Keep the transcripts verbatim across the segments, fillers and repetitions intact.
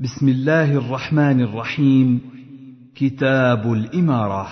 بسم الله الرحمن الرحيم. كتاب الإمارة.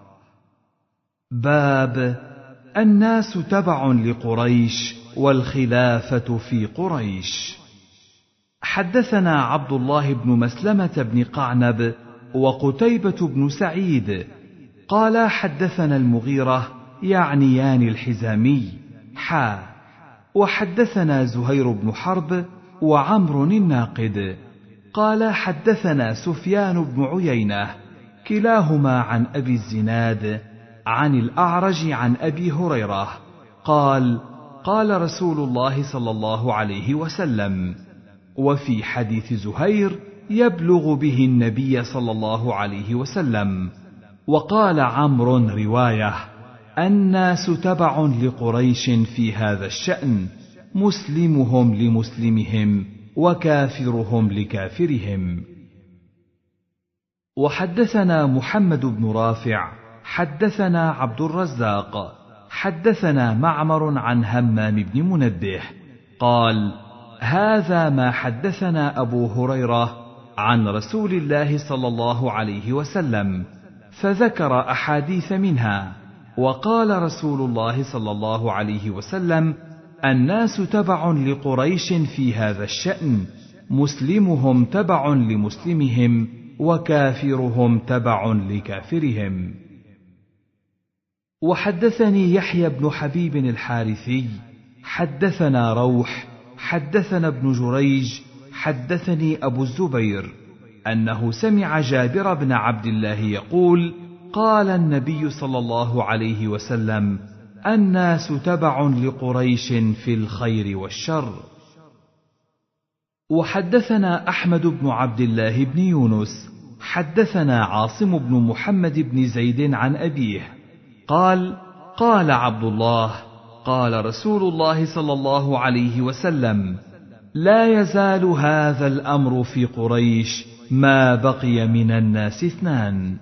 باب الناس تبع لقريش والخلافة في قريش. حدثنا عبد الله بن مسلمة بن قعنب وقتيبة بن سعيد قال حدثنا المغيرة يعنيان الحزامي حا وحدثنا زهير بن حرب وعمر الناقد قال حدثنا سفيان بن عيينة كلاهما عن أبي الزناد عن الأعرج عن أبي هريرة قال قال رسول الله صلى الله عليه وسلم. وفي حديث زهير يبلغ به النبي صلى الله عليه وسلم. وقال عمرو رواية: الناس تبع لقريش في هذا الشأن، مسلمهم لمسلمهم وكافرهم لكافرهم. وحدثنا محمد بن رافع حدثنا عبد الرزاق حدثنا معمر عن همام بن منبه قال: هذا ما حدثنا أبو هريرة عن رسول الله صلى الله عليه وسلم، فذكر أحاديث منها. وقال رسول الله صلى الله عليه وسلم: الناس تبع لقريش في هذا الشأن، مسلمهم تبع لمسلمهم وكافرهم تبع لكافرهم. وحدثني يحيى بن حبيب الحارثي حدثنا روح حدثنا ابن جريج حدثني أبو الزبير أنه سمع جابر بن عبد الله يقول: قال النبي صلى الله عليه وسلم: الناس تبع لقريش في الخير والشر. وحدثنا أحمد بن عبد الله بن يونس حدثنا عاصم بن محمد بن زيد عن أبيه قال: قال عبد الله: قال رسول الله صلى الله عليه وسلم: لا يزال هذا الأمر في قريش ما بقي من الناس اثنان.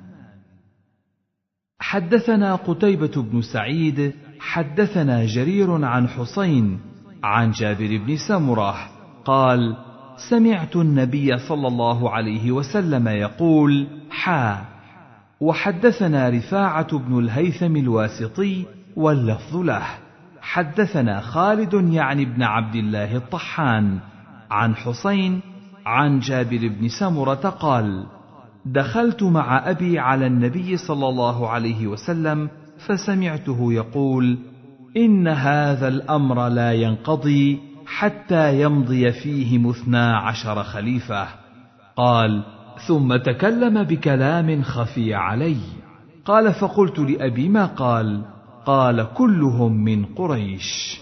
حدثنا قتيبة بن سعيد حدثنا جرير عن حسين عن جابر بن سمرة قال: سمعت النبي صلى الله عليه وسلم يقول: حا وحدثنا رفاعة بن الهيثم الواسطي واللفظ له حدثنا خالد يعني بن عبد الله الطحان عن حسين عن جابر بن سمرة قال: دخلت مع أبي على النبي صلى الله عليه وسلم فسمعته يقول: إن هذا الأمر لا ينقضي حتى يمضي فيهم اثنا عشر خليفة. قال: ثم تكلم بكلام خفي علي. قال: فقلت لأبي: ما قال؟ قال: كلهم من قريش.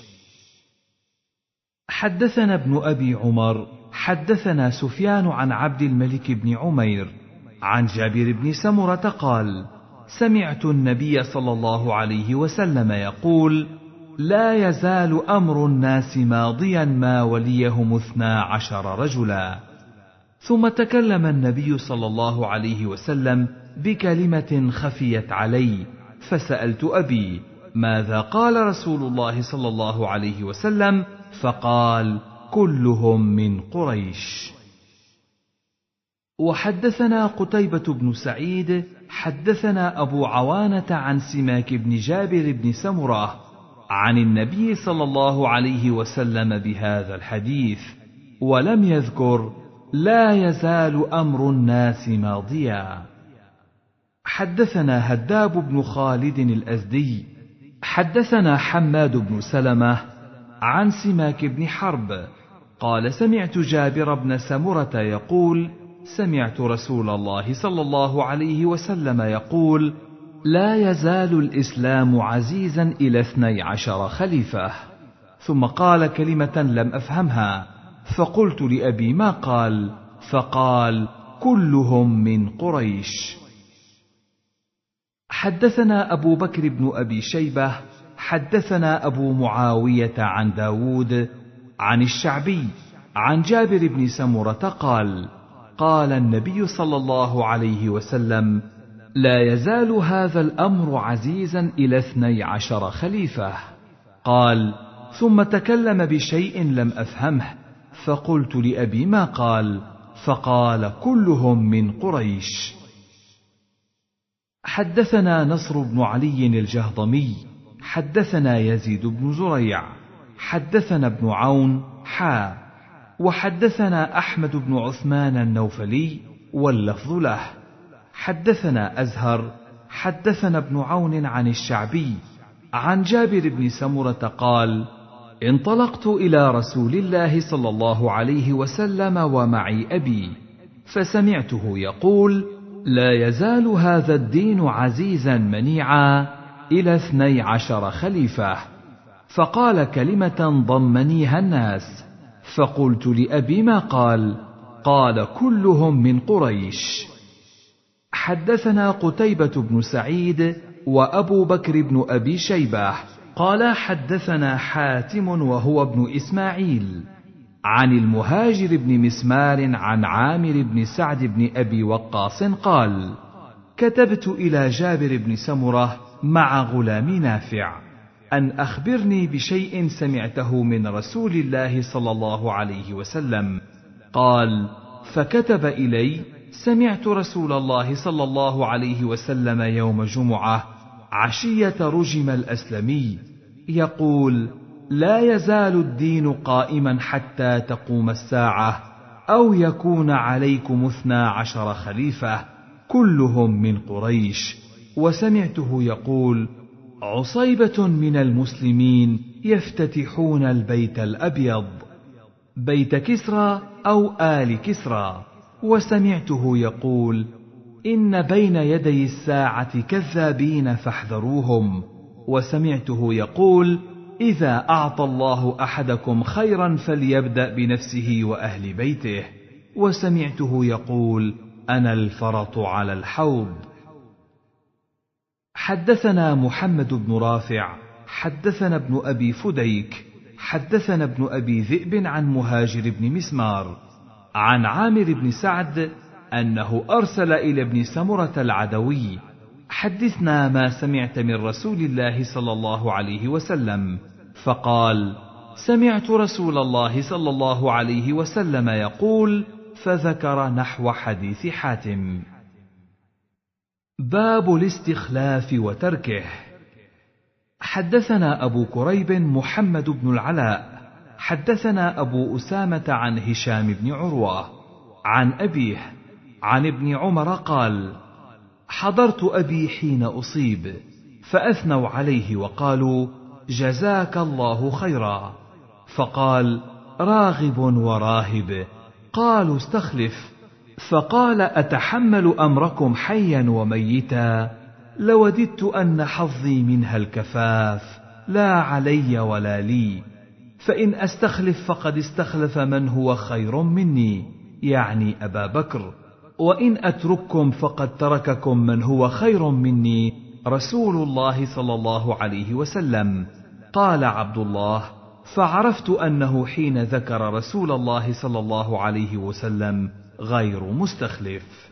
حدثنا ابن أبي عمر حدثنا سفيان عن عبد الملك بن عمير عن جابر بن سمرة قال: سمعت النبي صلى الله عليه وسلم يقول: لا يزال أمر الناس ماضيا ما وليهم اثنا عشر رجلا. ثم تكلم النبي صلى الله عليه وسلم بكلمة خفيت علي، فسألت أبي: ماذا قال رسول الله صلى الله عليه وسلم؟ فقال: كلهم من قريش. وحدثنا قتيبة بن سعيد حدثنا أبو عوانة عن سماك بن جابر بن سمرة عن النبي صلى الله عليه وسلم بهذا الحديث، ولم يذكر لا يزال أمر الناس ماضيا. حدثنا هداب بن خالد الأزدي حدثنا حماد بن سلمة عن سماك بن حرب قال: سمعت جابر بن سمرة يقول: سمعت رسول الله صلى الله عليه وسلم يقول: لا يزال الإسلام عزيزا إلى اثني عشر خليفة. ثم قال كلمة لم أفهمها، فقلت لأبي: ما قال؟ فقال: كلهم من قريش. حدثنا أبو بكر بن أبي شيبة حدثنا أبو معاوية عن داود عن الشعبي عن جابر بن سمرة قال: قال النبي صلى الله عليه وسلم: لا يزال هذا الأمر عزيزا إلى اثني عشر خليفة. قال: ثم تكلم بشيء لم أفهمه، فقلت لأبي: ما قال؟ فقال كلهم من قريش. حدثنا نصر بن علي الجهضمي حدثنا يزيد بن زريع حدثنا ابن عون حا وحدثنا أحمد بن عثمان النوفلي واللفظ له حدثنا أزهر حدثنا ابن عون عن الشعبي عن جابر بن سمرة قال: انطلقت إلى رسول الله صلى الله عليه وسلم ومعي أبي، فسمعته يقول: لا يزال هذا الدين عزيزا منيعا إلى اثني عشر خليفة. فقال كلمة ضمنيها الناس، فقلت لأبي: ما قال؟ قال: كلهم من قريش. حدثنا قتيبة بن سعيد وأبو بكر بن أبي شيبة قال: حدثنا حاتم وهو ابن إسماعيل عن المهاجر بن مسمار عن عامر بن سعد بن أبي وقاص قال: كتبت إلى جابر بن سمرة مع غلام نافع أن أخبرني بشيء سمعته من رسول الله صلى الله عليه وسلم. قال: فكتب إلي: سمعت رسول الله صلى الله عليه وسلم يوم جمعة عشية رجم الأسلمي يقول: لا يزال الدين قائما حتى تقوم الساعة أو يكون عليكم اثنا عشر خليفة كلهم من قريش. وسمعته يقول: عصيبة من المسلمين يفتتحون البيت الأبيض، بيت كسرى أو آل كسرى. وسمعته يقول: إن بين يدي الساعة كذابين فاحذروهم. وسمعته يقول: إذا أعطى الله أحدكم خيرا فليبدأ بنفسه وأهل بيته. وسمعته يقول: أنا الفرط على الحوض. حدثنا محمد بن رافع حدثنا ابن أبي فديك حدثنا ابن أبي ذئب عن مهاجر بن مسمار عن عامر بن سعد أنه أرسل إلى ابن سمرة العدوي: حدثنا ما سمعت من رسول الله صلى الله عليه وسلم. فقال: سمعت رسول الله صلى الله عليه وسلم يقول، فذكر نحو حديث حاتم. باب الاستخلاف وتركه. حدثنا أبو كريب محمد بن العلاء حدثنا أبو أسامة عن هشام بن عروة عن أبيه عن ابن عمر قال: حضرت أبي حين أصيب، فأثنوا عليه وقالوا: جزاك الله خيرا. فقال: راغب وراهب. قالوا: استخلف. فقال: أتحمل أمركم حيا وميتا؟ لوددت أن حظي منها الكفاف، لا علي ولا لي. فإن أستخلف فقد استخلف من هو خير مني، يعني أبا بكر، وإن أترككم فقد ترككم من هو خير مني، رسول الله صلى الله عليه وسلم. قال عبد الله: فعرفت أنه حين ذكر رسول الله صلى الله عليه وسلم غير مستخلف.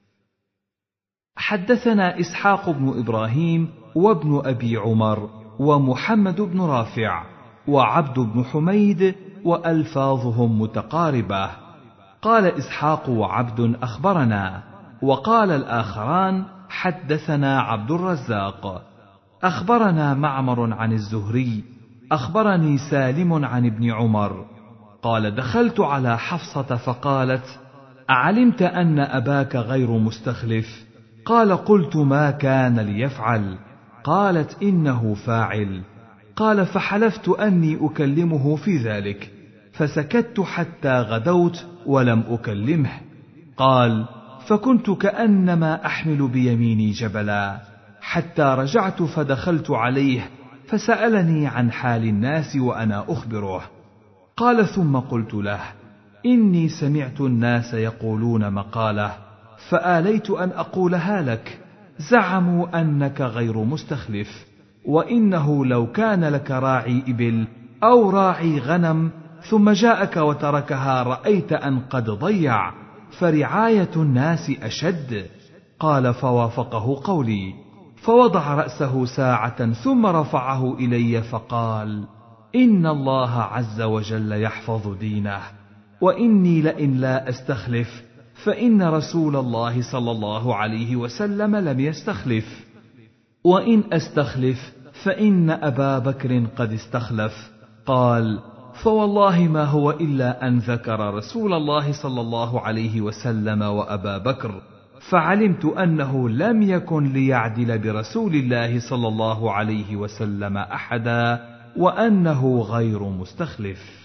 حدثنا إسحاق بن إبراهيم وابن أبي عمر ومحمد بن رافع وعبد بن حميد وألفاظهم متقاربة. قال إسحاق وعبد أخبرنا، وقال الآخران حدثنا عبد الرزاق. أخبرنا معمر عن الزهري أخبرني سالم عن ابن عمر قال: دخلت على حفصة فقالت: أعلمت أن أباك غير مستخلف؟ قال: قلت: ما كان ليفعل؟ قالت: إنه فاعل. قال: فحلفت أني أكلمه في ذلك، فسكت حتى غدوت ولم أكلمه. قال: فكنت كأنما أحمل بيميني جبلا، حتى رجعت فدخلت عليه فسألني عن حال الناس وأنا أخبره. قال: ثم قلت له: إني سمعت الناس يقولون مقالة، فآليت أن أقولها لك. زعموا أنك غير مستخلف، وإنه لو كان لك راعي إبل أو راعي غنم ثم جاءك وتركها رأيت أن قد ضيع، فرعاية الناس أشد. قال: فوافقه قولي، فوضع رأسه ساعة ثم رفعه إلي فقال: إن الله عز وجل يحفظ دينه، وإني لئن لا أستخلف فإن رسول الله صلى الله عليه وسلم لم يستخلف، وإن أستخلف فإن أبا بكر قد استخلف. قال: فوالله ما هو إلا أن ذكر رسول الله صلى الله عليه وسلم وأبا بكر، فعلمت أنه لم يكن ليعدل برسول الله صلى الله عليه وسلم أحدا، وأنه غير مستخلف.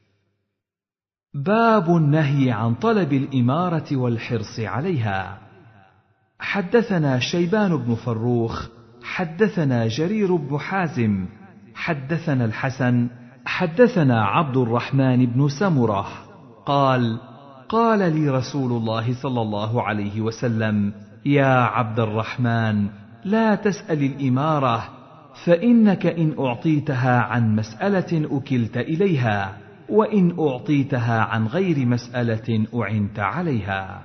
باب النهي عن طلب الإمارة والحرص عليها. حدثنا شيبان بن فروخ حدثنا جرير بن حازم حدثنا الحسن حدثنا عبد الرحمن بن سمرة قال: قال لي رسول الله صلى الله عليه وسلم: يا عبد الرحمن، لا تسأل الإمارة، فإنك إن أعطيتها عن مسألة أكلت إليها، وإن أعطيتها عن غير مسألة أعنت عليها.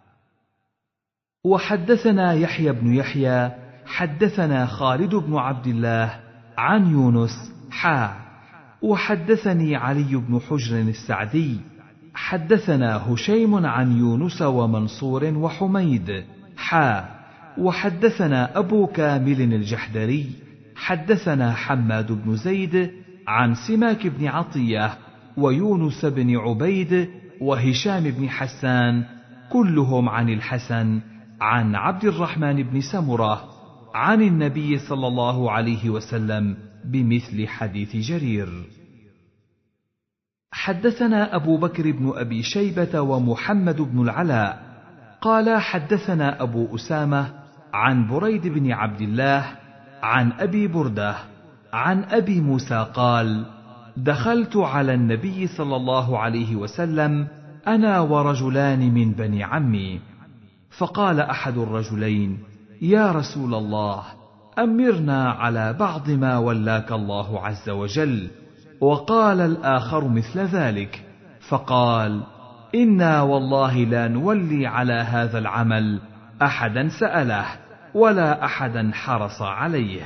وحدثنا يحيى بن يحيى حدثنا خالد بن عبد الله عن يونس حا وحدثني علي بن حجر السعدي حدثنا هشيم عن يونس ومنصور وحميد حا وحدثنا أبو كامل الجحدري حدثنا حماد بن زيد عن سماك بن عطية ويونس بن عبيد وهشام بن حسان كلهم عن الحسن عن عبد الرحمن بن سمرة عن النبي صلى الله عليه وسلم بمثل حديث جرير. حدثنا أبو بكر بن أبي شيبة ومحمد بن العلاء قال: حدثنا أبو أسامة عن بريد بن عبد الله عن أبي بردة عن أبي موسى قال: دخلت على النبي صلى الله عليه وسلم أنا ورجلان من بني عمي، فقال أحد الرجلين: يا رسول الله، أمرنا على بعض ما ولاك الله عز وجل. وقال الآخر مثل ذلك، فقال: إنا والله لا نولي على هذا العمل أحدا سأله ولا أحدا حرص عليه.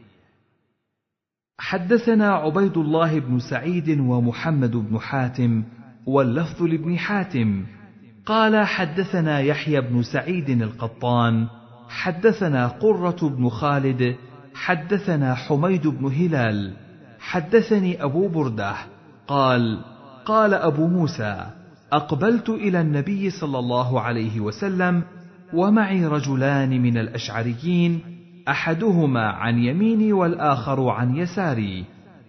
حدثنا عبيد الله بن سعيد ومحمد بن حاتم واللفظ لابن حاتم قال: حدثنا يحيى بن سعيد القطان حدثنا قرة بن خالد حدثنا حميد بن هلال حدثني أبو بردة قال: قال أبو موسى: أقبلت إلى النبي صلى الله عليه وسلم ومعي رجلان من الأشعريين، أحدهما عن يميني والآخر عن يساري،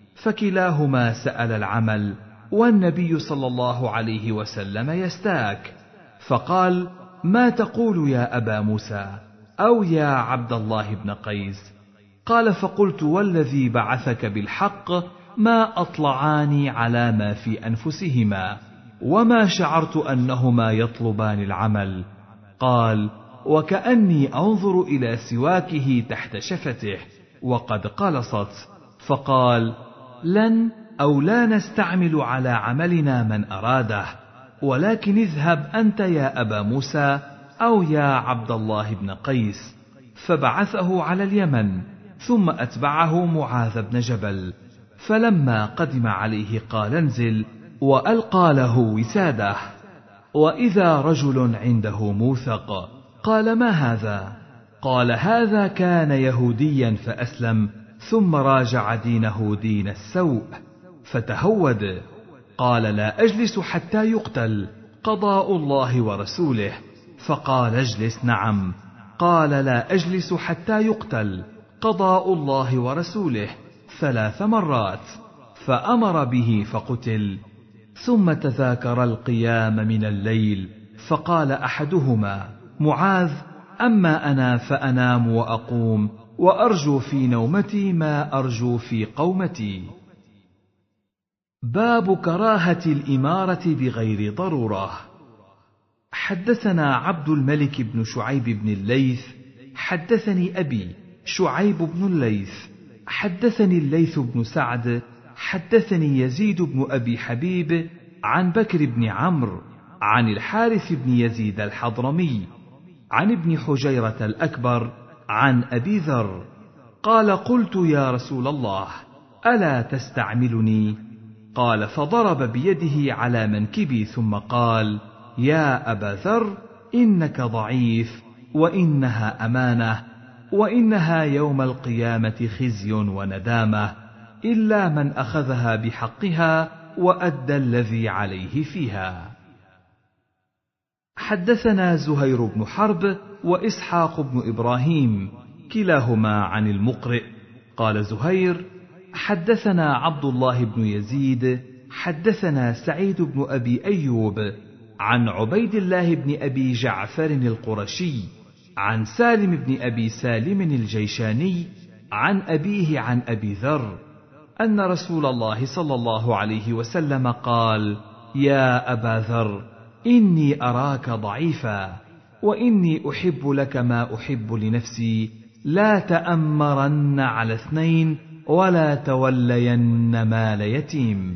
فكلاهما سأل العمل والنبي صلى الله عليه وسلم يستاك، فقال: ما تقول يا أبا موسى أو يا عبد الله بن قيس؟ قال: فقلت والذي بعثك بالحق ما أطلعاني على ما في أنفسهما، وما شعرت أنهما يطلبان العمل. قال: وكأني أنظر إلى سواكه تحت شفته وقد قلصت. فقال: لن أو لا نستعمل على عملنا من أراده، ولكن اذهب أنت يا أبا موسى أو يا عبد الله بن قيس. فبعثه على اليمن، ثم أتبعه معاذ بن جبل، فلما قدم عليه قال: انزل، وألقى له وساده، وإذا رجل عنده موثق. قال: ما هذا؟ قال: هذا كان يهوديا فأسلم، ثم راجع دينه دين السوء فتهود. قال: لا أجلس حتى يقتل، قضاء الله ورسوله. فقال: اجلس. نعم. قال: لا أجلس حتى يقتل، قضاء الله ورسوله، ثلاث مرات، فأمر به فقتل. ثم تذاكر القيام من الليل، فقال أحدهما: معاذ، أما أنا فأنام وأقوم، وأرجو في نومتي ما أرجو في قومتي. باب كراهة الإمارة بغير ضرورة. حدثنا عبد الملك بن شعيب بن الليث حدثني أبي شعيب بن الليث حدثني الليث بن سعد حدثني يزيد بن أبي حبيب عن بكر بن عمرو عن الحارث بن يزيد الحضرمي عن ابن حجيرة الأكبر عن أبي ذر قال: قلت يا رسول الله، ألا تستعملني؟ قال فضرب بيده على منكبي ثم قال: يا أبا ذر، إنك ضعيف، وإنها أمانة، وإنها يوم القيامة خزي وندامة، إلا من أخذها بحقها وأدى الذي عليه فيها. حدثنا زهير بن حرب وإسحاق بن إبراهيم كلاهما عن المقرئ. قال زهير: حدثنا عبد الله بن يزيد حدثنا سعيد بن أبي أيوب عن عبيد الله بن أبي جعفر القرشي عن سالم بن أبي سالم الجيشاني عن أبيه عن أبي ذر أن رسول الله صلى الله عليه وسلم قال: يا أبا ذر، إني أراك ضعيفا، وإني أحب لك ما أحب لنفسي، لا تأمرن على اثنين ولا تولين مال يتيم.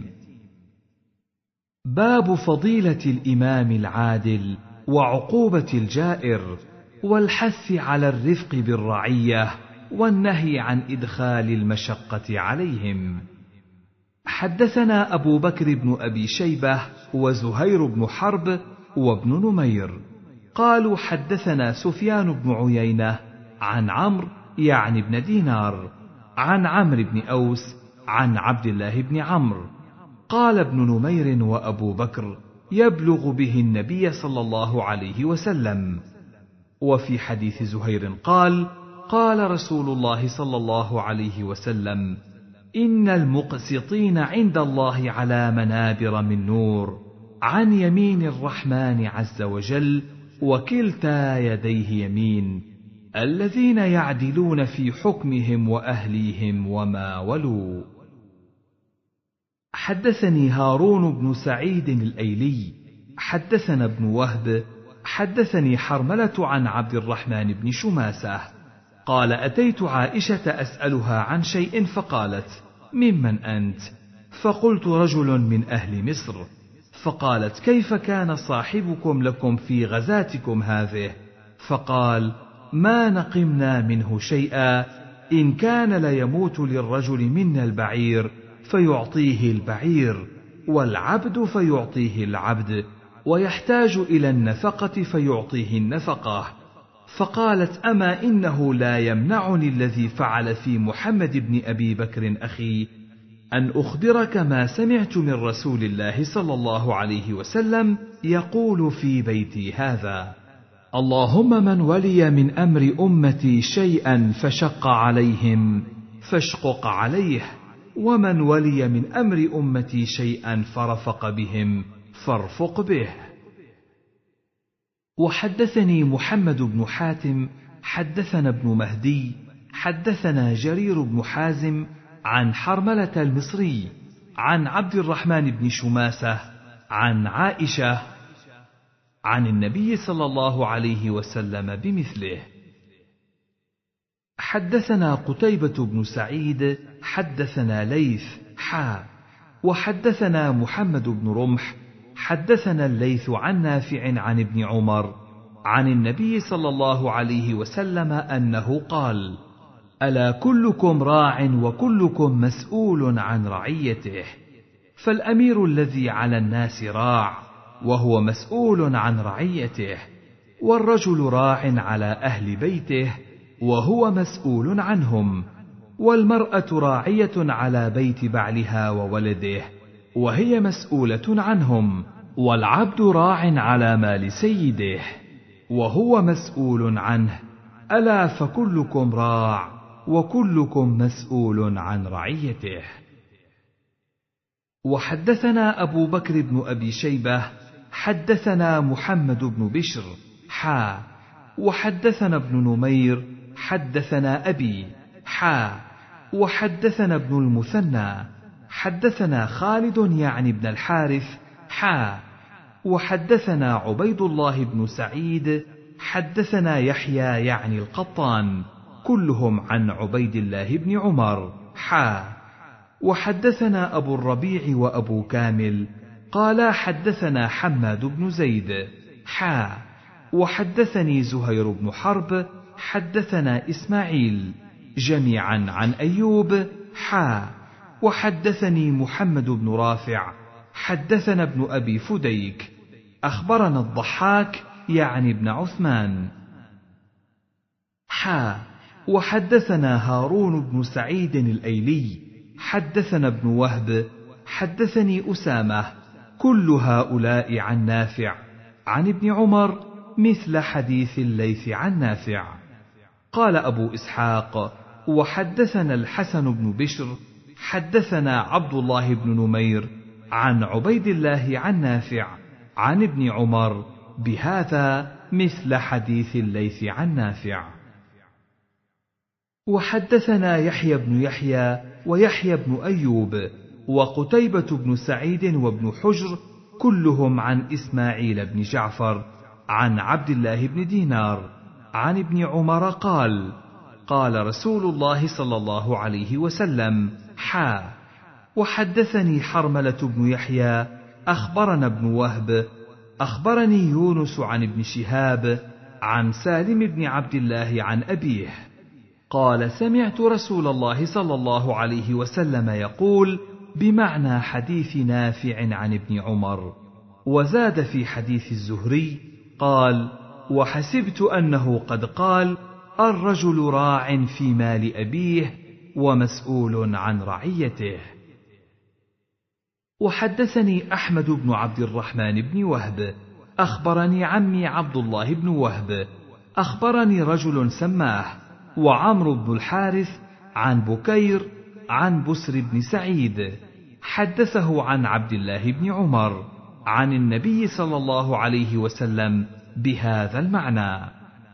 باب فضيلة الإمام العادل وعقوبة الجائر، والحث على الرفق بالرعية، والنهي عن إدخال المشقة عليهم. حدثنا أبو بكر بن أبي شيبة وزهير بن حرب وابن نمير قالوا: حدثنا سفيان بن عيينة عن عمرو يعني بن دينار عن عمرو بن أوس عن عبد الله بن عمرو قال ابن نمير وأبو بكر: يبلغ به النبي صلى الله عليه وسلم. وفي حديث زهير قال: قال رسول الله صلى الله عليه وسلم: إن المقسطين عند الله على منابر من نور عن يمين الرحمن عز وجل، وكلتا يديه يمين، الذين يعدلون في حكمهم وأهليهم وما ولوا. حدثني هارون بن سعيد الأيلي حدثنا ابن وهب حدثني حرملة عن عبد الرحمن بن شماسة قال: أتيت عائشة أسألها عن شيء فقالت: ممن أنت؟ فقلت: رجل من أهل مصر. فقالت: كيف كان صاحبكم لكم في غزاتكم هذه؟ فقال: ما نقمنا منه شيئا، إن كان ليموت للرجل منا البعير فيعطيه البعير، والعبد فيعطيه العبد، ويحتاج إلى النفقة فيعطيه النفقة. فقالت: أما إنه لا يمنعني الذي فعل في محمد بن أبي بكر أخي أن أخبرك ما سمعت من رسول الله صلى الله عليه وسلم يقول في بيتي هذا: اللهم من ولي من أمر أمتي شيئا فشق عليهم فاشقق عليه، ومن ولي من أمر أمتي شيئا فرفق بهم فارفق به. وحدثني محمد بن حاتم حدثنا ابن مهدي حدثنا جرير بن حازم عن حرملة المصري عن عبد الرحمن بن شماسة عن عائشة عن النبي صلى الله عليه وسلم بمثله. حدثنا قتيبة بن سعيد حدثنا ليث حا وحدثنا محمد بن رمح حدثنا الليث عن نافع عن ابن عمر عن النبي صلى الله عليه وسلم أنه قال: ألا كلكم راع وكلكم مسؤول عن رعيته، فالأمير الذي على الناس راع وهو مسؤول عن رعيته، والرجل راع على أهل بيته وهو مسؤول عنهم، والمرأة راعية على بيت بعلها وولده وهي مسؤولة عنهم، والعبد راع على مال سيده وهو مسؤول عنه، ألا فكلكم راع وكلكم مسؤول عن رعيته. وحدثنا أبو بكر بن أبي شيبة حدثنا محمد بن بشر حا وحدثنا ابن نمير حدثنا أبي حا وحدثنا ابن المثنى حدثنا خالد يعني ابن الحارث حا وحدثنا عبيد الله بن سعيد حدثنا يحيى يعني القطان كلهم عن عبيد الله بن عمر حا وحدثنا أبو الربيع وأبو كامل قالا حدثنا حماد بن زيد حا وحدثني زهير بن حرب حدثنا إسماعيل جميعا عن أيوب حا وحدثني محمد بن رافع حدثنا ابن أبي فديك أخبرنا الضحاك يعني ابن عثمان حا وحدثنا هارون بن سعيد الأيلي حدثنا ابن وهب حدثني أسامة كل هؤلاء عن نافع عن ابن عمر مثل حديث الليث عن نافع. قال أبو إسحاق وحدثنا الحسن بن بشر حدثنا عبد الله بن نمير عن عبيد الله عن نافع عن ابن عمر بهذا مثل حديث الليث عن نافع. وحدثنا يحيى بن يحيى ويحيى بن أيوب وقتيبة بن سعيد وابن حجر كلهم عن إسماعيل بن جعفر عن عبد الله بن دينار عن ابن عمر قال قال رسول الله صلى الله عليه وسلم حا وحدثني حرملة بن يحيى أخبرنا ابن وهب أخبرني يونس عن ابن شهاب عن سالم بن عبد الله عن أبيه قال سمعت رسول الله صلى الله عليه وسلم يقول بمعنى حديث نافع عن ابن عمر. وزاد في حديث الزهري قال وحسبت أنه قد قال الرجل راع في مال أبيه ومسؤول عن رعيته. وحدثني أحمد بن عبد الرحمن بن وهب أخبرني عمي عبد الله بن وهب أخبرني رجل سماه وعمرو بن الحارث عن بكير عن بسر بن سعيد حدثه عن عبد الله بن عمر عن النبي صلى الله عليه وسلم بهذا المعنى.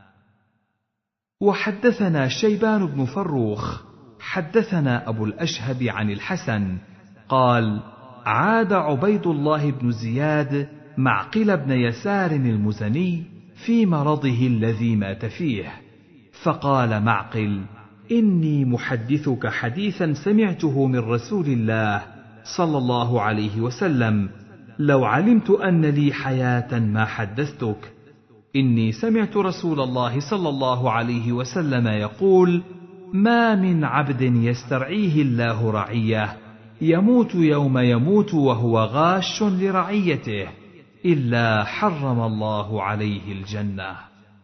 وحدثنا شيبان بن فروخ حدثنا أبو الأشهب عن الحسن قال عاد عبيد الله بن زياد معقل بن يسار المزني في مرضه الذي مات فيه فقال معقل إني محدثك حديثا سمعته من رسول الله صلى الله عليه وسلم لو علمت أن لي حياة ما حدثتك. إني سمعت رسول الله صلى الله عليه وسلم يقول ما من عبد يسترعيه الله رعيه يموت يوم يموت وهو غاش لرعيته إلا حرم الله عليه الجنة.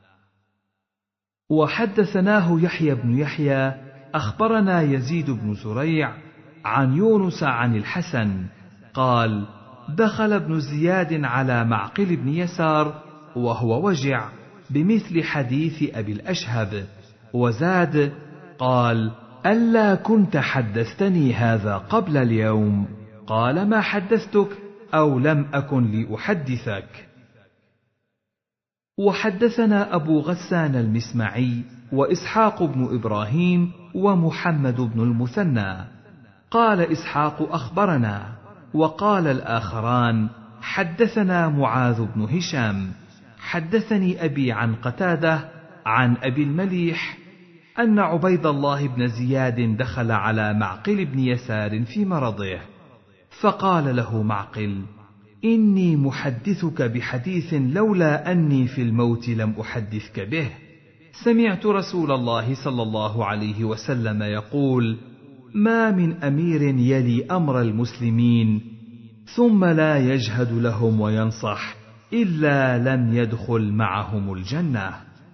وحدثناه يحيى بن يحيى أخبرنا يزيد بن زريع عن يونس عن الحسن قال دخل ابن زياد على معقل بن يسار وهو وجع بمثل حديث أبي الأشهب وزاد قال ألا كنت حدثتني هذا قبل اليوم؟ قال ما حدثتك أو لم أكن لأحدثك. وحدثنا أبو غسان المسمعي وإسحاق بن إبراهيم ومحمد بن المثنى قال إسحاق أخبرنا وقال الآخران حدثنا معاذ بن هشام حدثني أبي عن قتادة عن أبي المليح أن عبيد الله بن زياد دخل على معقل بن يسار في مرضه فقال له معقل إني محدثك بحديث لولا أني في الموت لم أحدثك به. سمعت رسول الله صلى الله عليه وسلم يقول ما من أمير يلي أمر المسلمين ثم لا يجهد لهم وينصح إلا لم يدخل معهم الجنة.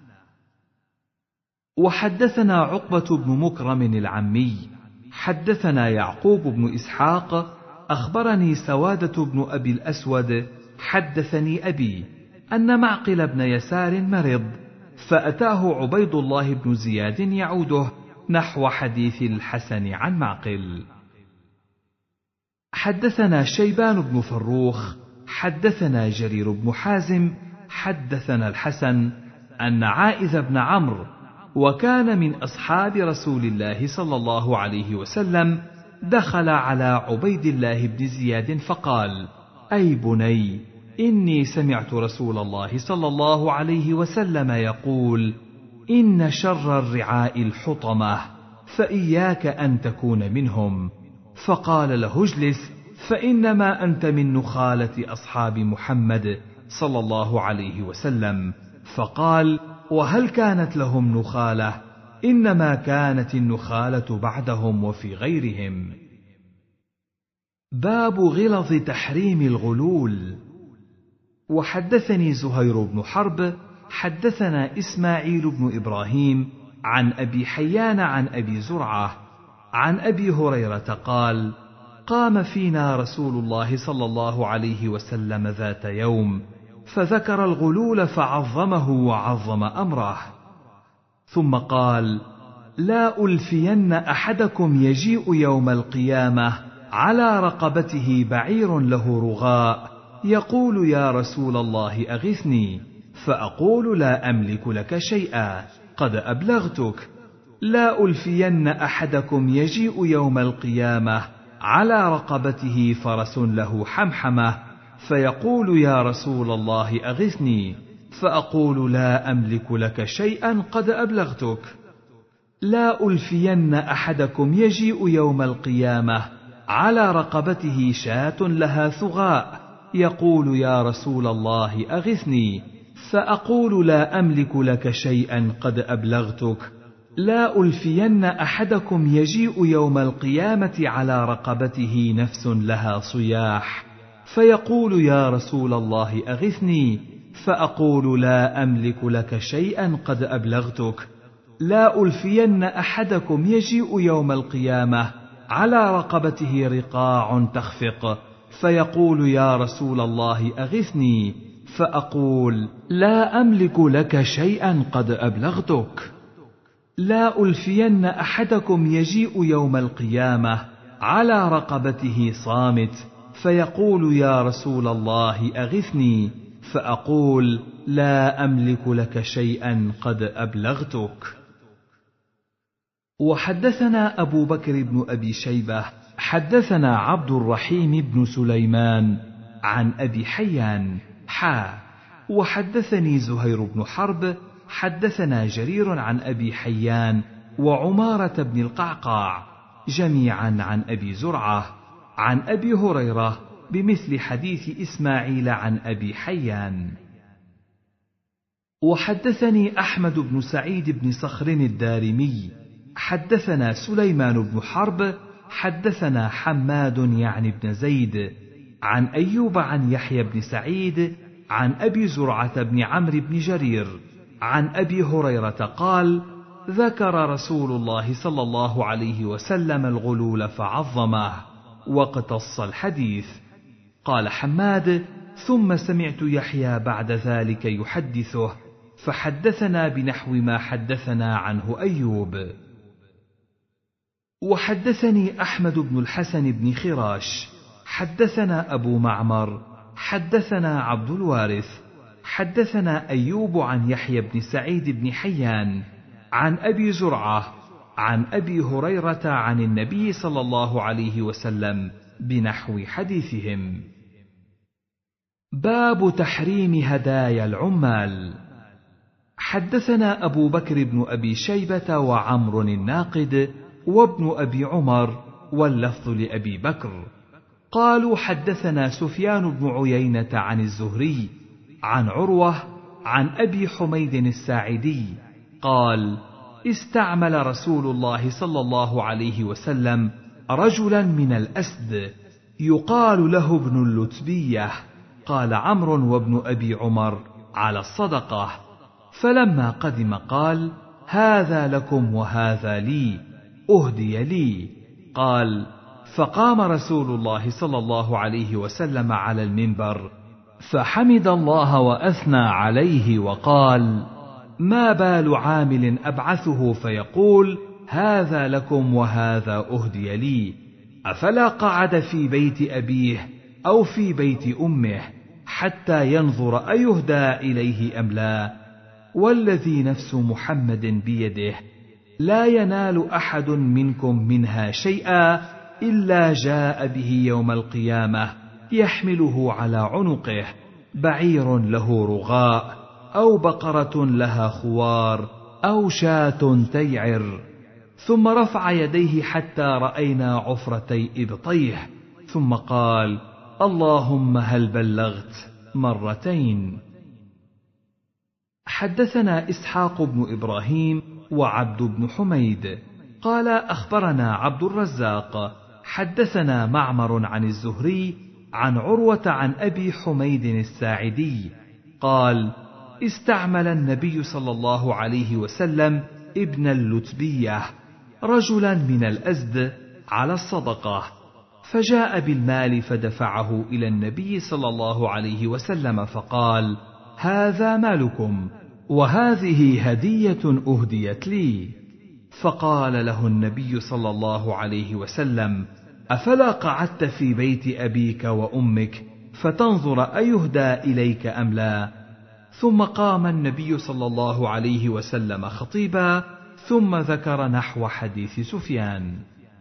وحدثنا عقبة بن مكرم العمي حدثنا يعقوب بن إسحاق أخبرني سوادة بن أبي الأسود حدثني أبي أن معقل بن يسار مرض فأتاه عبيد الله بن زياد يعوده نحو حديث الحسن عن معقل. حدثنا شيبان بن فروخ حدثنا جرير بن حازم حدثنا الحسن أن عائذ بن عمرو وكان من أصحاب رسول الله صلى الله عليه وسلم دخل على عبيد الله بن زياد فقال أي بني إني سمعت رسول الله صلى الله عليه وسلم يقول إن شر الرعاء الحطمة فإياك أن تكون منهم. فقال له اجلس فإنما أنت من نخالة أصحاب محمد صلى الله عليه وسلم. فقال وهل كانت لهم نخالة؟ إنما كانت النخالة بعدهم وفي غيرهم. باب غلظ تحريم الغلول. وحدثني زهير بن حرب حدثنا إسماعيل بن إبراهيم عن أبي حيان عن أبي زرعة عن أبي هريرة قال: قام فينا رسول الله صلى الله عليه وسلم ذات يوم فذكر الغلول فعظمه وعظم أمره، ثم قال: لا ألفين أحدكم يجيء يوم القيامة على رقبته بعير له رغاء يقول: يا رسول الله أغثني، فأقول: لا أملك لك شيئا قد أبلغتك. لا ألفين أحدكم يجيء يوم القيامة على رقبته فرس له حمحمة فيقول: يا رسول الله أغثني، فأقول: لا أملك لك شيئا قد أبلغتك. لا ألفين أحدكم يجيء يوم القيامة على رقبته شاة لها ثغاء يقول: يا رسول الله أغثني، فأقول: لا أملك لك شيئا قد أبلغتك. لا ألفين أحدكم يجيء يوم القيامة على رقبته نفس لها صياح فيقول: يا رسول الله أغثني، فأقول: لا أملك لك شيئا قد أبلغتك. لا ألفين أحدكم يجيء يوم القيامة على رقبته رقاع تخفق فيقول: يا رسول الله أغثني، فأقول: لا أملك لك شيئا قد أبلغتك. لا ألفين أحدكم يجيء يوم القيامة على رقبته صامت فيقول: يا رسول الله أغثني، فأقول: لا أملك لك شيئا قد أبلغتك. وحدثنا أبو بكر بن أبي شيبة حدثنا عبد الرحيم بن سليمان عن أبي حيان حا وحدثني زهير بن حرب حدثنا جرير عن أبي حيان وعمارة بن القعقاع جميعا عن أبي زرعة عن أبي هريرة بمثل حديث إسماعيل عن أبي حيان. وحدثني أحمد بن سعيد بن صخر الدارمي حدثنا سليمان بن حرب حدثنا حماد يعني بن زيد عن أيوب عن يحيى بن سعيد عن أبي زرعة بن عمرو بن جرير عن أبي هريرة قال: ذكر رسول الله صلى الله عليه وسلم الغلول فعظمه واقتص الحديث. قال حماد: ثم سمعت يحيى بعد ذلك يحدثه فحدثنا بنحو ما حدثنا عنه أيوب. وحدثني أحمد بن الحسن بن خراش حدثنا أبو معمر حدثنا عبد الوارث حدثنا أيوب عن يحيى بن سعيد بن حيان عن أبي زرعة عن أبي هريرة عن النبي صلى الله عليه وسلم بنحو حديثهم. باب تحريم هدايا العمال. حدثنا أبو بكر بن أبي شيبة وعمر الناقد وابن أبي عمر واللفظ لأبي بكر قالوا: حدثنا سفيان بن عيينة عن الزهري عن عروة عن أبي حميد الساعدي قال: استعمل رسول الله صلى الله عليه وسلم رجلا من الأسد يقال له ابن اللتبية. قال عمرو وابن أبي عمر: على الصدقة. فلما قدم قال: هذا لكم وهذا لي، أهدي لي. قال: فقام رسول الله صلى الله عليه وسلم على المنبر فحمد الله وأثنى عليه وقال: ما بال عامل أبعثه فيقول: هذا لكم وهذا أهدي لي، أفلا قعد في بيت أبيه أو في بيت أمه حتى ينظر أيهدى إليه أم لا؟ والذي نفس محمد بيده لا ينال أحد منكم منها شيئا إلا جاء به يوم القيامة يحمله على عنقه بعير له رغاء أو بقرة لها خوار أو شاة تيعر. ثم رفع يديه حتى رأينا عفرتي إبطيه ثم قال: اللهم هل بلغت؟ مرتين. حدثنا إسحاق بن إبراهيم وعبد بن حميد قال: أخبرنا عبد الرزاق حدثنا معمر عن الزهري عن عروة عن أبي حميد الساعدي قال: استعمل النبي صلى الله عليه وسلم ابن اللتبية رجلا من الأزد على الصدقة، فجاء بالمال فدفعه إلى النبي صلى الله عليه وسلم فقال: هذا مالكم وهذه هدية أهديت لي. فقال له النبي صلى الله عليه وسلم: أفلا قعدت في بيت أبيك وأمك فتنظر أيهدى إليك أم لا؟ ثم قام النبي صلى الله عليه وسلم خطيبا، ثم ذكر نحو حديث سفيان.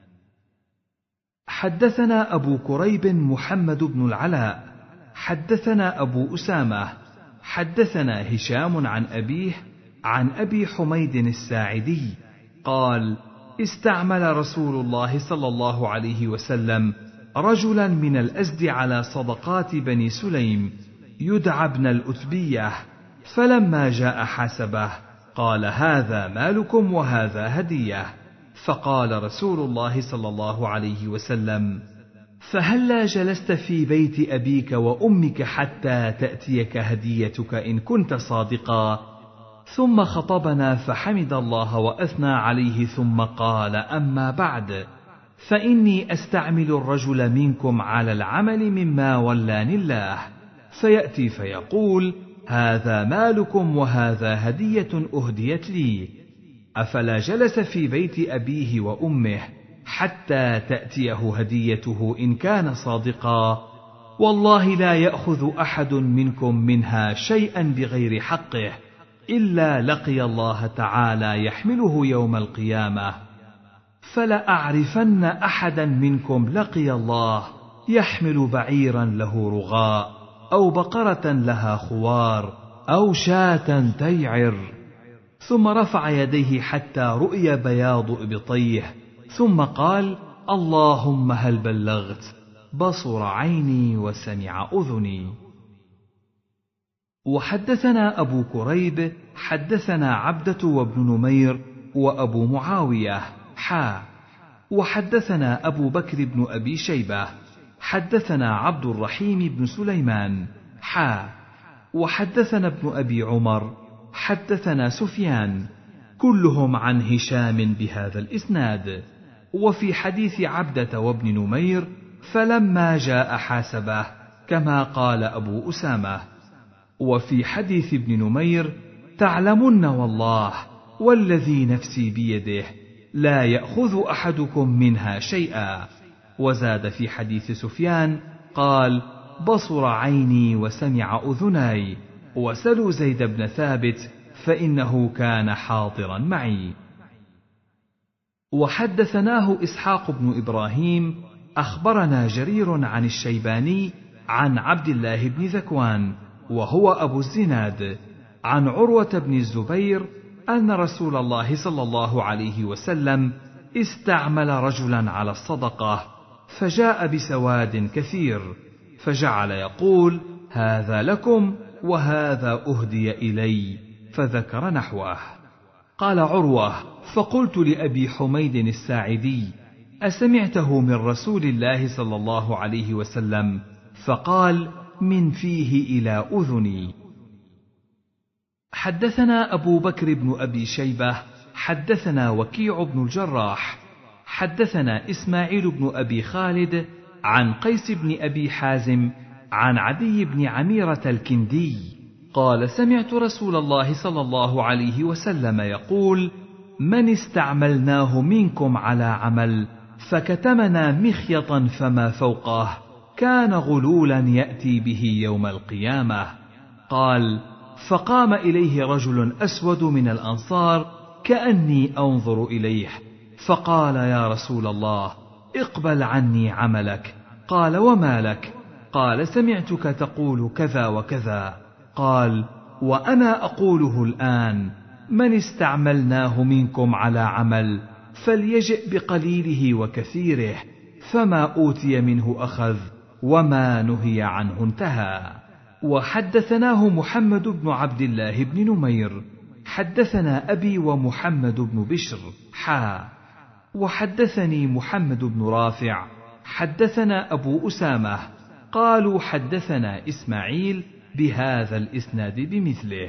حدثنا أبو كريب محمد بن العلاء حدثنا أبو أسامة حدثنا هشام عن أبيه عن أبي حميد الساعدي قال: استعمل رسول الله صلى الله عليه وسلم رجلا من الأزد على صدقات بني سليم يدعى ابن الأتبية، فلما جاء حاسبه قال: هذا مالكم وهذا هدية. فقال رسول الله صلى الله عليه وسلم: فهلا جلست في بيت أبيك وأمك حتى تأتيك هديتك إن كنت صادقا؟ ثم خطبنا فحمد الله وأثنى عليه، ثم قال: أما بعد، فإني أستعمل الرجل منكم على العمل مما ولاني الله، فيأتي فيقول: هذا مالكم وهذا هدية أهديت لي. أفلا جلس في بيت أبيه وأمه حتى تأتيه هديته إن كان صادقا؟ والله لا يأخذ أحد منكم منها شيئا بغير حقه إلا لقي الله تعالى يحمله يوم القيامة. فلأعرفن أحدا منكم لقي الله يحمل بعيرا له رغاء أو بقرة لها خوار أو شاة تيعر. ثم رفع يديه حتى رؤي بياض إبطيه، ثم قال: اللهم هل بلغت؟ بصر عيني وسمع أذني. وحدثنا أبو كريب حدثنا عبدة وابن نمير وأبو معاوية حا وحدثنا أبو بكر بن أبي شيبة حدثنا عبد الرحيم بن سليمان حا وحدثنا ابن أبي عمر حدثنا سفيان كلهم عن هشام بهذا الإسناد. وفي حديث عبدة وابن نمير: فلما جاء حاسبه، كما قال أبو أسامة. وفي حديث ابن نمير: تعلمن والله والذي نفسي بيده لا يأخذ أحدكم منها شيئا. وزاد في حديث سفيان قال: بصر عيني وسمع أذناي، وسلوا زيد بن ثابت فإنه كان حاضرا معي. وحدثناه إسحاق بن إبراهيم أخبرنا جرير عن الشيباني عن عبد الله بن ذكوان وهو أبو الزناد عن عروة بن الزبير أن رسول الله صلى الله عليه وسلم استعمل رجلا على الصدقة، فجاء بسواد كثير، فجعل يقول: هذا لكم وهذا أهدي إلي، فذكر نحوه. قال عروة: فقلت لأبي حميد الساعدي: أسمعته من رسول الله صلى الله عليه وسلم؟ فقال: من فيه إلى أذني. حدثنا أبو بكر بن أبي شيبة حدثنا وكيع بن الجراح حدثنا إسماعيل بن أبي خالد عن قيس بن أبي حازم عن عدي بن عميرة الكندي قال: سمعت رسول الله صلى الله عليه وسلم يقول: من استعملناه منكم على عمل فكتمنا مخيطا فما فوقه كان غلولا يأتي به يوم القيامة. قال: فقام إليه رجل أسود من الأنصار كأني أنظر إليه، فقال: يا رسول الله، اقبل عني عملك. قال: وما لك؟ قال: سمعتك تقول كذا وكذا. قال: وأنا أقوله الآن: من استعملناه منكم على عمل فليجئ بقليله وكثيره، فما أوتي منه أخذ، وما نهي عنه انتهى. وحدثناه محمد بن عبد الله بن نمير حدثنا أبي ومحمد بن بشر حا وحدثني محمد بن رافع حدثنا أبو أسامة قالوا حدثنا إسماعيل بهذا الإسناد بمثله.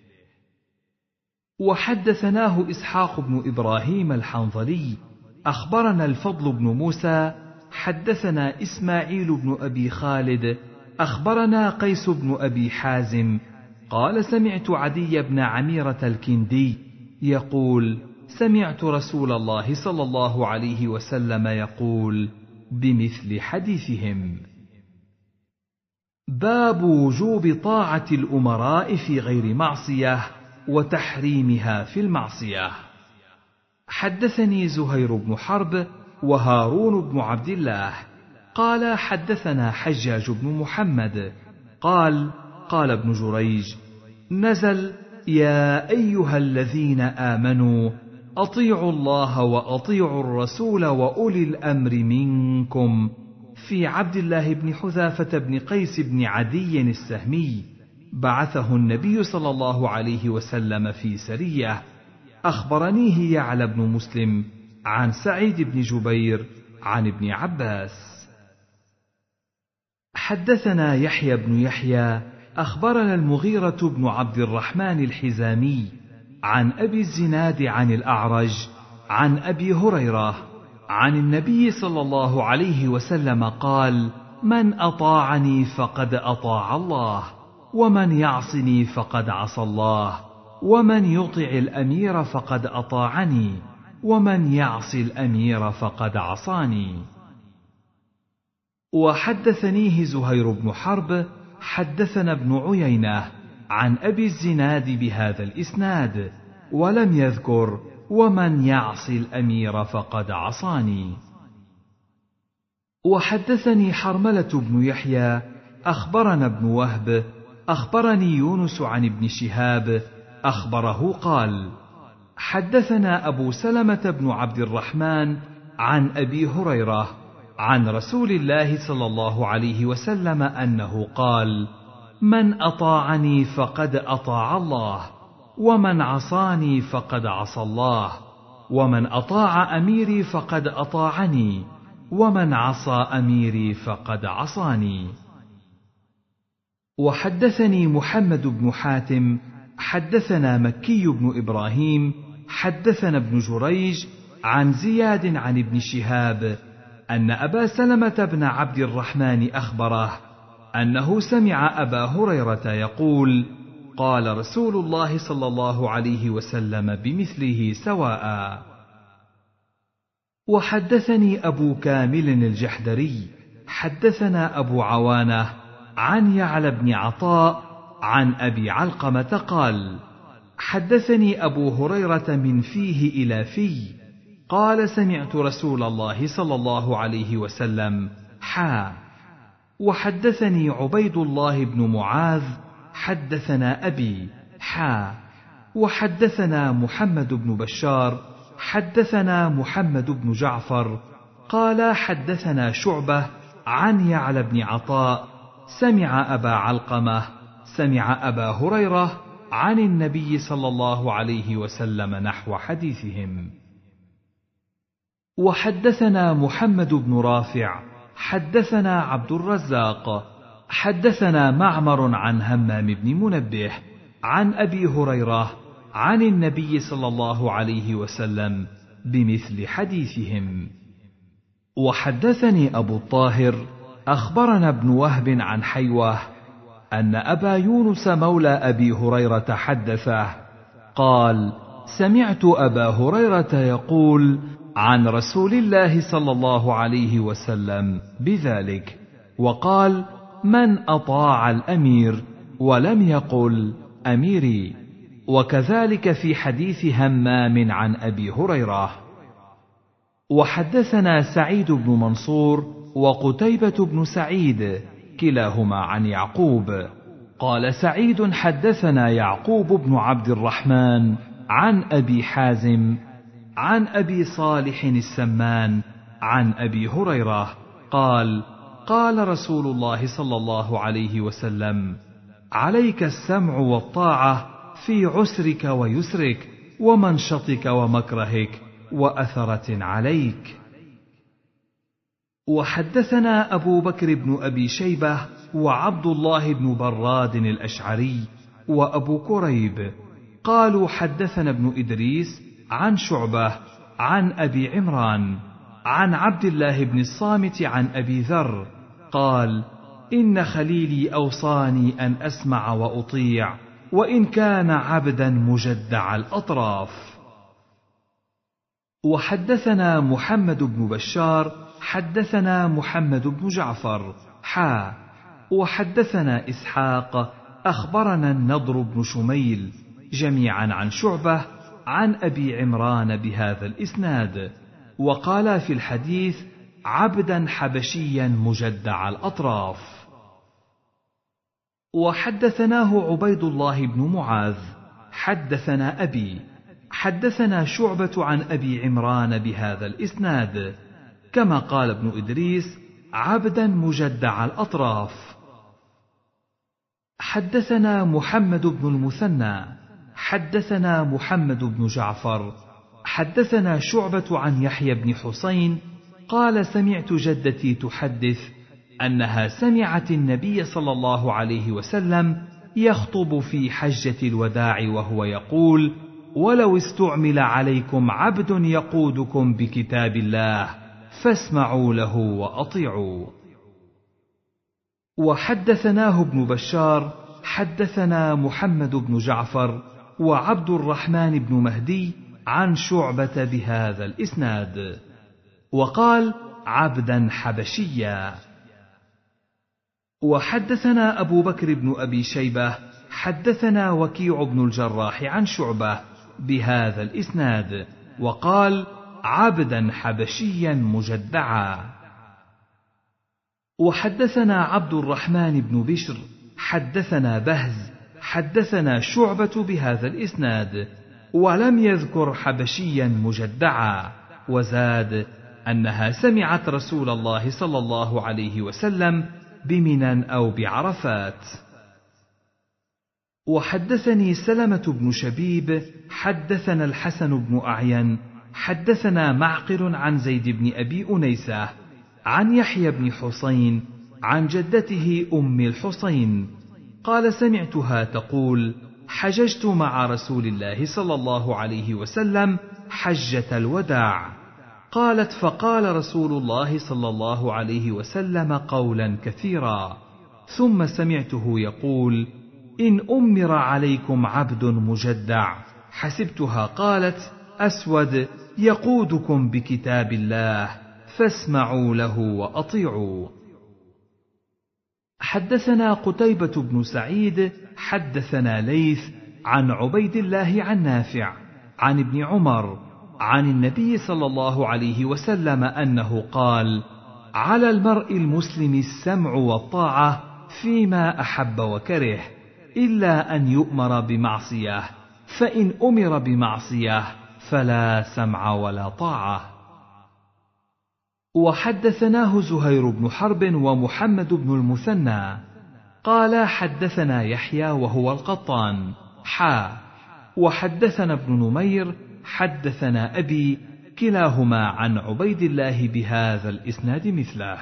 وحدثناه إسحاق بن إبراهيم الحنظلي أخبرنا الفضل بن موسى حدثنا إسماعيل بن أبي خالد أخبرنا قيس بن أبي حازم قال سمعت عدي بن عميرة الكندي يقول سمعت رسول الله صلى الله عليه وسلم يقول بمثل حديثهم. باب وجوب طاعة الأمراء في غير معصية وتحريمها في المعصية. حدثني زهير بن حرب وهارون بن عبد الله قال حدثنا حجاج بن محمد قال قال ابن جريج نزل يا أيها الذين آمنوا أطيعوا الله وأطيعوا الرسول وأولي الأمر منكم في عبد الله بن حذافة بن قيس بن عدي السهمي بعثه النبي صلى الله عليه وسلم في سرية. أخبرنيه يعلى بن مسلم عن سعيد بن جبير عن ابن عباس. حدثنا يحيى بن يحيى أخبرنا المغيرة بن عبد الرحمن الحزامي عن أبي الزناد عن الأعرج عن أبي هريرة عن النبي صلى الله عليه وسلم قال من أطاعني فقد أطاع الله ومن يعصني فقد عصى الله ومن يطع الأمير فقد أطاعني ومن يعص الأمير فقد عصاني. وحدثنيه زهير بن حرب حدثنا ابن عيينة عن أبي الزناد بهذا الإسناد ولم يذكر ومن يعص الأمير فقد عصاني. وحدثني حرملة بن يحيى أخبرنا ابن وهب أخبرني يونس عن ابن شهاب أخبره قال حدثنا أبو سلمة بن عبد الرحمن عن أبي هريرة عن رسول الله صلى الله عليه وسلم أنه قال من أطاعني فقد أطاع الله ومن عصاني فقد عصى الله ومن أطاع أميري فقد أطاعني ومن عصى أميري فقد عصاني. وحدثني محمد بن حاتم حدثنا مكي بن إبراهيم حدثنا ابن جريج عن زياد عن ابن شهاب أن أبا سلمة بن عبد الرحمن أخبره أنه سمع أبا هريرة يقول قال رسول الله صلى الله عليه وسلم بمثله سواء. وحدثني أبو كامل الجحدري حدثنا أبو عوانة عن يعلى بن عطاء عن أبي علقمة قال حدثني أبو هريرة من فيه إلى في قال سمعت رسول الله صلى الله عليه وسلم حا. وحدثني عبيد الله بن معاذ حدثنا أبي حا. وحدثنا محمد بن بشار حدثنا محمد بن جعفر قال حدثنا شعبة عن يعلى بن عطاء سمع أبا علقمة سمع أبا هريرة عن النبي صلى الله عليه وسلم نحو حديثهم. وحدثنا محمد بن رافع حدثنا عبد الرزاق حدثنا معمر عن همام بن منبه عن أبي هريرة عن النبي صلى الله عليه وسلم بمثل حديثهم. وحدثني أبو الطاهر أخبرنا ابن وهب عن حيوة أن أبا يونس مولى أبي هريرة حدثه قال سمعت أبا هريرة يقول عن رسول الله صلى الله عليه وسلم بذلك وقال من أطاع الأمير ولم يقل أميري. وكذلك في حديث همام عن أبي هريرة. وحدثنا سعيد بن منصور وقتيبة بن سعيد كلاهما عن يعقوب قال سعيد حدثنا يعقوب بن عبد الرحمن عن أبي حازم عن أبي صالح السمان عن أبي هريرة قال قال رسول الله صلى الله عليه وسلم عليك السمع والطاعة في عسرك ويسرك ومنشطك ومكرهك وأثرة عليك. وحدثنا أبو بكر بن أبي شيبة وعبد الله بن براد الأشعري وأبو كريب قالوا حدثنا ابن إدريس عن شعبة عن أبي عمران عن عبد الله بن الصامت عن أبي ذر قال: إن خليلي أوصاني أن أسمع وأطيع وإن كان عبدا مجدع الأطراف. وحدثنا محمد بن بشار حدثنا محمد بن جعفر حا وحدثنا إسحاق أخبرنا النضر بن شميل جميعا عن شعبة عن أبي عمران بهذا الإسناد، وقال في الحديث: عبدا حبشيا مجدع الأطراف. وحدثناه عبيد الله بن معاذ حدثنا أبي حدثنا شعبة عن أبي عمران بهذا الإسناد، كما قال ابن إدريس: عبدا مجدع الأطراف. حدثنا محمد بن المثنى حدثنا محمد بن جعفر حدثنا شعبة عن يحيى بن حسين قال: سمعت جدتي تحدث أنها سمعت النبي صلى الله عليه وسلم يخطب في حجة الوداع وهو يقول: ولو استعمل عليكم عبد يقودكم بكتاب الله فاسمعوا له وأطيعوا. وحدثناه ابن بشار حدثنا محمد بن جعفر وعبد الرحمن بن مهدي عن شعبة بهذا الإسناد، وقال: عبدا حبشيا. وحدثنا أبو بكر بن أبي شيبة حدثنا وكيع بن الجراح عن شعبة بهذا الإسناد، وقال: عبدا حبشيا مجدعا. وحدثنا عبد الرحمن بن بشر حدثنا بهز حدثنا شعبة بهذا الإسناد، ولم يذكر حبشيا مجدعا، وزاد أنها سمعت رسول الله صلى الله عليه وسلم بمنى أو بعرفات. وحدثني سلمة بن شبيب حدثنا الحسن بن أعين حدثنا معقل عن زيد بن أبي أنيسة عن يحيى بن حسين عن جدته أم الحسين قال: سمعتها تقول: حججت مع رسول الله صلى الله عليه وسلم حجة الوداع. قالت: فقال رسول الله صلى الله عليه وسلم قولا كثيرا، ثم سمعته يقول: إن أمر عليكم عبد مجدع. حسبتها قالت: أسود يقودكم بكتاب الله فاسمعوا له وأطيعوا. حدثنا قتيبة بن سعيد حدثنا ليث عن عبيد الله عن نافع عن ابن عمر عن النبي صلى الله عليه وسلم أنه قال: على المرء المسلم السمع والطاعة فيما أحب وكره، إلا أن يؤمر بمعصية، فإن أمر بمعصية فلا سمع ولا طاعة. وحدثناه زهير بن حرب ومحمد بن المثنى قال: حدثنا يحيى وهو القطان حا وحدثنا ابن نمير حدثنا أبي كلاهما عن عبيد الله بهذا الإسناد مثله.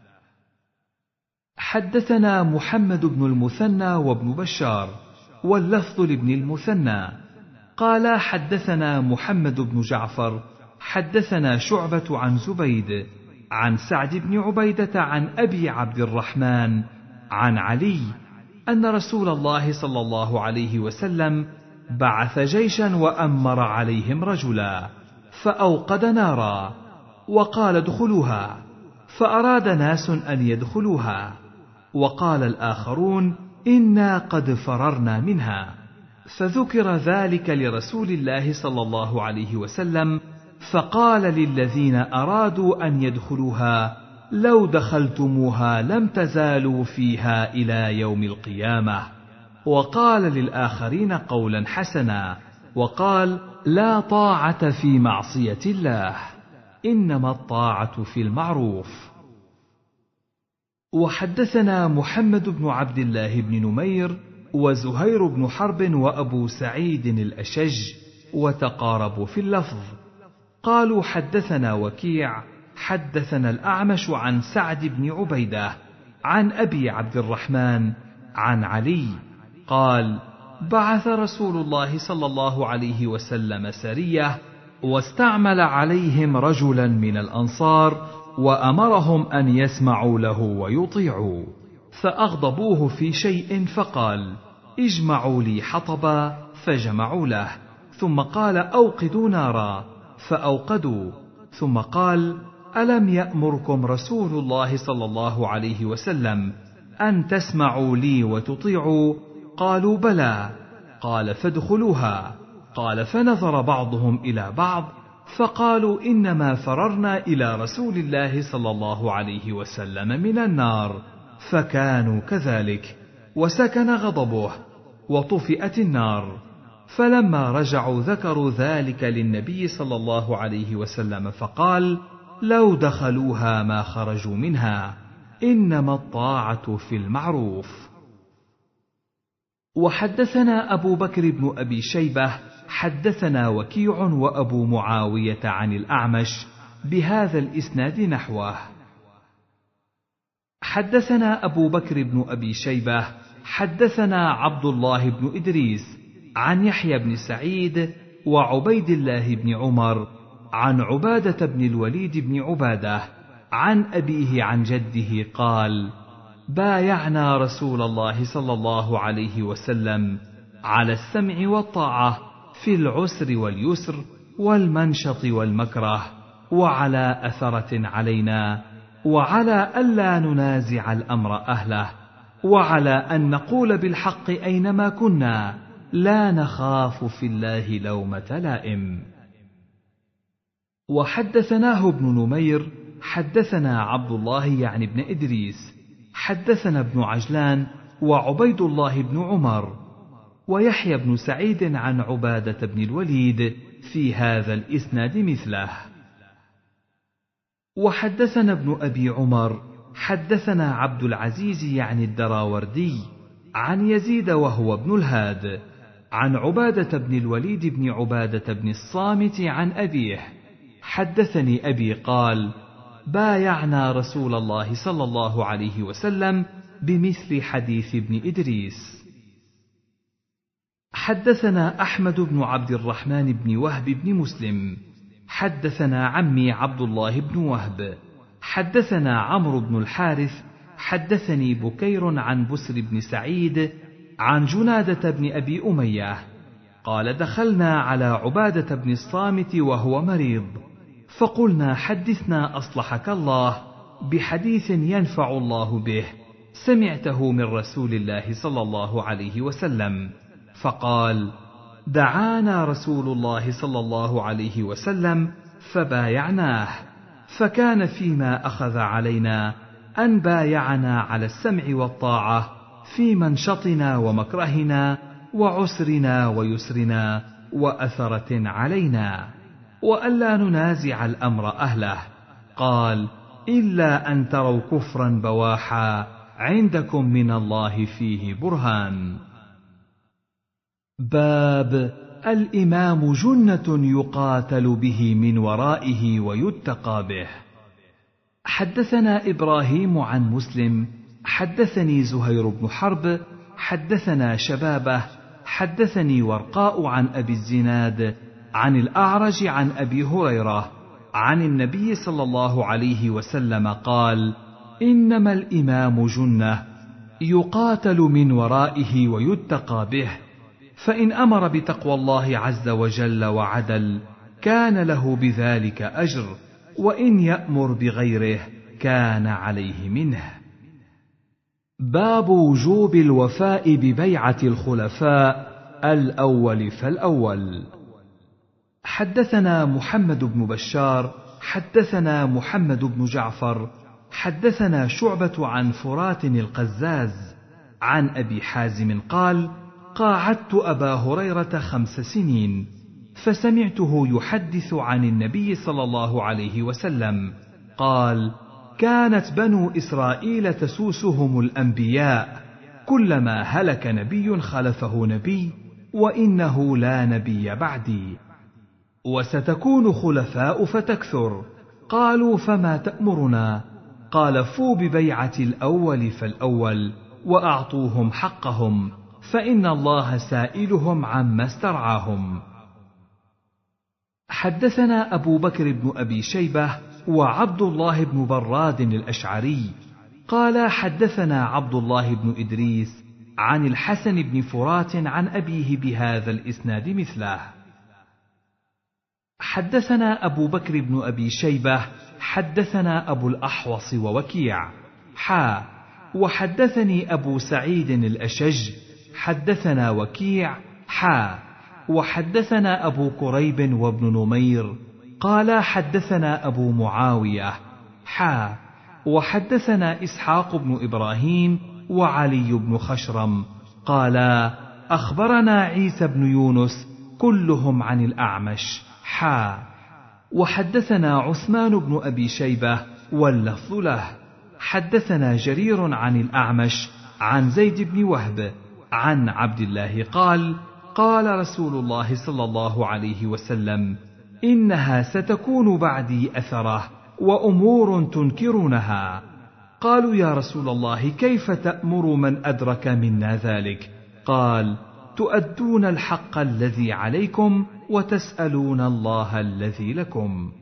حدثنا محمد بن المثنى وابن بشار واللفظ لابن المثنى قال: حدثنا محمد بن جعفر حدثنا شعبة عن زبيد عن سعد بن عبيدة عن أبي عبد الرحمن عن علي أن رسول الله صلى الله عليه وسلم بعث جيشا وأمر عليهم رجلا فأوقد نارا وقال: ادخلوها، فأراد ناس أن يدخلوها، وقال الآخرون: إنا قد فررنا منها، فذكر ذلك لرسول الله صلى الله عليه وسلم، فقال للذين أرادوا أن يدخلوها: لو دخلتموها لم تزالوا فيها إلى يوم القيامة. وقال للآخرين قولا حسنا، وقال: لا طاعة في معصية الله، إنما الطاعة في المعروف. وحدثنا محمد بن عبد الله بن نمير وزهير بن حرب وأبو سعيد الأشج وتقاربوا في اللفظ. قالوا حدثنا وكيع حدثنا الأعمش عن سعد بن عبيدة عن أبي عبد الرحمن عن علي قال: بعث رسول الله صلى الله عليه وسلم سرية، واستعمل عليهم رجلا من الأنصار، وأمرهم أن يسمعوا له ويطيعوا، فأغضبوه في شيء فقال: اجمعوا لي حطبا، فجمعوا له، ثم قال: أوقدوا نارا، فأوقدوا، ثم قال: ألم يأمركم رسول الله صلى الله عليه وسلم أن تسمعوا لي وتطيعوا؟ قالوا: بلى. قال: فادخلوها. قال: فنظر بعضهم إلى بعض فقالوا: إنما فررنا إلى رسول الله صلى الله عليه وسلم من النار، فكانوا كذلك، وسكن غضبه، وطفئت النار. فلما رجعوا ذكروا ذلك للنبي صلى الله عليه وسلم فقال: لو دخلوها ما خرجوا منها، إنما الطاعة في المعروف. وحدثنا أبو بكر بن أبي شيبة حدثنا وكيع وأبو معاوية عن الأعمش بهذا الإسناد نحوه. حدثنا أبو بكر بن أبي شيبة حدثنا عبد الله بن إدريس عن يحيى بن سعيد وعبيد الله بن عمر عن عبادة بن الوليد بن عبادة عن أبيه عن جده قال: بايعنا رسول الله صلى الله عليه وسلم على السمع والطاعة في العسر واليسر والمنشط والمكره، وعلى أثرة علينا، وعلى ألا ننازع الأمر أهله، وعلى أن نقول بالحق أينما كنا، لا نخاف في الله لومة لائم. وحدثناه ابن نمير حدثنا عبد الله يعني ابن إدريس حدثنا ابن عجلان وعبيد الله بن عمر ويحيى بن سعيد عن عبادة بن الوليد في هذا الإسناد مثله. وحدثنا ابن أبي عمر حدثنا عبد العزيز يعني الدراوردي عن يزيد وهو ابن الهاد عن عبادة بن الوليد بن عبادة بن الصامت عن أبيه حدثني أبي قال: بايعنا رسول الله صلى الله عليه وسلم بمثل حديث ابن إدريس. حدثنا أحمد بن عبد الرحمن بن وهب بن مسلم حدثنا عمي عبد الله بن وهب حدثنا عمرو بن الحارث حدثني بكير عن بسر بن سعيد عن جنادة بن أبي أمية قال: دخلنا على عبادة بن الصامت وهو مريض، فقلنا: حدثنا أصلحك الله بحديث ينفع الله به سمعته من رسول الله صلى الله عليه وسلم. فقال: دعانا رسول الله صلى الله عليه وسلم فبايعناه، فكان فيما أخذ علينا أن بايعنا على السمع والطاعة في منشطنا ومكرهنا وعسرنا ويسرنا وأثرة علينا، وألا ننازع الأمر أهله. قال: إلا أن تروا كفرا بواحا عندكم من الله فيه برهان. باب الإمام جنة يقاتل به من ورائه ويتقى به. حدثنا إبراهيم عن مسلم حدثني زهير بن حرب حدثنا شبابه حدثني ورقاء عن أبي الزناد عن الأعرج عن أبي هريرة عن النبي صلى الله عليه وسلم قال: إنما الإمام جنة يقاتل من ورائه ويتقى به، فإن أمر بتقوى الله عز وجل وعدل كان له بذلك أجر، وإن يأمر بغيره كان عليه منه. باب وجوب الوفاء ببيعة الخلفاء الأول فالأول. حدثنا محمد بن بشار حدثنا محمد بن جعفر حدثنا شعبة عن فرات القزاز عن أبي حازم قال: قاعدت أبا هريرة خمس سنين، فسمعته يحدث عن النبي صلى الله عليه وسلم قال: كانت بنو إسرائيل تسوسهم الأنبياء، كلما هلك نبي خلفه نبي، وإنه لا نبي بعدي. وستكون خلفاء فتكثر. قالوا فما تأمرنا؟ قال فوا ببيعة الأول فالأول وأعطوهم حقهم، فإن الله سائلهم عما استرعاهم. حدثنا أبو بكر بن أبي شيبة وعبد الله بن براد الأشعري قال حدثنا عبد الله بن إدريس عن الحسن بن فرات عن أبيه بهذا الإسناد مثله. حدثنا أبو بكر بن أبي شيبة حدثنا أبو الأحوص ووكيع حا وحدثني أبو سعيد الأشج حدثنا وكيع حا وحدثنا أبو كريب وابن نمير قال حدثنا أبو معاوية حا وحدثنا إسحاق بن إبراهيم وعلي بن خشرم قالا أخبرنا عيسى بن يونس كلهم عن الأعمش حا وحدثنا عثمان بن أبي شيبة واللفظ له حدثنا جرير عن الأعمش عن زيد بن وهب عن عبد الله قال قال رسول الله صلى الله عليه وسلم إنها ستكون بعدي أثرة وأمور تنكرونها. قالوا يا رسول الله كيف تأمر من أدرك منا ذلك؟ قال تؤدون الحق الذي عليكم وتسألون الله الذي لكم.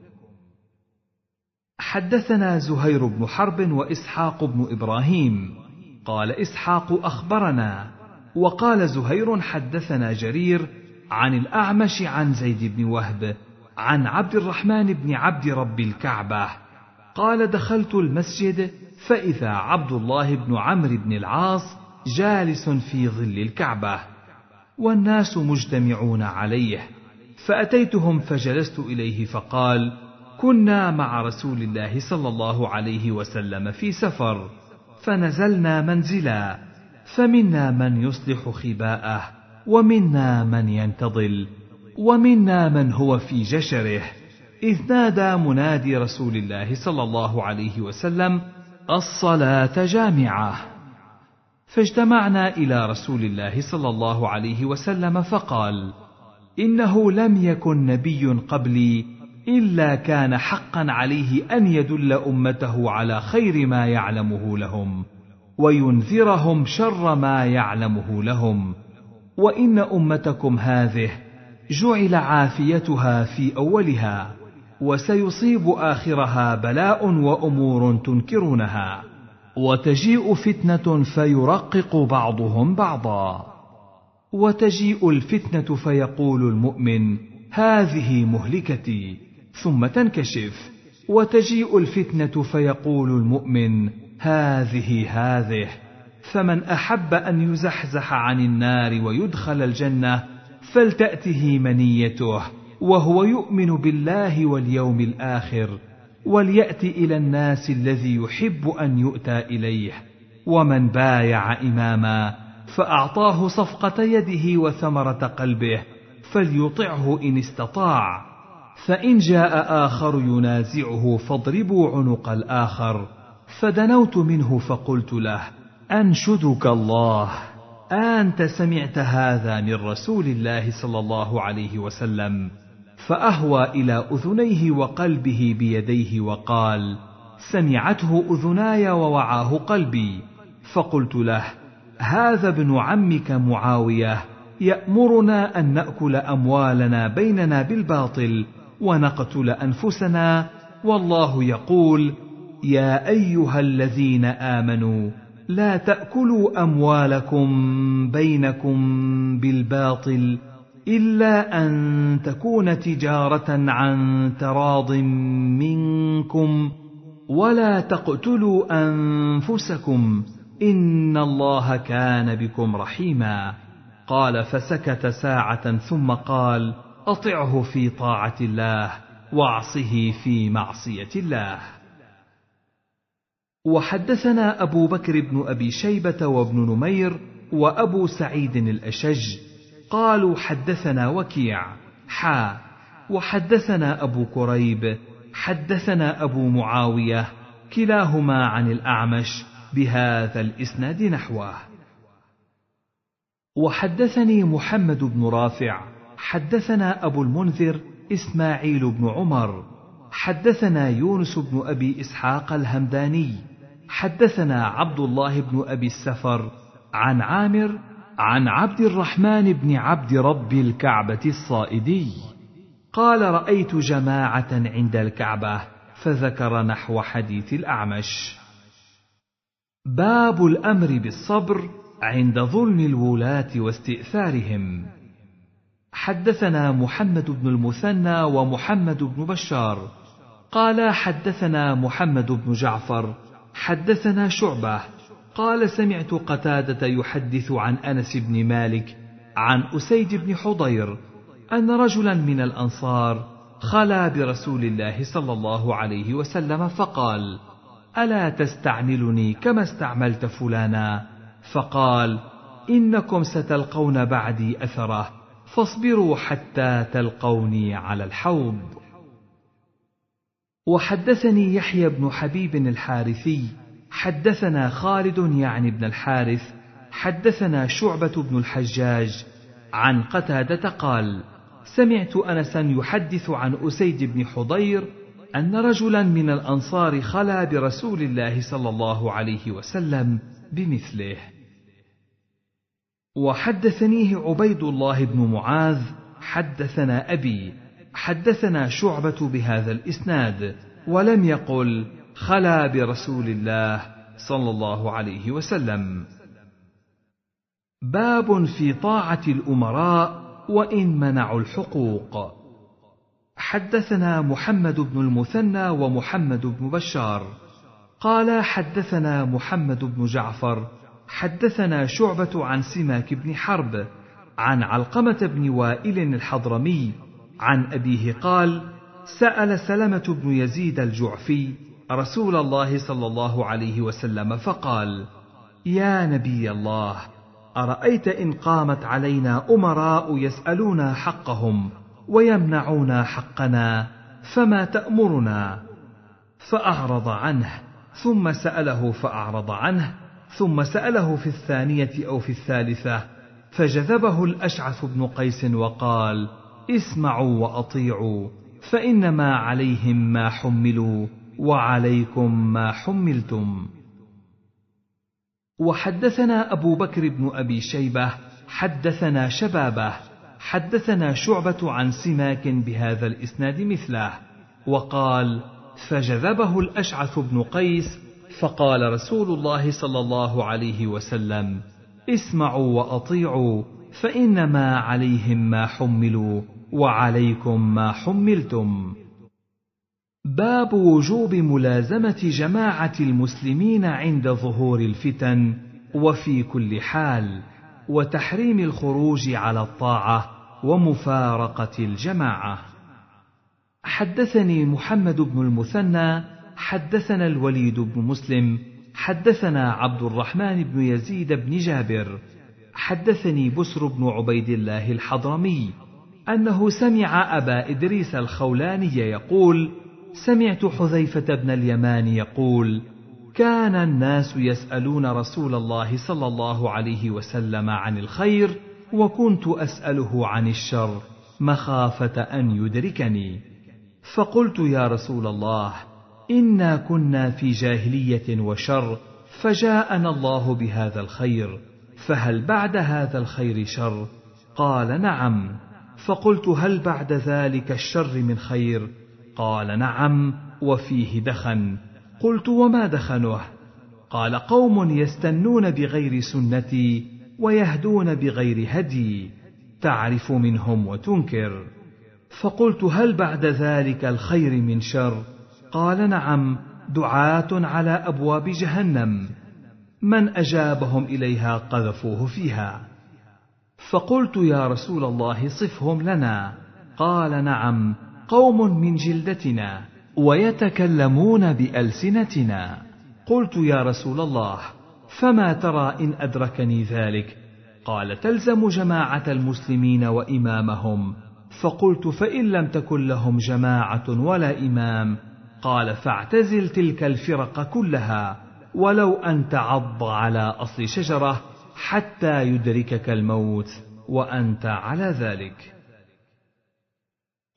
حدثنا زهير بن حرب وإسحاق بن إبراهيم قال إسحاق أخبرنا وقال زهير حدثنا جرير عن الأعمش عن زيد بن وهب عن عبد الرحمن بن عبد رب الكعبة قال دخلت المسجد فإذا عبد الله بن عمرو بن العاص جالس في ظل الكعبة والناس مجتمعون عليه، فأتيتهم فجلست إليه فقال كنا مع رسول الله صلى الله عليه وسلم في سفر فنزلنا منزلا فمنا من يصلح خباءه ومنا من ينتظل ومنا من هو في جشره، إذ نادى منادي رسول الله صلى الله عليه وسلم الصلاة جامعة، فاجتمعنا إلى رسول الله صلى الله عليه وسلم فقال إنه لم يكن نبي قبلي إلا كان حقا عليه أن يدل أمته على خير ما يعلمه لهم وينذرهم شر ما يعلمه لهم، وإن أمتكم هذه جعل عافيتها في أولها وسيصيب آخرها بلاء وأمور تنكرونها، وتجيء فتنة فيرقق بعضهم بعضا، وتجيء الفتنة فيقول المؤمن هذه مهلكتي ثم تنكشف، وتجيء الفتنة فيقول المؤمن هذه هذه، فمن أحب أن يزحزح عن النار ويدخل الجنة فلتأته منيته وهو يؤمن بالله واليوم الآخر، وليأت إلى الناس الذي يحب أن يؤتى إليه، ومن بايع إماما فأعطاه صفقة يده وثمرة قلبه فليطعه إن استطاع، فإن جاء آخر ينازعه فاضربوا عنق الآخر، فدنوت منه فقلت له أنشدك الله أنت سمعت هذا من رسول الله صلى الله عليه وسلم؟ فأهوى إلى أذنيه وقلبه بيديه وقال سمعته أذناي ووعاه قلبي، فقلت له هذا ابن عمك معاوية يأمرنا أن نأكل أموالنا بيننا بالباطل ونقتل أنفسنا، والله يقول يا أيها الذين آمنوا لا تأكلوا أموالكم بينكم بالباطل إلا أن تكون تجارة عن تراض منكم ولا تقتلوا أنفسكم إن الله كان بكم رحيما. قال فسكت ساعة ثم قال أطعه في طاعة الله واعصه في معصية الله. وحدثنا أبو بكر بن أبي شيبة وابن نمير وأبو سعيد الأشج قالوا حدثنا وكيع حا وحدثنا أبو كريب حدثنا أبو معاوية كلاهما عن الأعمش بهذا الإسناد نحوه. وحدثني محمد بن رافع حدثنا أبو المنذر إسماعيل بن عمر حدثنا يونس بن أبي إسحاق الهمداني حدثنا عبد الله بن أبي السفر عن عامر عن عبد الرحمن بن عبد رب الكعبة الصائدي قال رأيت جماعة عند الكعبة، فذكر نحو حديث الأعمش. باب الأمر بالصبر عند ظلم الولاة واستئثارهم. حدثنا محمد بن المثنى ومحمد بن بشار قال حدثنا محمد بن جعفر حدثنا شعبة قال سمعت قتادة يحدث عن أنس بن مالك عن أسيد بن حضير أن رجلا من الأنصار خلا برسول الله صلى الله عليه وسلم فقال: ألا تستعملني كما استعملت فلانا؟ فقال: إنكم ستلقون بعدي أثره، فاصبروا حتى تلقوني على الحوض. وحدثني يحيى بن حبيب الحارثي حدثنا خالد يعني بن الحارث حدثنا شعبة بن الحجاج عن قتادة قال: سمعت أنسا يحدث عن أسيد بن حضير أن رجلا من الأنصار خلا برسول الله صلى الله عليه وسلم بمثله. وحدثنيه عبيد الله بن معاذ حدثنا أبي حدثنا شعبة بهذا الإسناد ولم يقل خلا برسول الله صلى الله عليه وسلم. باب في طاعة الأمراء وإن منعوا الحقوق. حدثنا محمد بن المثنى ومحمد بن بشار قال حدثنا محمد بن جعفر حدثنا شعبة عن سماك بن حرب عن علقمة بن وائل الحضرمي عن أبيه قال: سأل سلمة بن يزيد الجعفي رسول الله صلى الله عليه وسلم فقال: يا نبي الله، أرأيت إن قامت علينا أمراء يسألون حقهم ويمنعون حقنا، فما تأمرنا؟ فأعرض عنه، ثم سأله فأعرض عنه، ثم سأله في الثانية أو في الثالثة، فجذبه الأشعث بن قيس وقال: اسمعوا وأطيعوا، فإنما عليهم ما حملوا وعليكم ما حملتم. وحدثنا أبو بكر بن أبي شيبة حدثنا شبابه حدثنا شعبة عن سماك بهذا الإسناد مثله، وقال: فجذبه الأشعث بن قيس فقال رسول الله صلى الله عليه وسلم: اسمعوا وأطيعوا، فإنما عليهم ما حملوا وعليكم ما حملتم. باب وجوب ملازمة جماعة المسلمين عند ظهور الفتن وفي كل حال، وتحريم الخروج على الطاعة ومفارقة الجماعة. حدثني محمد بن المثنى حدثنا الوليد بن مسلم حدثنا عبد الرحمن بن يزيد بن جابر حدثني بسر بن عبيد الله الحضرمي أنه سمع أبا إدريس الخولاني يقول: سمعت حذيفة بن اليمان يقول: كان الناس يسألون رسول الله صلى الله عليه وسلم عن الخير، وكنت أسأله عن الشر مخافة أن يدركني، فقلت: يا رسول الله، إنا كنا في جاهلية وشر، فجاءنا الله بهذا الخير، فهل بعد هذا الخير شر؟ قال: نعم. فقلت: هل بعد ذلك الشر من خير؟ قال: نعم، وفيه دخن. قلت: وما دخنه؟ قال: قوم يستنون بغير سنتي ويهدون بغير هدي، تعرف منهم وتنكر. فقلت: هل بعد ذلك الخير من شر؟ قال: نعم، دعاة على أبواب جهنم، من أجابهم إليها قذفوه فيها. فقلت: يا رسول الله، صفهم لنا. قال: نعم، قوم من جلدتنا ويتكلمون بألسنتنا. قلت: يا رسول الله، فما ترى إن أدركني ذلك؟ قال: تلزم جماعة المسلمين وإمامهم. فقلت: فإن لم تكن لهم جماعة ولا إمام؟ قال: فاعتزل تلك الفرق كلها، ولو أن تعض على أصل شجرة حتى يدركك الموت وأنت على ذلك.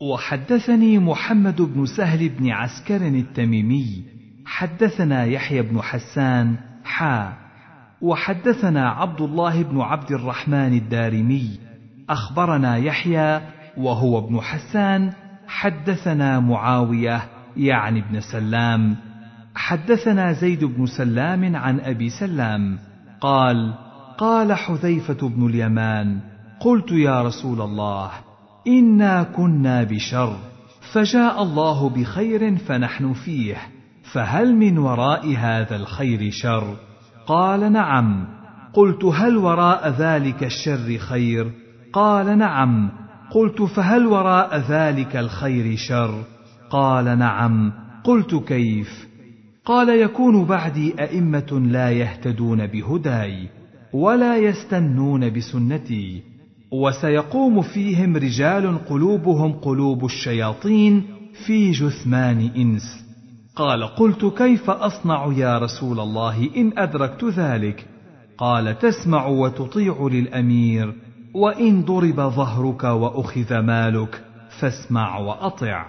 وحدثني محمد بن سهل بن عسكر التميمي حدثنا يحيى بن حسان حا وحدثنا عبد الله بن عبد الرحمن الدارمي أخبرنا يحيى وهو ابن حسان حدثنا معاوية يعني ابن سلام حدثنا زيد بن سلام عن أبي سلام قال قال حذيفة بن اليمان قلت يا رسول الله إنا كنا بشر فجاء الله بخير فنحن فيه فهل من وراء هذا الخير شر؟ قال نعم. قلت هل وراء ذلك الشر خير؟ قال نعم. قلت فهل وراء ذلك الخير شر؟ قال نعم. قلت كيف؟ قال يكون بعدي أئمة لا يهتدون بهداي ولا يستنون بسنتي وسيقوم فيهم رجال قلوبهم قلوب الشياطين في جثمان إنس. قال قلت كيف أصنع يا رسول الله إن أدركت ذلك؟ قال تسمع وتطيع للأمير وإن ضرب ظهرك وأخذ مالك فاسمع وأطع.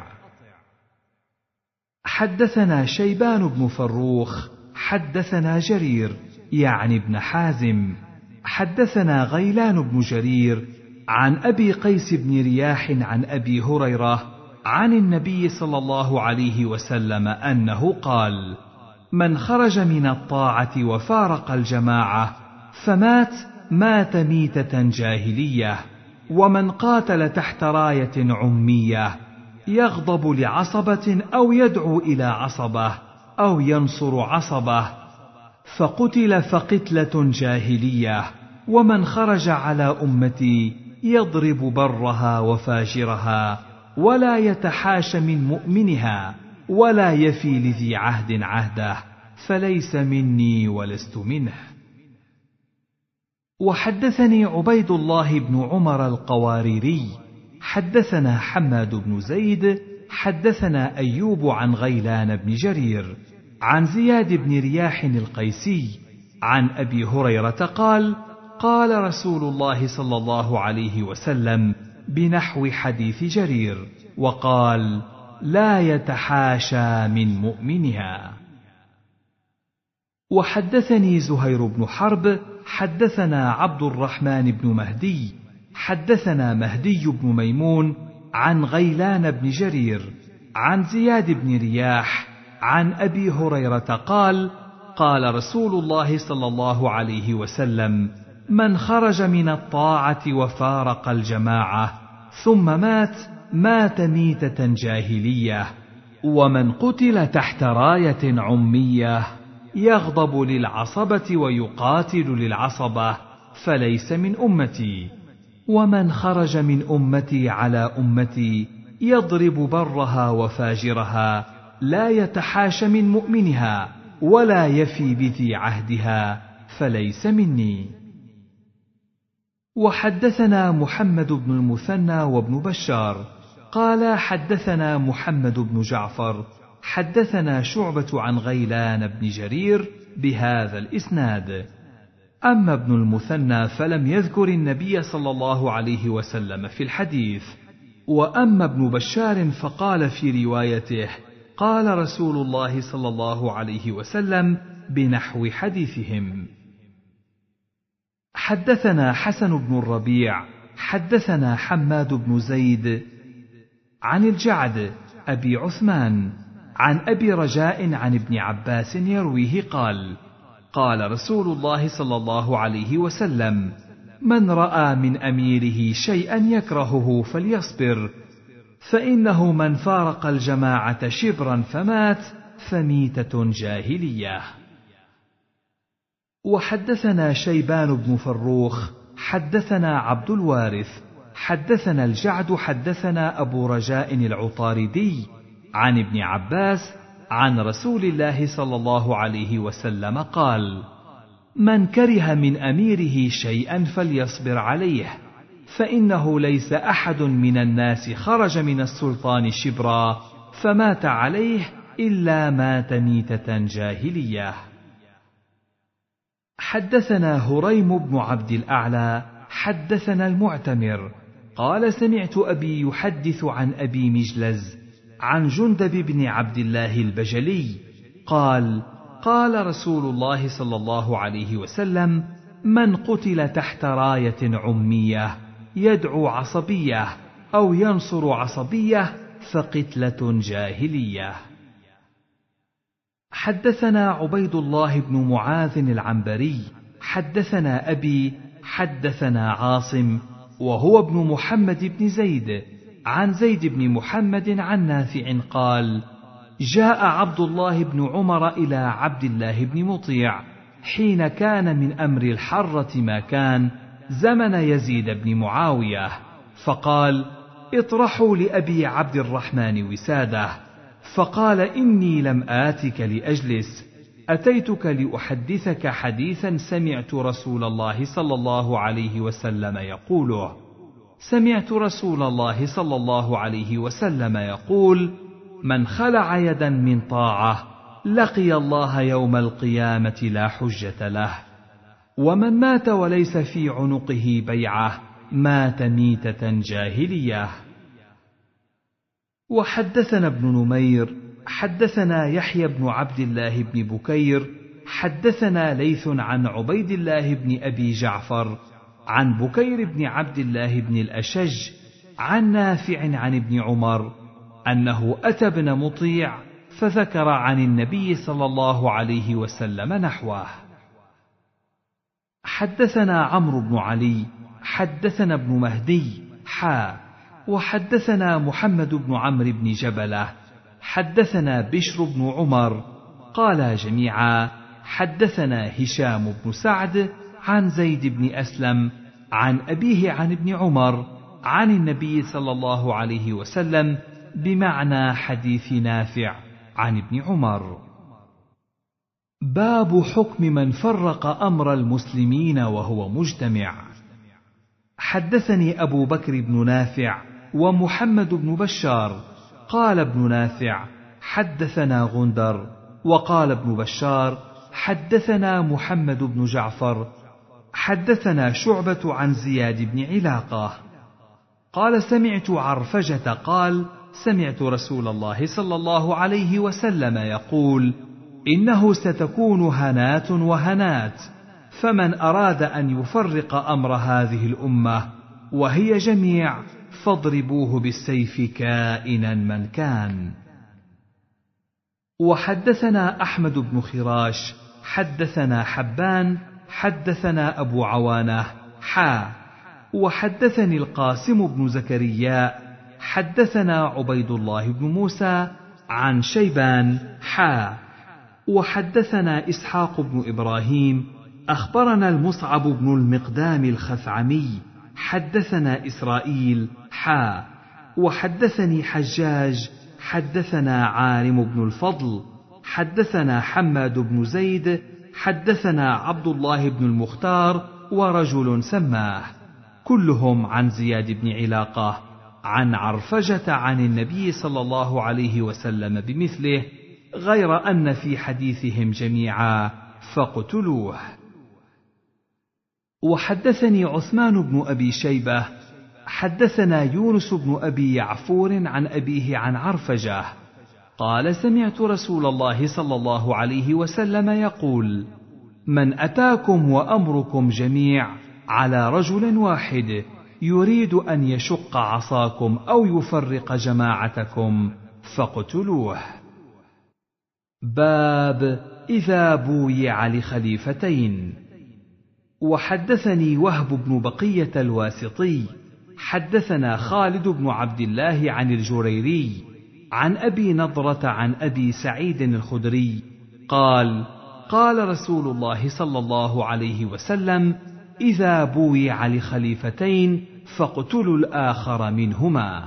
حدثنا شيبان بن فروخ حدثنا جرير يعني ابن حازم حدثنا غيلان بن جرير عن أبي قيس بن رياح عن أبي هريرة عن النبي صلى الله عليه وسلم أنه قال من خرج من الطاعة وفارق الجماعة فمات مات ميتة جاهلية ومن قاتل تحت راية عمية يغضب لعصبة أو يدعو إلى عصبة أو ينصر عصبة فقتل فقتلة جاهلية ومن خرج على أمتي يضرب برها وفاجرها ولا يتحاش من مؤمنها ولا يفي لذي عهد عهده فليس مني ولست منه. وحدثني عبيد الله بن عمر القواريري حدثنا حماد بن زيد حدثنا أيوب عن غيلان بن جرير عن زياد بن رياح القيسي عن أبي هريرة قال قال رسول الله صلى الله عليه وسلم بنحو حديث جرير وقال لا يتحاشى من مؤمنها. وحدثني زهير بن حرب حدثنا عبد الرحمن بن مهدي حدثنا مهدي بن ميمون عن غيلان بن جرير عن زياد بن رياح عن أبي هريرة قال قال رسول الله صلى الله عليه وسلم من خرج من الطاعة وفارق الجماعة ثم مات مات ميتة جاهلية ومن قتل تحت راية عمية يغضب للعصبة ويقاتل للعصبة فليس من أمتي ومن خرج من أمتي على أمتي يضرب برها وفاجرها لا يتحاش من مؤمنها ولا يفي بذي عهدها فليس مني. وحدثنا محمد بن المثنى وابن بشار قال حدثنا محمد بن جعفر حدثنا شعبة عن غيلان بن جرير بهذا الإسناد. أما ابن المثنى فلم يذكر النبي صلى الله عليه وسلم في الحديث. وأما ابن بشار فقال في روايته قال رسول الله صلى الله عليه وسلم بنحو حديثهم. حدثنا حسن بن الربيع حدثنا حماد بن زيد عن الجعد أبي عثمان عن أبي رجاء عن ابن عباس يرويه قال قال رسول الله صلى الله عليه وسلم من رأى من أميره شيئا يكرهه فليصبر فإنه من فارق الجماعة شبرا فمات فميتة جاهلية. وحدثنا شيبان بن فروخ حدثنا عبد الوارث حدثنا الجعد حدثنا أبو رجاء العطاردي عن ابن عباس عن رسول الله صلى الله عليه وسلم قال من كره من أميره شيئا فليصبر عليه فإنه ليس أحد من الناس خرج من السلطان شبرا فمات عليه إلا مات ميتة جاهلية. حدثنا هريم بن عبد الأعلى حدثنا المعتمر قال سمعت أبي يحدث عن أبي مجلز عن جندب بن عبد الله البجلي قال قال رسول الله صلى الله عليه وسلم: من قتل تحت راية عمية يدعو عصبية أو ينصر عصبية فقتلة جاهلية. حدثنا عبيد الله بن معاذ العنبري حدثنا أبي حدثنا عاصم وهو ابن محمد بن زيد عن زيد بن محمد عن نافع قال: جاء عبد الله بن عمر إلى عبد الله بن مطيع حين كان من أمر الحرة ما كان زمن يزيد بن معاوية، فقال: اطرحوا لأبي عبد الرحمن وساده. فقال: إني لم آتك لأجلس، أتيتك لأحدثك حديثا سمعت رسول الله صلى الله عليه وسلم يقوله. سمعت رسول الله صلى الله عليه وسلم يقول: من خلع يدا من طاعة لقي الله يوم القيامة لا حجة له، ومن مات وليس في عنقه بيعة مات ميتة جاهلية. وحدثنا ابن نمير حدثنا يحيى بن عبد الله بن بكير حدثنا ليث عن عبيد الله بن أبي جعفر عن بكير بن عبد الله بن الأشج عن نافع عن ابن عمر أنه أتى ابن مطيع فذكر عن النبي صلى الله عليه وسلم نحوه. حدثنا عمرو بن علي حدثنا ابن مهدي حا وحدثنا محمد بن عمرو بن جبلة حدثنا بشر بن عمر قال جميعا: حدثنا هشام بن سعد عن زيد بن أسلم عن أبيه عن ابن عمر عن النبي صلى الله عليه وسلم بمعنى حديث نافع عن ابن عمر. باب حكم من فرق أمر المسلمين وهو مجتمع. حدثني أبو بكر بن نافع ومحمد بن بشار قال ابن نافع: حدثنا غندر، وقال ابن بشار: حدثنا محمد بن جعفر حدثنا شعبة عن زياد بن علاقة قال: سمعت عرفجة قال: سمعت رسول الله صلى الله عليه وسلم يقول: إنه ستكون هنات وهنات، فمن أراد أن يفرق أمر هذه الأمة وهي جميع فاضربوه بالسيف كائنا من كان. وحدثنا أحمد بن خراش حدثنا حبان حدثنا أبو عوانة حا وحدثني القاسم بن زكريا حدثنا عبيد الله بن موسى عن شيبان حا وحدثنا إسحاق بن إبراهيم أخبرنا المصعب بن المقدام الخثعمي حدثنا إسرائيل حا وحدثني حجاج حدثنا عالم بن الفضل حدثنا حماد بن زيد حدثنا عبد الله بن المختار ورجل سماه، كلهم عن زياد بن علاقة عن عرفجة عن النبي صلى الله عليه وسلم بمثله، غير أن في حديثهم جميعا فاقتلوه. وحدثني عثمان بن أبي شيبة حدثنا يونس بن أبي يعفور عن أبيه عن عرفجة قال: سمعت رسول الله صلى الله عليه وسلم يقول: من أتاكم وأمركم جميع على رجل واحد يريد أن يشق عصاكم أو يفرق جماعتكم فاقتلوه. باب إذا بويع لخليفتين. وحدثني وهب بن بقية الواسطي حدثنا خالد بن عبد الله عن الجريري عن أبي نضرة عن أبي سعيد الخدري قال: قال رسول الله صلى الله عليه وسلم: إذا بويع لخليفتين فاقتلوا الآخر منهما.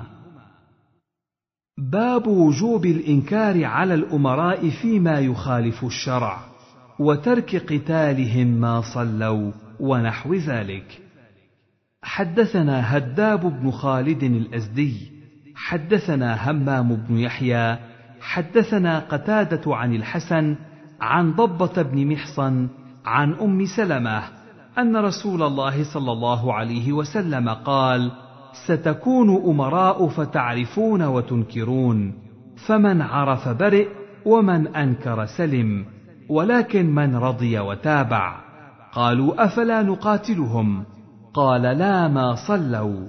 باب وجوب الإنكار على الأمراء فيما يخالف الشرع وترك قتالهم ما صلوا ونحو ذلك. حدثنا هداب بن خالد الأزدي حدثنا همام بن يحيى حدثنا قتادة عن الحسن عن ضبة بن محصن عن أم سلمة أن رسول الله صلى الله عليه وسلم قال: ستكون أمراء فتعرفون وتنكرون، فمن عرف برئ ومن أنكر سلم، ولكن من رضي وتابع. قالوا أفلا نقاتلهم؟ قال لا ما صلوا.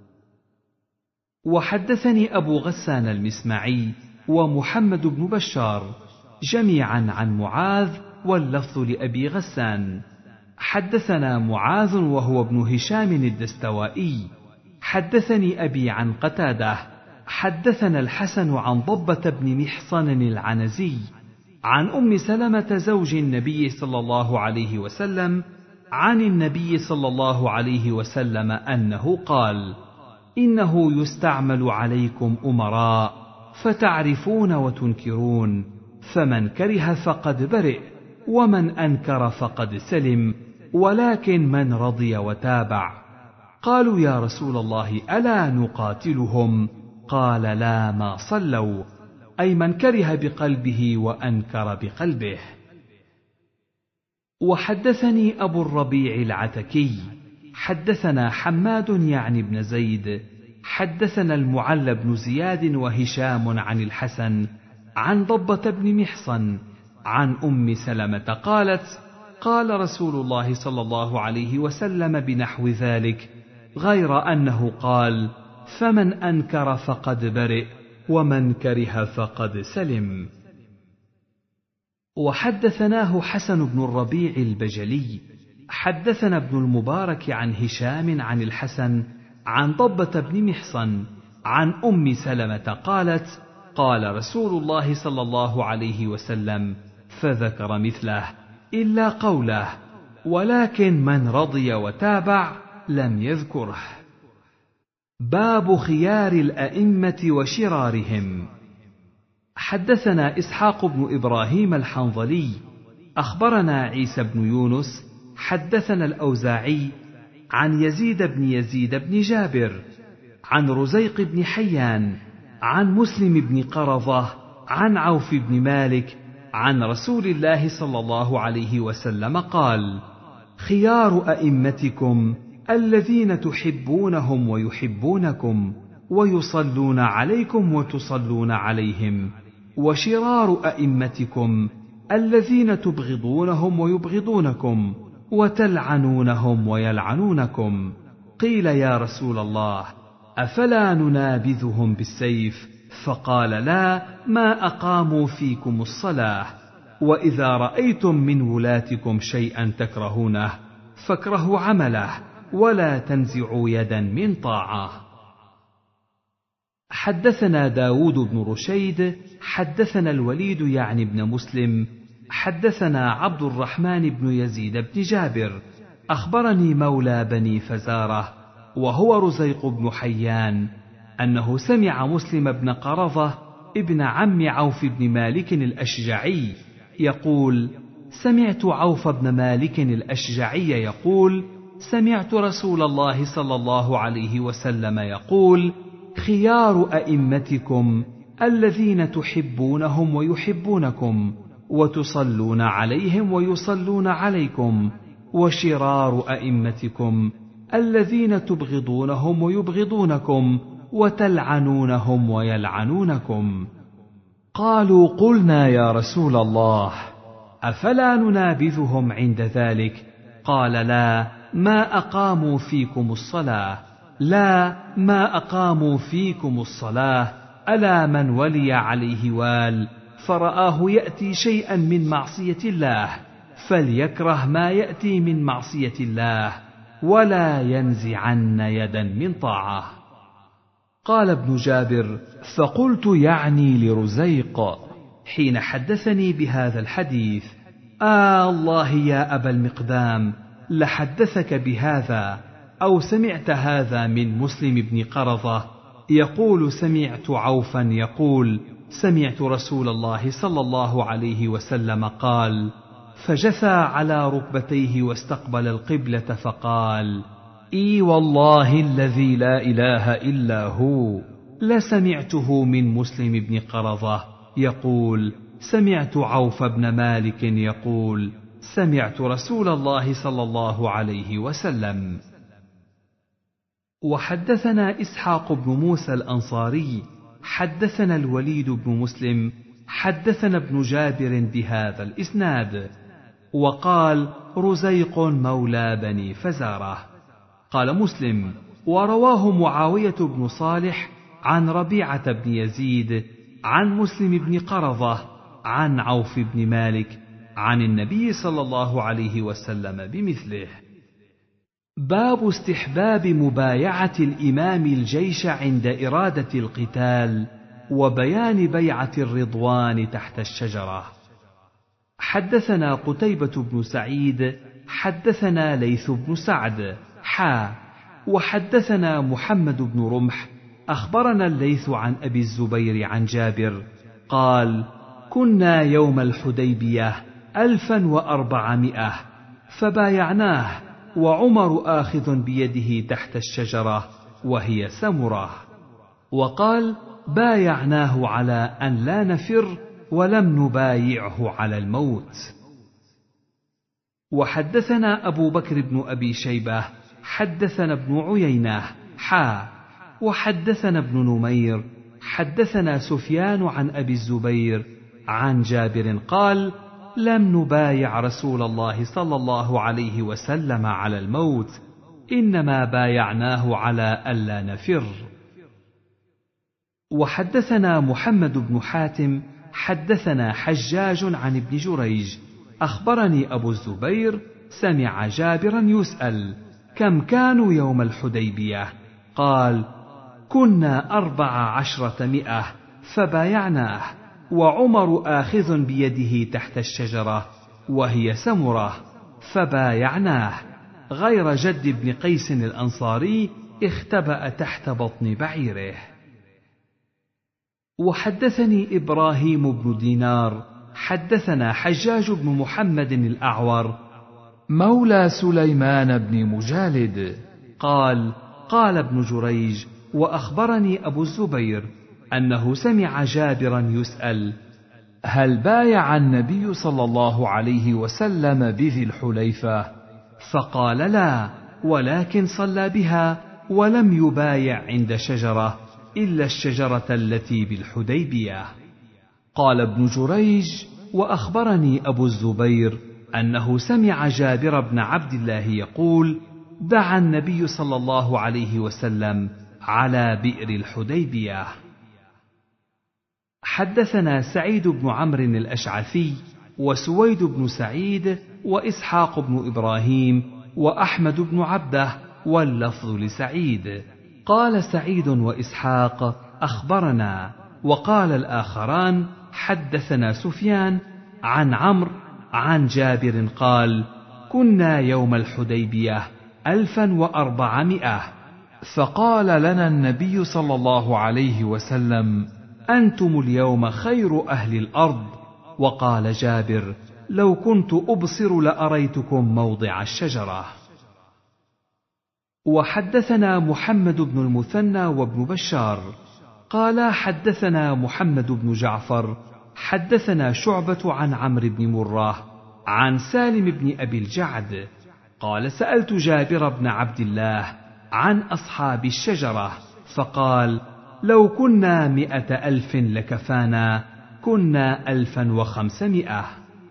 وحدثني أبو غسان المسمعي ومحمد بن بشار جميعا عن معاذ، واللفظ لأبي غسان. حدثنا معاذ وهو ابن هشام الدستوائي حدثني أبي عن قتادة حدثنا الحسن عن ضبة بن محصن العنزي عن أم سلمة زوج النبي صلى الله عليه وسلم عن النبي صلى الله عليه وسلم أنه قال: إنه يستعمل عليكم أمراء فتعرفون وتنكرون، فمن كره فقد برئ، ومن أنكر فقد سلم، ولكن من رضي وتابع. قالوا يا رسول الله ألا نقاتلهم؟ قال لا ما صلوا، أي من كره بقلبه وأنكر بقلبه. وحدثني أبو الربيع العتكي حدثنا حماد يعني بن زيد حدثنا المعلى بن زياد وهشام عن الحسن عن ضبة بن محصن عن أم سلمة قالت: قال رسول الله صلى الله عليه وسلم بنحو ذلك، غير أنه قال: فمن أنكر فقد برئ، ومن كره فقد سلم. وحدثناه حسن بن الربيع البجلي حدثنا ابن المبارك عن هشام عن الحسن عن ضبة بن محصن عن أم سلمة قالت: قال رسول الله صلى الله عليه وسلم، فذكر مثله إلا قوله: ولكن من رضي وتابع لم يذكره. باب خيار الأئمة وشرارهم. حدثنا إسحاق بن إبراهيم الحنظلي أخبرنا عيسى بن يونس حدثنا الأوزاعي عن يزيد بن يزيد بن جابر عن رزيق بن حيان عن مسلم بن قرظة عن عوف بن مالك عن رسول الله صلى الله عليه وسلم قال: خيار أئمتكم الذين تحبونهم ويحبونكم ويصلون عليكم وتصلون عليهم، وشرار أئمتكم الذين تبغضونهم ويبغضونكم وتلعنونهم ويلعنونكم. قيل يا رسول الله أفلا ننابذهم بالسيف؟ فقال: لا، ما أقاموا فيكم الصلاة. وإذا رأيتم من ولاتكم شيئا تكرهونه فاكرهوا عمله، ولا تنزعوا يدا من طاعة. حدثنا داود بن رشيد حدثنا الوليد يعني بن مسلم حدثنا عبد الرحمن بن يزيد بن جابر أخبرني مولى بني فزارة وهو رزيق بن حيان أنه سمع مسلم بن قرظة ابن عم عوف بن مالك الأشجعي يقول: سمعت عوف بن مالك الأشجعي يقول: سمعت رسول الله صلى الله عليه وسلم يقول: خيار أئمتكم الذين تحبونهم ويحبونكم وتصلون عليهم ويصلون عليكم، وشرار أئمتكم الذين تبغضونهم ويبغضونكم وتلعنونهم ويلعنونكم. قالوا: قلنا يا رسول الله أفلا ننابذهم عند ذلك؟ قال: لا، ما أقاموا فيكم الصلاة. لا، ما أقاموا فيكم الصلاة. ألا من ولي عليه وال فرآه يأتي شيئا من معصية الله فليكره ما يأتي من معصية الله، ولا ينزعن يدا من طاعة. قال ابن جابر: فقلت يعني لرزيق حين حدثني بهذا الحديث: آه الله يا أبا المقدام، لحدثك بهذا أو سمعت هذا من مسلم بن قرظة يقول: سمعت عوفا يقول: سمعت رسول الله صلى الله عليه وسلم قال، فجثى على ركبتيه واستقبل القبلة فقال: إي والله الذي لا إله إلا هو، لسمعته من مسلم بن قرظة يقول: سمعت عوف بن مالك يقول: سمعت رسول الله صلى الله عليه وسلم. وحدثنا إسحاق بن موسى الأنصاري حدثنا الوليد بن مسلم حدثنا ابن جابر بهذا الإسناد. وقال رزيق مولى بني فزارة. قال مسلم: ورواه معاوية بن صالح عن ربيعة بن يزيد عن مسلم بن قرظة عن عوف بن مالك عن النبي صلى الله عليه وسلم بمثله. باب استحباب مبايعة الإمام الجيش عند إرادة القتال وبيان بيعة الرضوان تحت الشجرة. حدثنا قتيبة بن سعيد حدثنا ليث بن سعد حا وحدثنا محمد بن رمح أخبرنا الليث عن أبي الزبير عن جابر قال: كنا يوم الحديبية ألفا وأربعمائة فبايعناه وعمر آخذ بيده تحت الشجرة وهي سمرة. وقال: بايعناه على أن لا نفر ولم نبايعه على الموت. وحدثنا أبو بكر بن أبي شيبة حدثنا ابن عيينة حا وحدثنا ابن نمير حدثنا سفيان عن أبي الزبير عن جابر قال: لم نبايع رسول الله صلى الله عليه وسلم على الموت، إنما بايعناه على ألا نفر. وحدثنا محمد بن حاتم حدثنا حجاج عن ابن جريج أخبرني أبو الزبير سمع جابرا يسأل: كم كانوا يوم الحديبية؟ قال: كنا أربع عشرة مئة فبايعناه وعمر آخذ بيده تحت الشجرة وهي سمرة فبايعناه، غير جد بن قيس الأنصاري اختبأ تحت بطن بعيره. وحدثني إبراهيم بن دينار حدثنا حجاج بن محمد الأعور مولى سليمان بن مجالد قال: قال ابن جريج وأخبرني أبو الزبير أنه سمع جابرا يسأل: هل بايع النبي صلى الله عليه وسلم بذي الحليفة؟ فقال: لا، ولكن صلى بها ولم يبايع عند شجرة إلا الشجرة التي بالحديبية. قال ابن جريج وأخبرني أبو الزبير أنه سمع جابر بن عبد الله يقول: دعا النبي صلى الله عليه وسلم على بئر الحديبية. حدثنا سعيد بن عمرو الأشعثي وسويد بن سعيد وإسحاق بن إبراهيم وأحمد بن عبده واللفظ لسعيد. قال سعيد وإسحاق: أخبرنا. وقال الآخران: حدثنا سفيان عن عمرو عن جابر قال: كنا يوم الحديبية ألفا وأربعمائة فقال لنا النبي صلى الله عليه وسلم: أنتم اليوم خير أهل الأرض. وقال جابر: لو كنت أبصر لأريتكم موضع الشجرة. وحدثنا محمد بن المثنى وابن بشار قال: حدثنا محمد بن جعفر حدثنا شعبة عن عمرو بن مرة عن سالم بن أبي الجعد قال: سألت جابر بن عبد الله عن أصحاب الشجرة فقال: لو كنا مئة ألف لكفانا، كنا ألفا وخمسمائة.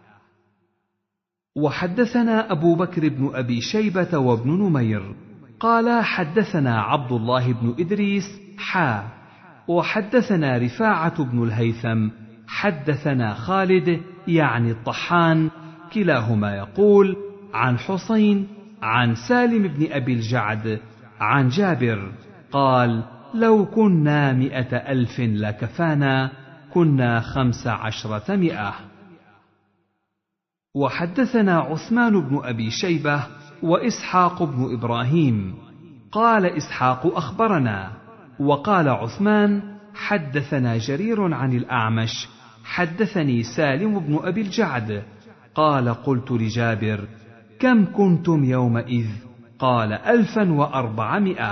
وحدثنا أبو بكر بن أبي شيبة وابن نمير قال: حدثنا عبد الله بن إدريس حا وحدثنا رفاعة بن الهيثم حدثنا خالد يعني الطحان كلاهما يقول عن حسين عن سالم بن أبي الجعد عن جابر قال: لو كنا مئة ألف لكفانا، كنا خمس عشرة مئة. وحدثنا عثمان بن أبي شيبة وإسحاق بن إبراهيم قال إسحاق: أخبرنا. وقال عثمان: حدثنا جرير عن الأعمش حدثني سالم بن أبي الجعد قال: قلت لجابر: كم كنتم يومئذ؟ قال: ألفا وأربعمائة.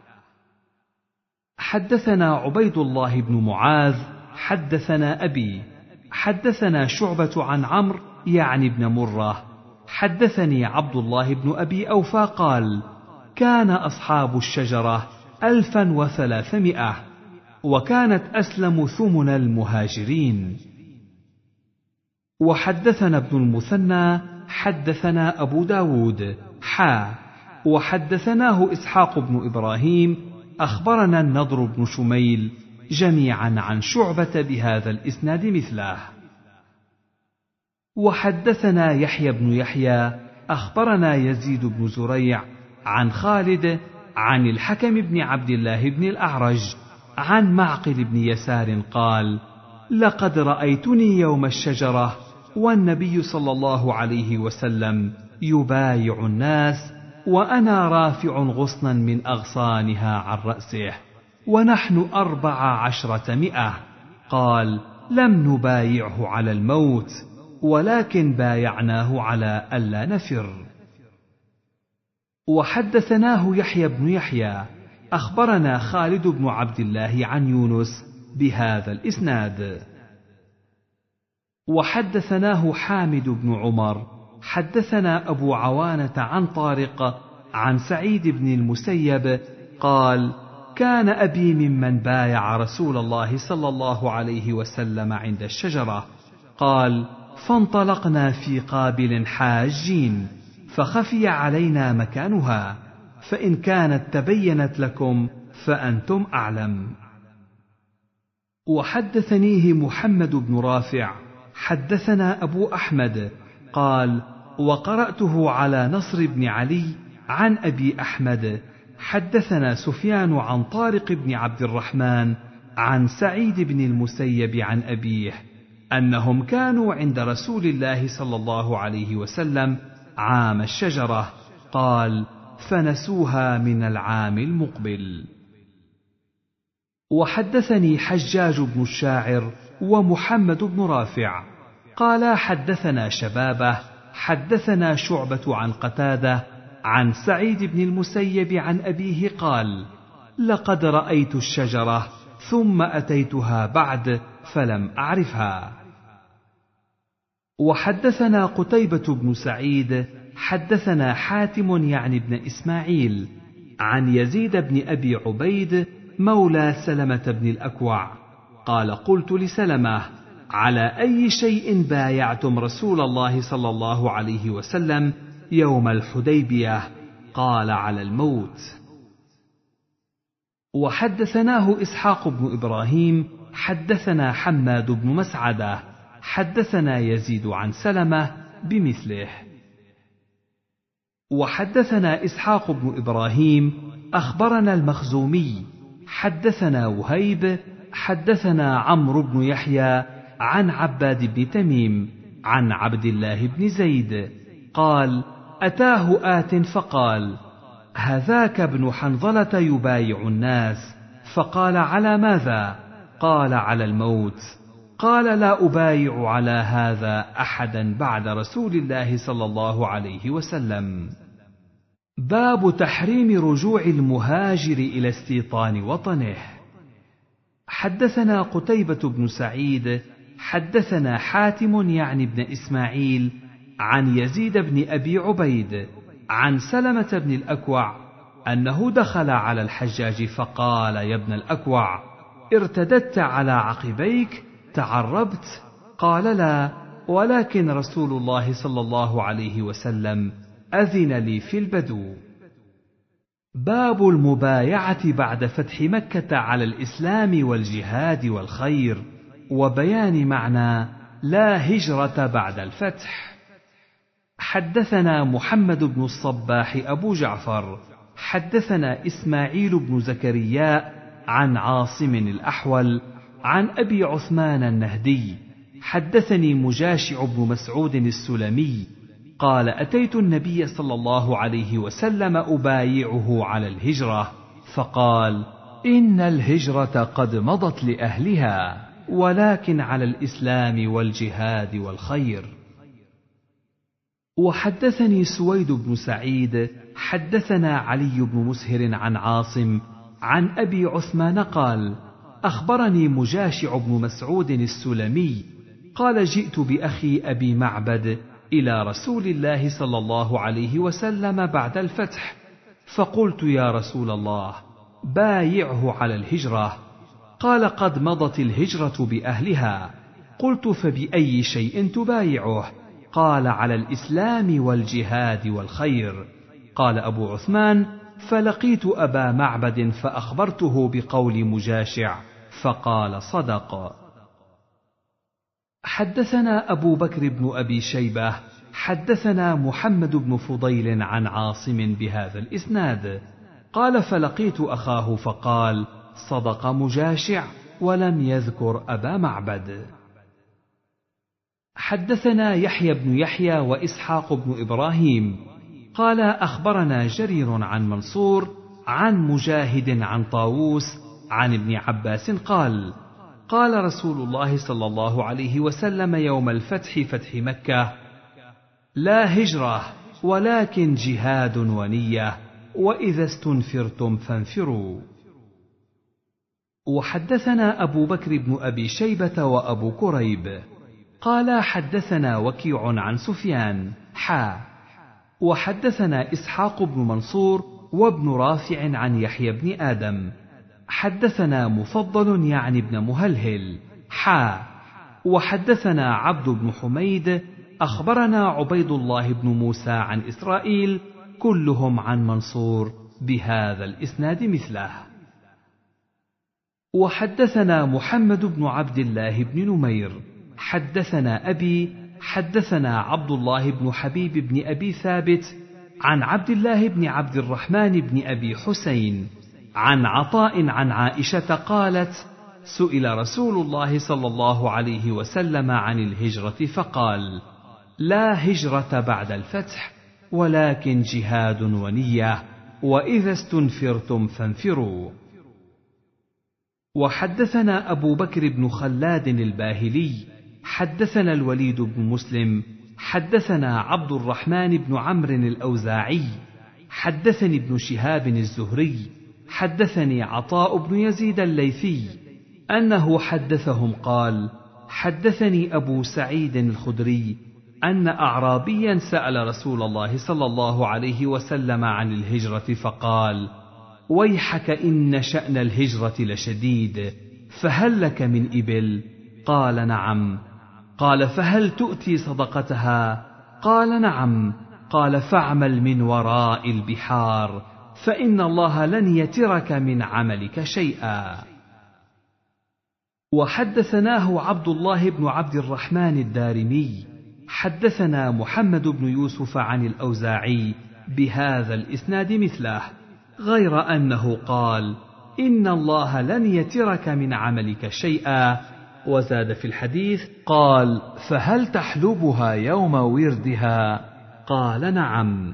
حدثنا عبيد الله بن معاذ حدثنا أبي حدثنا شعبة عن عمرو يعني بن مرة حدثني عبد الله بن أبي أوفى قال: كان أصحاب الشجرة ألفا وثلاثمائة، وكانت أسلم ثمن المهاجرين. وحدثنا ابن المثنى حدثنا أبو داود حا وحدثناه إسحاق بن إبراهيم أخبرنا النضر بن شميل جميعا عن شعبة بهذا الإسناد مثله. وحدثنا يحيى بن يحيى أخبرنا يزيد بن زريع عن خالد عن الحكم بن عبد الله بن الأعرج عن معقل بن يسار قال: لقد رأيتني يوم الشجرة والنبي صلى الله عليه وسلم يبايع الناس وأنا رافع غصنا من أغصانها عن رأسه، ونحن أربع عشرة مئة. قال: لم نبايعه على الموت، ولكن بايعناه على ألا نفر. وحدثناه يحيى بن يحيى أخبرنا خالد بن عبد الله عن يونس بهذا الإسناد. وحدثناه حامد بن عمر حدثنا أبو عوانة عن طارق عن سعيد بن المسيب قال: كان أبي ممن بايع رسول الله صلى الله عليه وسلم عند الشجرة. قال: فانطلقنا في قابل حاجين، فخفي علينا مكانها، فإن كانت تبينت لكم فأنتم أعلم. وحدثنيه محمد بن رافع حدثنا أبو أحمد قال: وقرأته على نصر بن علي عن أبي أحمد حدثنا سفيان عن طارق بن عبد الرحمن عن سعيد بن المسيب عن أبيه أنهم كانوا عند رسول الله صلى الله عليه وسلم عام الشجرة. قال: فنسوها من العام المقبل. وحدثني حجاج بن الشاعر ومحمد بن رافع قالا حدثنا شبابه حدثنا شعبة عن قتادة عن سعيد بن المسيب عن أبيه قال: لقد رأيت الشجرة ثم أتيتها بعد فلم أعرفها. وحدثنا قتيبة بن سعيد حدثنا حاتم يعني بن إسماعيل عن يزيد بن أبي عبيد مولى سلمة بن الأكوع قال: قلت لسلمة: على أي شيء بايعتم رسول الله صلى الله عليه وسلم يوم الحديبية؟ قال: على الموت. وحدثناه إسحاق بن إبراهيم حدثنا حماد بن مسعدة حدثنا يزيد عن سلمة بمثله. وحدثنا إسحاق بن إبراهيم أخبرنا المخزومي حدثنا وهيب حدثنا عمرو بن يحيى عن عباد بن تميم عن عبد الله بن زيد قال: أتاه آت فقال: هذاك ابن حنظلة يبايع الناس. فقال: على ماذا؟ قال: على الموت. قال: لا أبايع على هذا أحدا بعد رسول الله صلى الله عليه وسلم. باب تحريم رجوع المهاجر إلى استيطان وطنه. حدثنا قتيبة بن سعيد حدثنا حاتم يعني بن إسماعيل عن يزيد بن أبي عبيد عن سلمة بن الأكوع أنه دخل على الحجاج فقال: يا ابن الأكوع، ارتددت على عقبيك تعربت؟ قال: لا، ولكن رسول الله صلى الله عليه وسلم أذن لي في البدو. باب المبايعة بعد فتح مكة على الإسلام والجهاد والخير، وبيان معنى لا هجرة بعد الفتح. حدثنا محمد بن الصباح أبو جعفر حدثنا إسماعيل بن زكريا عن عاصم الأحول عن أبي عثمان النهدي حدثني مجاشع بن مسعود السلمي قال: أتيت النبي صلى الله عليه وسلم أبايعه على الهجرة، فقال: إن الهجرة قد مضت لأهلها، ولكن على الإسلام والجهاد والخير. وحدثني سويد بن سعيد حدثنا علي بن مسهر عن عاصم عن أبي عثمان قال: أخبرني مجاشع بن مسعود السلمي قال: جئت بأخي أبي معبد إلى رسول الله صلى الله عليه وسلم بعد الفتح، فقلت يا رسول الله بايعه على الهجرة. قال قد مضت الهجرة بأهلها. قلت فبأي شيء تبايعه؟ قال على الإسلام والجهاد والخير. قال أبو عثمان فلقيت أبا معبد فأخبرته بقول مجاشع فقال صدق. حدثنا أبو بكر بن أبي شيبة حدثنا محمد بن فضيل عن عاصم بهذا الإسناد قال فلقيت أخاه فقال صدق مجاشع ولم يذكر أبا معبد. حدثنا يحيى بن يحيى وإسحاق بن إبراهيم قال أخبرنا جرير عن منصور عن مجاهد عن طاووس عن ابن عباس قال قال رسول الله صلى الله عليه وسلم يوم الفتح فتح مكة لا هجرة ولكن جهاد ونية وإذا استنفرتم فانفروا. وحدثنا أبو بكر بن أبي شيبة وأبو كريب قال حدثنا وكيع عن سفيان حا وحدثنا إسحاق بن منصور وابن رافع عن يحيى بن آدم حدثنا مفضل يعني ابن مهلهل حا وحدثنا عبد بن حميد أخبرنا عبيد الله بن موسى عن إسرائيل كلهم عن منصور بهذا الإسناد مثله. وحدثنا محمد بن عبد الله بن نمير حدثنا أبي حدثنا عبد الله بن حبيب بن أبي ثابت عن عبد الله بن عبد الرحمن بن أبي حسين عن عطاء عن عائشة قالت سئل رسول الله صلى الله عليه وسلم عن الهجرة فقال لا هجرة بعد الفتح ولكن جهاد ونية وإذا استنفرتم فانفروا. وحدثنا أبو بكر بن خلاد الباهلي حدثنا الوليد بن مسلم حدثنا عبد الرحمن بن عمرو الأوزاعي حدثني ابن شهاب الزهري حدثني عطاء بن يزيد الليثي أنه حدثهم قال حدثني أبو سعيد الخدري أن أعرابيا سأل رسول الله صلى الله عليه وسلم عن الهجرة فقال ويحك إن شأن الهجرة لشديد فهل لك من إبل؟ قال نعم. قال فهل تؤتي صدقتها؟ قال نعم. قال فاعمل من وراء البحار فإن الله لن يترك من عملك شيئا. وحدثناه عبد الله بن عبد الرحمن الدارمي حدثنا محمد بن يوسف عن الأوزاعي بهذا الإسناد مثله غير أنه قال إن الله لن يترك من عملك شيئا. وزاد في الحديث قال فهل تحلبها يوم وردها؟ قال نعم.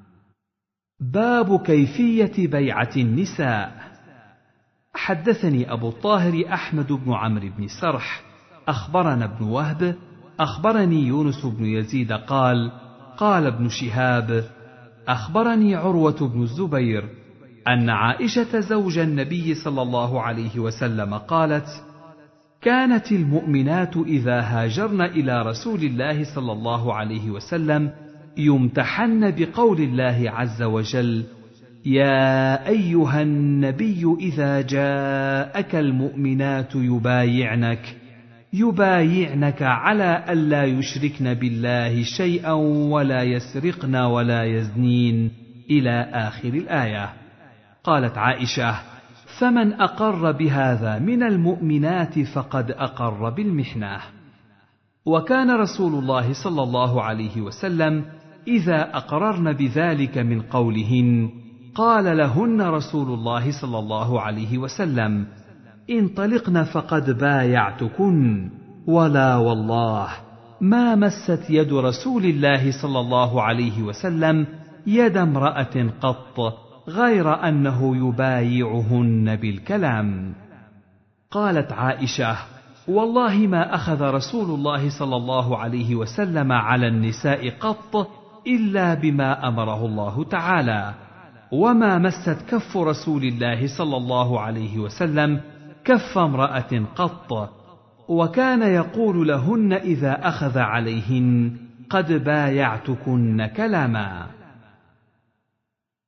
باب كيفية بيعة النساء. حدثني أبو الطاهر أحمد بن عمرو بن سرح أخبرنا ابن وهب أخبرني يونس بن يزيد قال قال ابن شهاب أخبرني عروة بن الزبير أن عائشة زوج النبي صلى الله عليه وسلم قالت كانت المؤمنات إذا هاجرن إلى رسول الله صلى الله عليه وسلم يمتحن بقول الله عز وجل يا أيها النبي إذا جاءك المؤمنات يبايعنك يبايعنك على ألا يشركن بالله شيئا ولا يسرقن ولا يزنين إلى آخر الآية. قالت عائشة فمن أقر بهذا من المؤمنات فقد أقر بالمحنة. وكان رسول الله صلى الله عليه وسلم إذا أقررن بذلك من قولهن قال لهن رسول الله صلى الله عليه وسلم انطلقن فقد بايعتكن ولا والله ما مست يد رسول الله صلى الله عليه وسلم يد امرأة قط غير أنه يبايعهن بالكلام. قالت عائشة والله ما أخذ رسول الله صلى الله عليه وسلم على النساء قط إلا بما أمره الله تعالى، وما مست كف رسول الله صلى الله عليه وسلم كف امرأة قط، وكان يقول لهن إذا أخذ عليهن قد بايعتكن كلاما.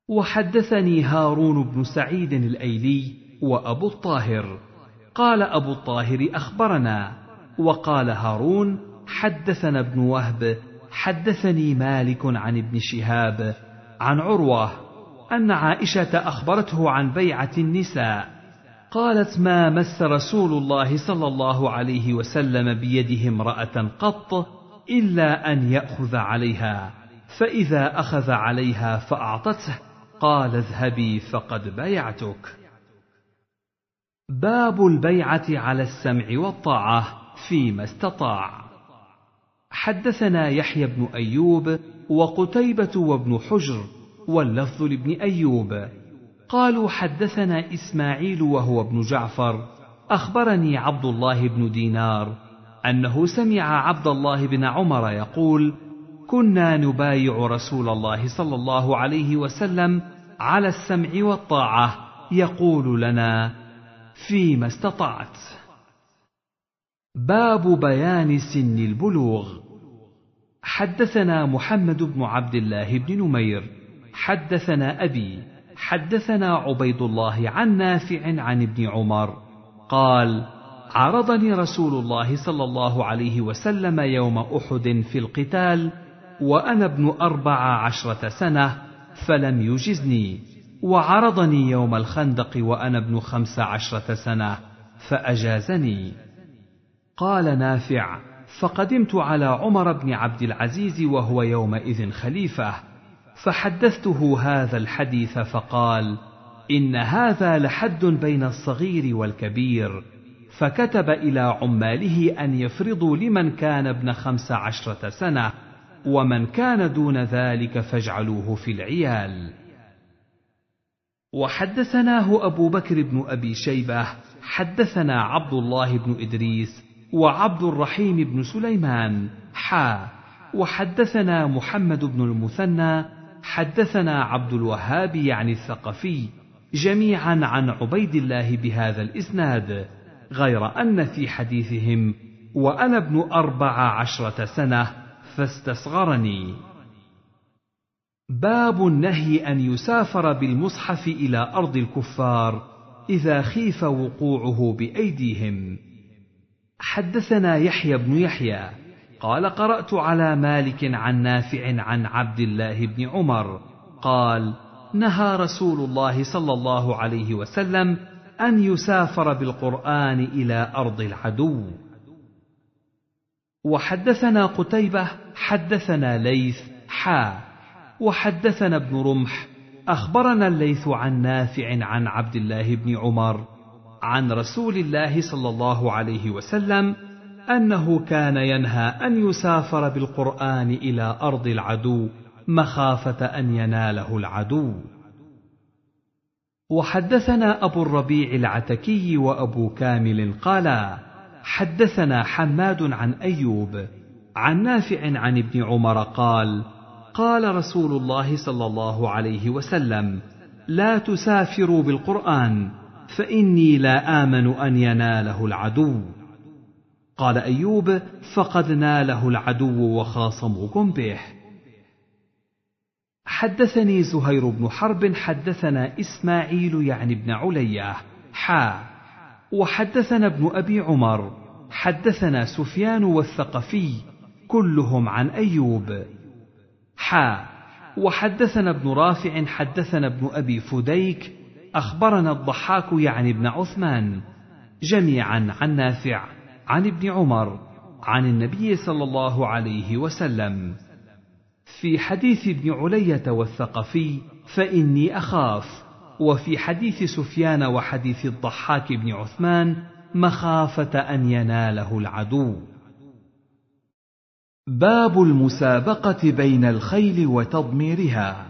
وحدثني هارون بن سعيد الأيلي وأبو الطاهر. قال أبو الطاهر أخبرنا، وقال هارون حدثنا ابن وهب حدثني مالك عن ابن شهاب عن عروة أن عائشة أخبرته عن بيعة النساء، قالت: ما مس رسول الله صلى الله عليه وسلم بيده امرأة قط إلا أن يأخذ عليها، فإذا أخذ عليها فأعطته قال: اذهبي فقد بايعتك. باب البيعة على السمع والطاعة فيما استطاع. حدثنا يحيى بن أيوب وقتيبة وابن حجر واللفظ لابن أيوب قالوا: حدثنا إسماعيل وهو ابن جعفر أخبرني عبد الله بن دينار أنه سمع عبد الله بن عمر يقول: كنا نبايع رسول الله صلى الله عليه وسلم على السمع والطاعة، يقول لنا: فيما استطعت. باب بيان سن البلوغ. حدثنا محمد بن عبد الله بن نمير حدثنا أبي حدثنا عبيد الله عن نافع عن ابن عمر قال: عرضني رسول الله صلى الله عليه وسلم يوم أحد في القتال وأنا ابن أربع عشرة سنة فلم يجزني، وعرضني يوم الخندق وأنا ابن خمس عشرة سنة فأجازني. قال نافع: فقدمت على عمر بن عبد العزيز وهو يومئذ خليفة، فحدثته هذا الحديث فقال: إن هذا لحد بين الصغير والكبير، فكتب إلى عماله أن يفرضوا لمن كان ابن خمس عشرة سنة، ومن كان دون ذلك فاجعلوه في العيال. وحدثناه أبو بكر بن أبي شيبة حدثنا عبد الله بن إدريس وعبد الرحيم بن سليمان حا وحدثنا محمد بن المثنى حدثنا عبد الوهاب يعني الثقفي جميعا عن عبيد الله بهذا الإسناد، غير أن في حديثهم وأنا ابن أربع عشرة سنة فاستصغرني. باب النهي أن يسافر بالمصحف إلى أرض الكفار إذا خيف وقوعه بأيديهم. حدثنا يحيى بن يحيى قال: قرأت على مالك عن نافع عن عبد الله بن عمر قال: نهى رسول الله صلى الله عليه وسلم أن يسافر بالقرآن إلى أرض العدو. وحدثنا قتيبة حدثنا ليث حا وحدثنا ابن رمح أخبرنا الليث عن نافع عن عبد الله بن عمر عن رسول الله صلى الله عليه وسلم أنه كان ينهى أن يسافر بالقرآن إلى أرض العدو مخافة أن يناله العدو. وحدثنا أبو الربيع العتكي وأبو كامل قالا: حدثنا حماد عن أيوب عن نافع عن ابن عمر قال: قال رسول الله صلى الله عليه وسلم: لا تسافروا بالقرآن فإني لا آمن أن يناله العدو. قال أيوب: فقد ناله العدو وخاصموكم به. حدثني زهير بن حرب حدثنا إسماعيل يعني ابن علية حا وحدثنا ابن أبي عمر حدثنا سفيان والثقفي كلهم عن أيوب حا وحدثنا ابن رافع حدثنا ابن أبي فديك أخبرنا الضحاك يعني ابن عثمان جميعا عن نافع عن ابن عمر عن النبي صلى الله عليه وسلم. في حديث ابن علية والثقفي فإني أخاف، وفي حديث سفيان وحديث الضحاك بن عثمان مخافة أن يناله العدو. باب المسابقة بين الخيل وتضميرها.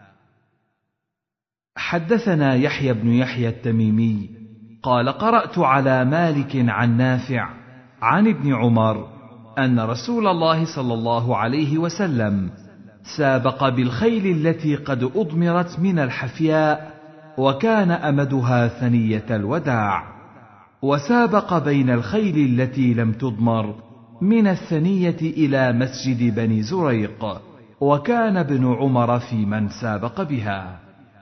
حدثنا يحيى بن يحيى التميمي قال: قرأت على مالك عن نافع عن ابن عمر أن رسول الله صلى الله عليه وسلم سابق بالخيل التي قد أضمرت من الحفياء وكان أمدها ثنية الوداع، وسابق بين الخيل التي لم تضمر من الثنية إلى مسجد بني زريق، وكان ابن عمر في من سابق بها.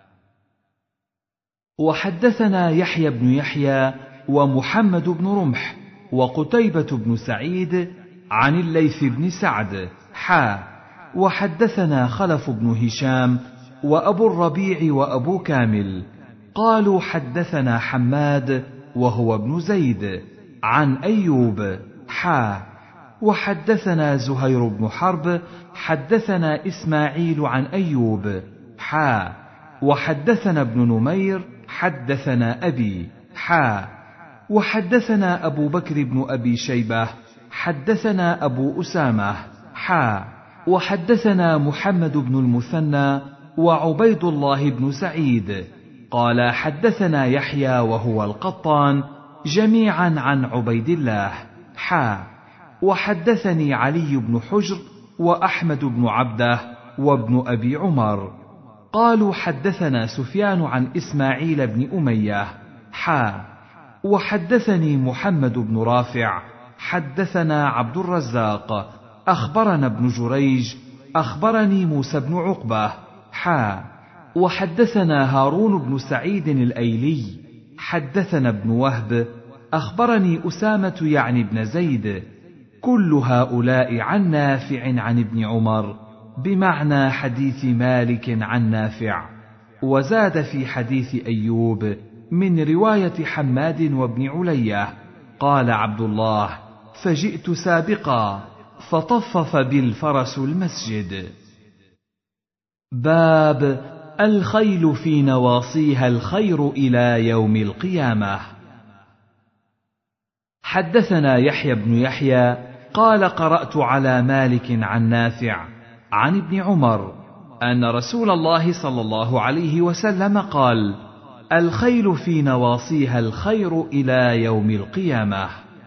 وحدثنا يحيى بن يحيى ومحمد بن رمح وقتيبة بن سعيد عن الليث بن سعد حا وحدثنا خلف بن هشام وأبو الربيع وأبو كامل قالوا حدثنا حماد وهو ابن زيد عن أيوب حا وحدثنا زهير بن حرب حدثنا إسماعيل عن أيوب حا وحدثنا ابن نمير حدثنا أبي حا وحدثنا أبو بكر بن أبي شيبة حدثنا أبو أسامة حا وحدثنا محمد بن المثنى وعبيد الله بن سعيد قال حدثنا يحيى وهو القطان جميعا عن عبيد الله حا وحدثني علي بن حجر وأحمد بن عبده وابن أبي عمر قالوا حدثنا سفيان عن إسماعيل بن أمية حا وحدثني محمد بن رافع حدثنا عبد الرزاق أخبرنا ابن جريج أخبرني موسى بن عقبة حا وحدثنا هارون بن سعيد الأيلي حدثنا ابن وهب أخبرني أسامة يعني ابن زيد كل هؤلاء عن نافع عن ابن عمر بمعنى حديث مالك عن نافع وزاد في حديث أيوب من رواية حماد وابن علية قال عبد الله فجئت سابقا فطفف بالفرس المسجد. باب الخيل في نواصيها الخير إلى يوم القيامة. حدثنا يحيى بن يحيى قال قرأت على مالك عن نافع عن ابن عمر أن رسول الله صلى الله عليه وسلم قال الخيل في نواصيها الخير إلى يوم القيامة.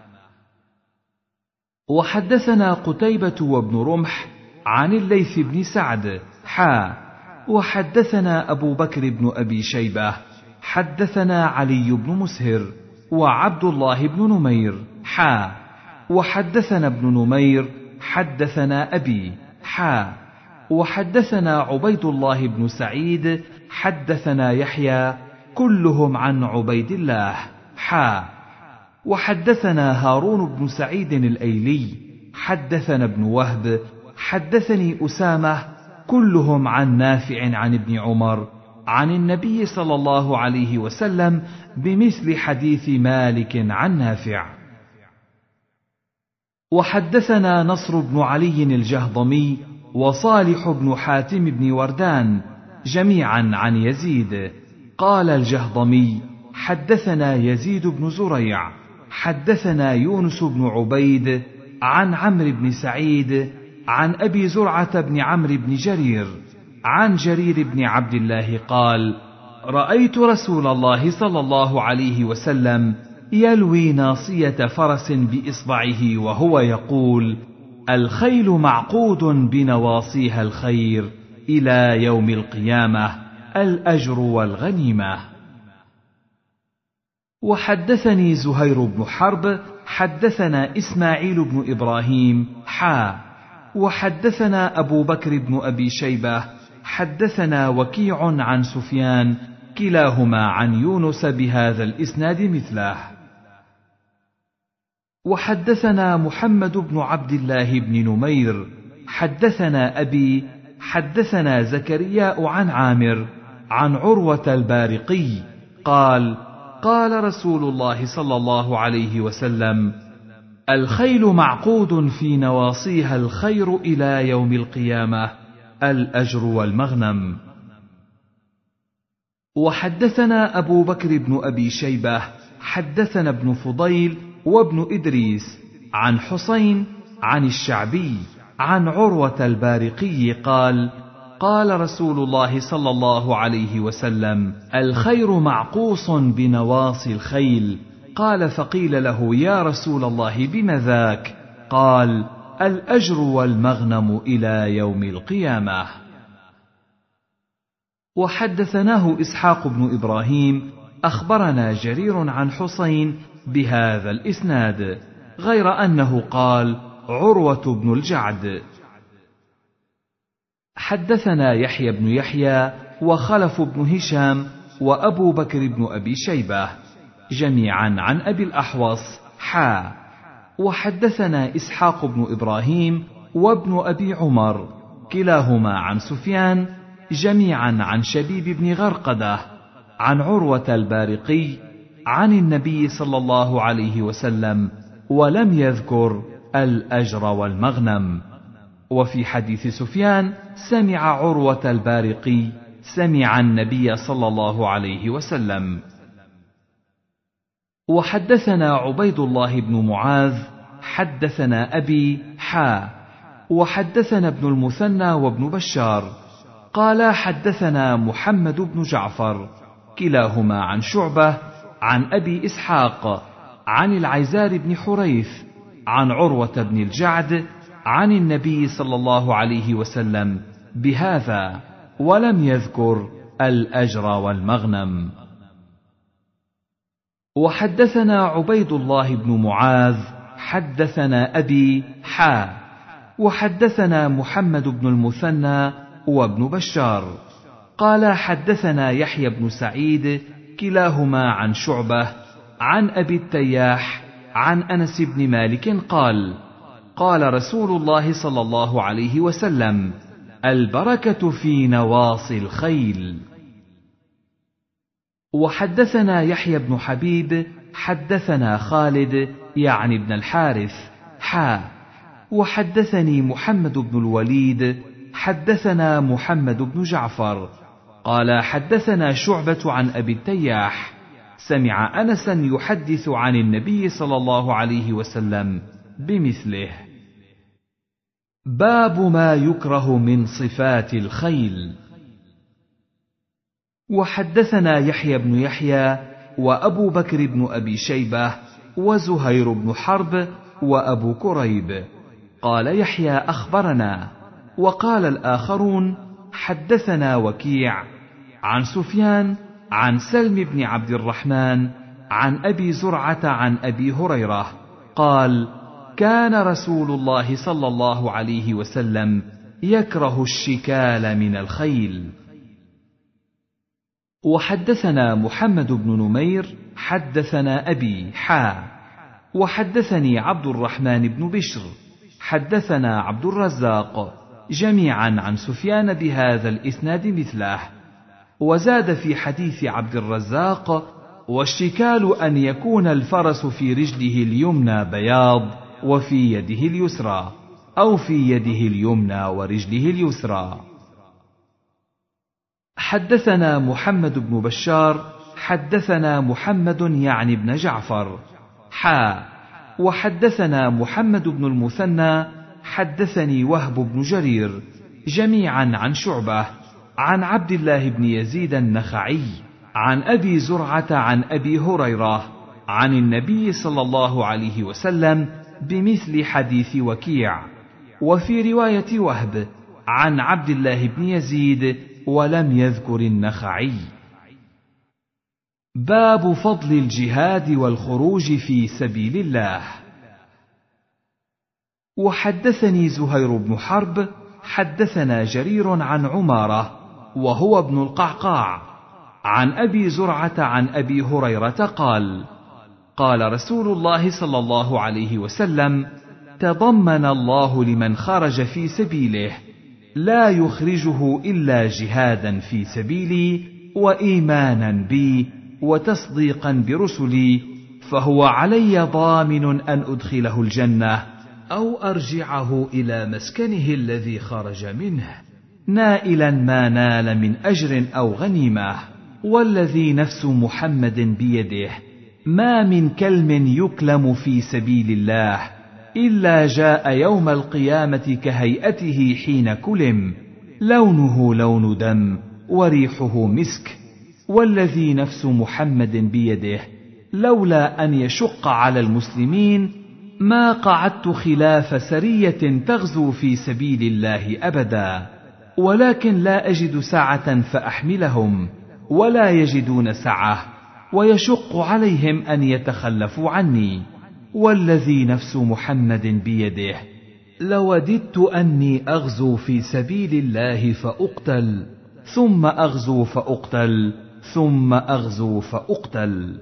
وحدثنا قتيبة وابن رمح عن الليث بن سعد حا وحدثنا أبو بكر بن أبي شيبة حدثنا علي بن مسهر وعبد الله بن نمير حا وحدثنا ابن نمير حدثنا أبي حا وحدثنا عبيد الله بن سعيد حدثنا يحيى كلهم عن عبيد الله حا وحدثنا هارون بن سعيد الأيلي حدثنا ابن وهب حدثني أسامة كلهم عن نافع عن ابن عمر عن النبي صلى الله عليه وسلم بمثل حديث مالك عن نافع. وحدثنا نصر بن علي الجهضمي وصالح بن حاتم بن وردان جميعا عن يزيد قال الجهضمي حدثنا يزيد بن زريع حدثنا يونس بن عبيد عن عمرو بن سعيد عن أبي زرعة بن عمرو بن جرير عن جرير بن عبد الله قال رأيت رسول الله صلى الله عليه وسلم يلوي ناصية فرس بإصبعه وهو يقول الخيل معقود بنواصيها الخير إلى يوم القيامة الأجر والغنيمة. وحدثني زهير بن حرب حدثنا إسماعيل بن إبراهيم حا وحدثنا أبو بكر بن أبي شيبة حدثنا وكيع عن سفيان كلاهما عن يونس بهذا الإسناد مثله. وحدثنا محمد بن عبد الله بن نمير حدثنا أبي حدثنا زكرياء عن عامر عن عروة البارقي قال قال رسول الله صلى الله عليه وسلم الخيل معقود في نواصيها الخير إلى يوم القيامة الأجر والمغنم. وحدثنا أبو بكر بن أبي شيبة حدثنا ابن فضيل وابن إدريس عن حسين عن الشعبي عن عروة البارقي قال قال رسول الله صلى الله عليه وسلم الخير معقوص بنواصي الخيل قال فقيل له يا رسول الله بم ذاك قال الأجر والمغنم إلى يوم القيامة. وحدثناه إسحاق بن إبراهيم أخبرنا جرير عن حسين بهذا الإسناد غير أنه قال عروة بن الجعد. حدثنا يحيى بن يحيى وخلف بن هشام وأبو بكر بن أبي شيبة جميعا عن أبي الأحوص حا وحدثنا إسحاق بن إبراهيم وابن أبي عمر كلاهما عن سفيان جميعا عن شبيب بن غرقدة عن عروة البارقي عن النبي صلى الله عليه وسلم ولم يذكر الأجر والمغنم. وفي حديث سفيان سمع عروة البارقي سمع النبي صلى الله عليه وسلم. وحدثنا عبيد الله بن معاذ حدثنا أبي حا وحدثنا ابن المثنى وابن بشار قال حدثنا محمد بن جعفر كلاهما عن شعبة عن أبي إسحاق عن العيزار بن حريث عن عروة بن الجعد عن النبي صلى الله عليه وسلم بهذا ولم يذكر الأجر والمغنم. وحدثنا عبيد الله بن معاذ حدثنا أبي حا وحدثنا محمد بن المثنى وابن بشار قال حدثنا يحيى بن سعيد كلاهما عن شعبة عن أبي التياح عن أنس بن مالك قال قال رسول الله صلى الله عليه وسلم البركة في نواصي الخيل. وحدثنا يحيى بن حبيب حدثنا خالد يعني ابن الحارث حا وحدثني محمد بن الوليد حدثنا محمد بن جعفر قال حدثنا شعبة عن أبي التياح سمع أنسا يحدث عن النبي صلى الله عليه وسلم بمثله. باب ما يكره من صفات الخيل. وحدثنا يحيى بن يحيى وأبو بكر بن أبي شيبة وزهير بن حرب وأبو كريب قال يحيى أخبرنا وقال الآخرون حدثنا وكيع عن سفيان عن سلم بن عبد الرحمن عن أبي زرعة عن أبي هريرة قال كان رسول الله صلى الله عليه وسلم يكره الشكال من الخيل. وحدثنا محمد بن نمير حدثنا أبي حا وحدثني عبد الرحمن بن بشر حدثنا عبد الرزاق جميعا عن سفيان بهذا الإسناد مثله وزاد في حديث عبد الرزاق والشكال أن يكون الفرس في رجله اليمنى بياض وفي يده اليسرى أو في يده اليمنى ورجله اليسرى. حدثنا محمد بن بشار حدثنا محمد يعني بن جعفر حا وحدثنا محمد بن المثنى حدثني وهب بن جرير جميعا عن شعبة عن عبد الله بن يزيد النخعي عن أبي زرعة عن أبي هريرة عن النبي صلى الله عليه وسلم بمثل حديث وكيع وفي رواية وهب عن عبد الله بن يزيد ولم يذكر النخعي. باب فضل الجهاد والخروج في سبيل الله. وحدثني زهير بن حرب حدثنا جرير عن عمارة وهو ابن القعقاع عن أبي زرعة عن أبي هريرة قال قال رسول الله صلى الله عليه وسلم تضمن الله لمن خرج في سبيله لا يخرجه إلا جهادا في سبيلي وإيمانا بي وتصديقا برسلي فهو علي ضامن أن أدخله الجنة أو أرجعه إلى مسكنه الذي خرج منه نائلا ما نال من أجر أو غنيمة والذي نفس محمد بيده ما من كلم يكلم في سبيل الله إلا جاء يوم القيامة كهيئته حين كلم لونه لون دم وريحه مسك والذي نفس محمد بيده لولا أن يشق على المسلمين ما قعدت خلاف سرية تغزو في سبيل الله أبدا ولكن لا أجد سعة فأحملهم ولا يجدون سعة ويشق عليهم أن يتخلفوا عني والذي نفس محمد بيده لوددت أني أغزو في سبيل الله فأقتل ثم أغزو فأقتل ثم أغزو فأقتل.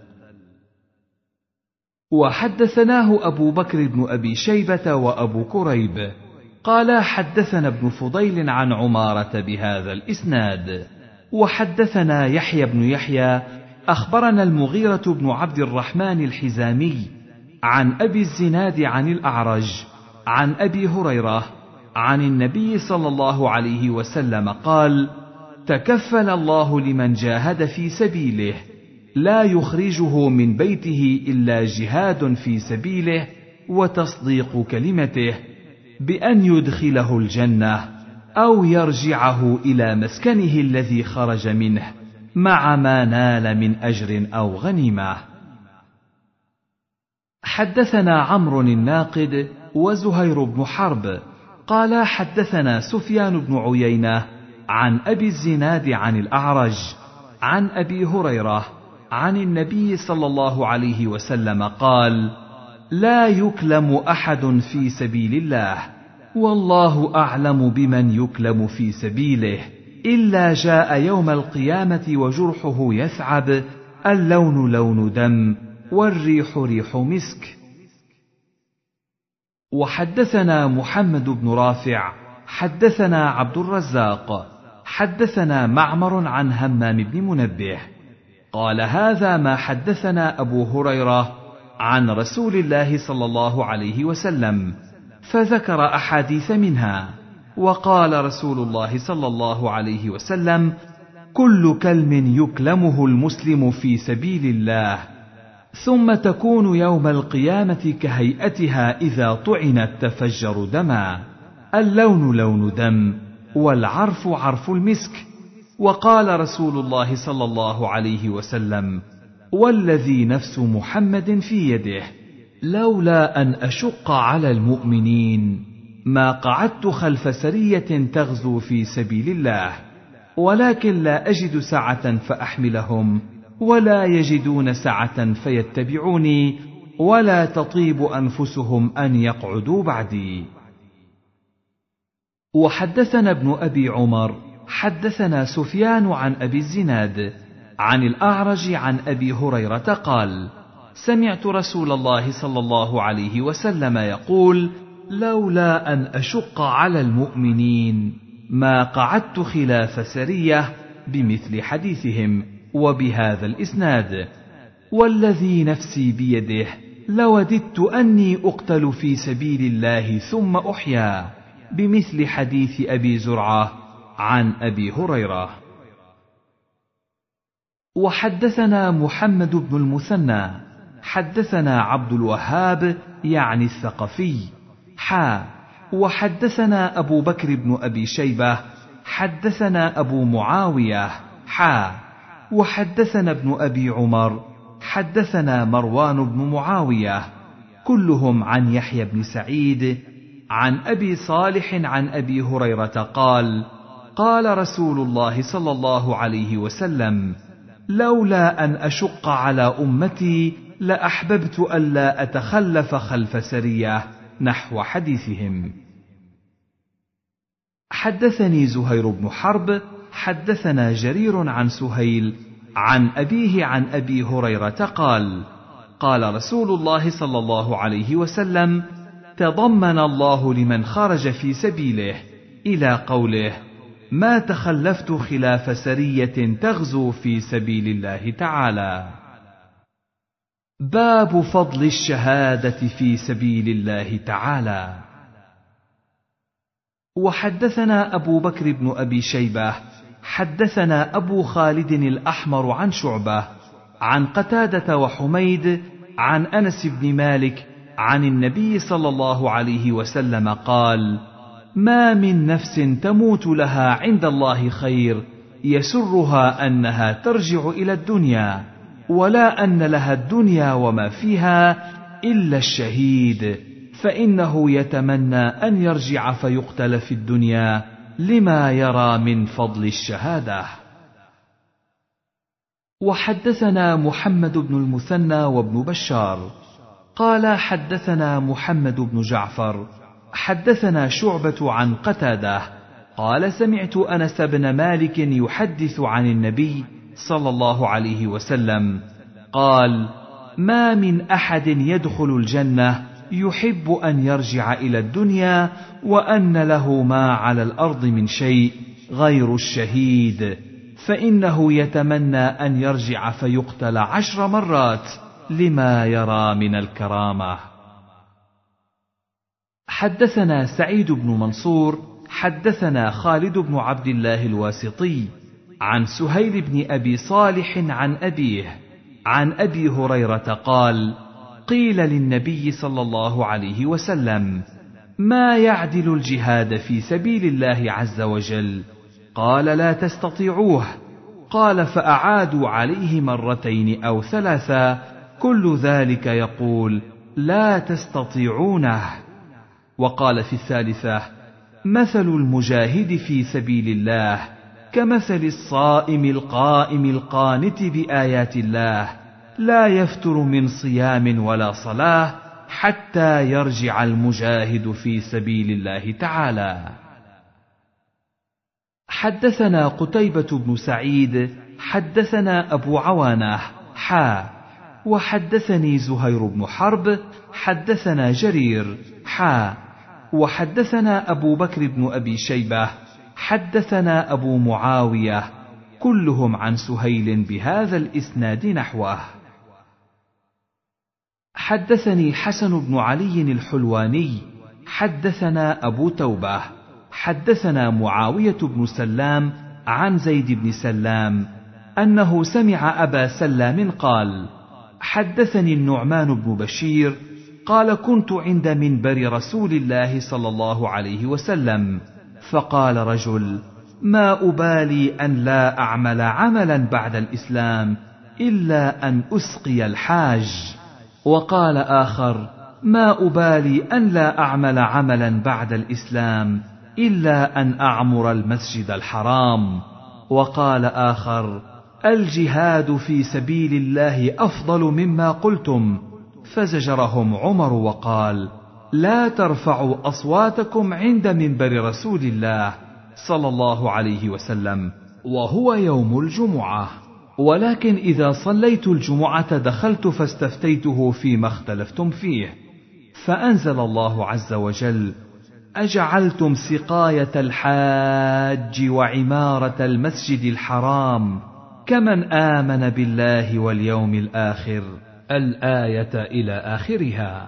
وحدثناه أبو بكر بن أبي شيبة وأبو كريب قال حدثنا ابن فضيل عن عمارة بهذا الإسناد. وحدثنا يحيى بن يحيى أخبرنا المغيرة بن عبد الرحمن الحزامي عن أبي الزناد عن الأعرج عن أبي هريرة عن النبي صلى الله عليه وسلم قال: تكفل الله لمن جاهد في سبيله لا يخرجه من بيته إلا جهاد في سبيله وتصديق كلمته بأن يدخله الجنة أو يرجعه إلى مسكنه الذي خرج منه مع ما نال من أجر أو غنيمة. حدثنا عمرو الناقد وزهير بن حرب قال حدثنا سفيان بن عيينة عن أبي الزناد عن الأعرج عن أبي هريرة عن النبي صلى الله عليه وسلم قال: لا يكلم أحد في سبيل الله والله أعلم بمن يكلم في سبيله إلا جاء يوم القيامة وجرحه يثعب، اللون لون دم والريح ريح مسك. وحدثنا محمد بن رافع حدثنا عبد الرزاق حدثنا معمر عن همام بن منبه قال: هذا ما حدثنا أبو هريرة عن رسول الله صلى الله عليه وسلم، فذكر أحاديث منها. وقال رسول الله صلى الله عليه وسلم: كل كلم يكلمه المسلم في سبيل الله ثم تكون يوم القيامة كهيئتها إذا طعنت تفجر دما، اللون لون دم والعرف عرف المسك. وقال رسول الله صلى الله عليه وسلم: والذي نفس محمد في يده لولا أن أشق على المؤمنين ما قعدت خلف سرية تغزو في سبيل الله، ولكن لا أجد سعة فأحملهم ولا يجدون سعة فيتبعوني ولا تطيب أنفسهم أن يقعدوا بعدي. وحدثنا ابن أبي عمر حدثنا سفيان عن أبي الزناد عن الأعرج عن أبي هريرة قال: سمعت رسول الله صلى الله عليه وسلم يقول: لولا أن أشق على المؤمنين ما قعدت خلاف سرية، بمثل حديثهم وبهذا الإسناد. والذي نفسي بيده لوددت أني أقتل في سبيل الله ثم أحيا، بمثل حديث أبي زرعة عن أبي هريرة. وحدثنا محمد بن المثنى حدثنا عبد الوهاب يعني الثقفي حا وحدثنا أبو بكر بن أبي شيبة حدثنا أبو معاوية حا وحدثنا ابن أبي عمر حدثنا مروان بن معاوية كلهم عن يحيى بن سعيد عن أبي صالح عن أبي هريرة قال: قال رسول الله صلى الله عليه وسلم: لولا أن أشق على أمتي لأحببت ألا أتخلف خلف سرية، نحو حديثهم. حدثني زهير بن حرب حدثنا جرير عن سهيل عن أبيه عن أبي هريرة قال: قال رسول الله صلى الله عليه وسلم: تضمن الله لمن خرج في سبيله، إلى قوله: ما تخلفت خلاف سرية تغزو في سبيل الله تعالى. باب فضل الشهادة في سبيل الله تعالى. وحدثنا أبو بكر بن أبي شيبة حدثنا أبو خالد الأحمر عن شعبة عن قتادة وحميد عن أنس بن مالك عن النبي صلى الله عليه وسلم قال: ما من نفس تموت لها عند الله خير يسرها أنها ترجع إلى الدنيا، ولا أن لها الدنيا وما فيها إلا الشهيد، فإنه يتمنى أن يرجع فيقتل في الدنيا لما يرى من فضل الشهادة. وحدثنا محمد بن المثنى وابن بشار قال حدثنا محمد بن جعفر حدثنا شعبة عن قتادة قال: سمعت أنس بن مالك يحدث عن النبي صلى الله عليه وسلم قال: ما من أحد يدخل الجنة يحب أن يرجع إلى الدنيا وأن له ما على الأرض من شيء غير الشهيد، فإنه يتمنى أن يرجع فيقتل عشر مرات لما يرى من الكرامة. حدثنا سعيد بن منصور حدثنا خالد بن عبد الله الواسطي عن سهيل بن أبي صالح عن أبيه عن أبي هريرة قال: قيل للنبي صلى الله عليه وسلم: ما يعدل الجهاد في سبيل الله عز وجل؟ قال: لا تستطيعوه. قال: فأعادوا عليه مرتين أو ثلاثا كل ذلك يقول: لا تستطيعونه. وقال في الثالثة: مثل المجاهد في سبيل الله كمثل الصائم القائم القانت بآيات الله لا يفتر من صيام ولا صلاة حتى يرجع المجاهد في سبيل الله تعالى. حدثنا قتيبة بن سعيد حدثنا أبو عوانة حا وحدثني زهير بن حرب حدثنا جرير حا وحدثنا أبو بكر بن أبي شيبة حدثنا أبو معاوية كلهم عن سهيل بهذا الإسناد نحوه. حدثني حسن بن علي الحلواني حدثنا أبو توبة حدثنا معاوية بن سلام عن زيد بن سلام أنه سمع أبا سلام قال: حدثني النعمان بن بشير قال: كنت عند منبر رسول الله صلى الله عليه وسلم، فقال رجل: ما أبالي أن لا أعمل عملا بعد الإسلام إلا أن أسقي الحاج. وقال آخر: ما أبالي أن لا أعمل عملا بعد الإسلام إلا أن أعمر المسجد الحرام. وقال آخر: الجهاد في سبيل الله أفضل مما قلتم. فزجرهم عمر وقال: لا ترفعوا أصواتكم عند منبر رسول الله صلى الله عليه وسلم وهو يوم الجمعة، ولكن إذا صليت الجمعة دخلت فاستفتيته فيما اختلفتم فيه، فأنزل الله عز وجل: أجعلتم سقاية الحاج وعمارة المسجد الحرام كمن آمن بالله واليوم الآخر، الآية إلى آخرها.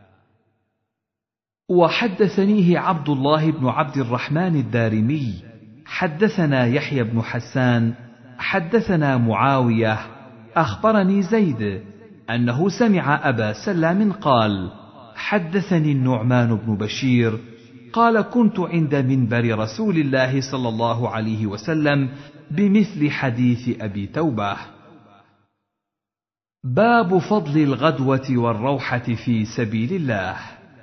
وحدثنيه عبد الله بن عبد الرحمن الدارمي حدثنا يحيى بن حسان حدثنا معاوية أخبرني زيد أنه سمع أبا سلام قال: حدثني النعمان بن بشير قال: كنت عند منبر رسول الله صلى الله عليه وسلم بمثل حديث أبي توبة. باب فضل الغدوة والروحة في سبيل الله.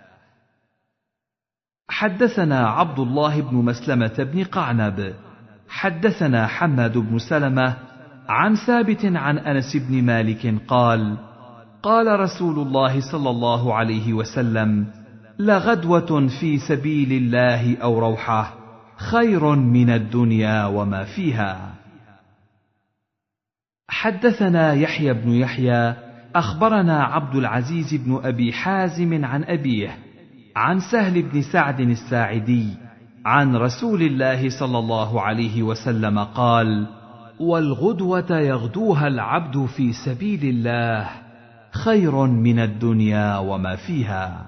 حدثنا عبد الله بن مسلمة بن قعنب حدثنا حماد بن سلمة عن ثابت عن أنس بن مالك قال: قال رسول الله صلى الله عليه وسلم: لغدوة في سبيل الله أو روحة خير من الدنيا وما فيها. حدثنا يحيى بن يحيى أخبرنا عبد العزيز بن أبي حازم عن أبيه عن سهل بن سعد الساعدي عن رسول الله صلى الله عليه وسلم قال: والغدوة يغدوها العبد في سبيل الله خير من الدنيا وما فيها.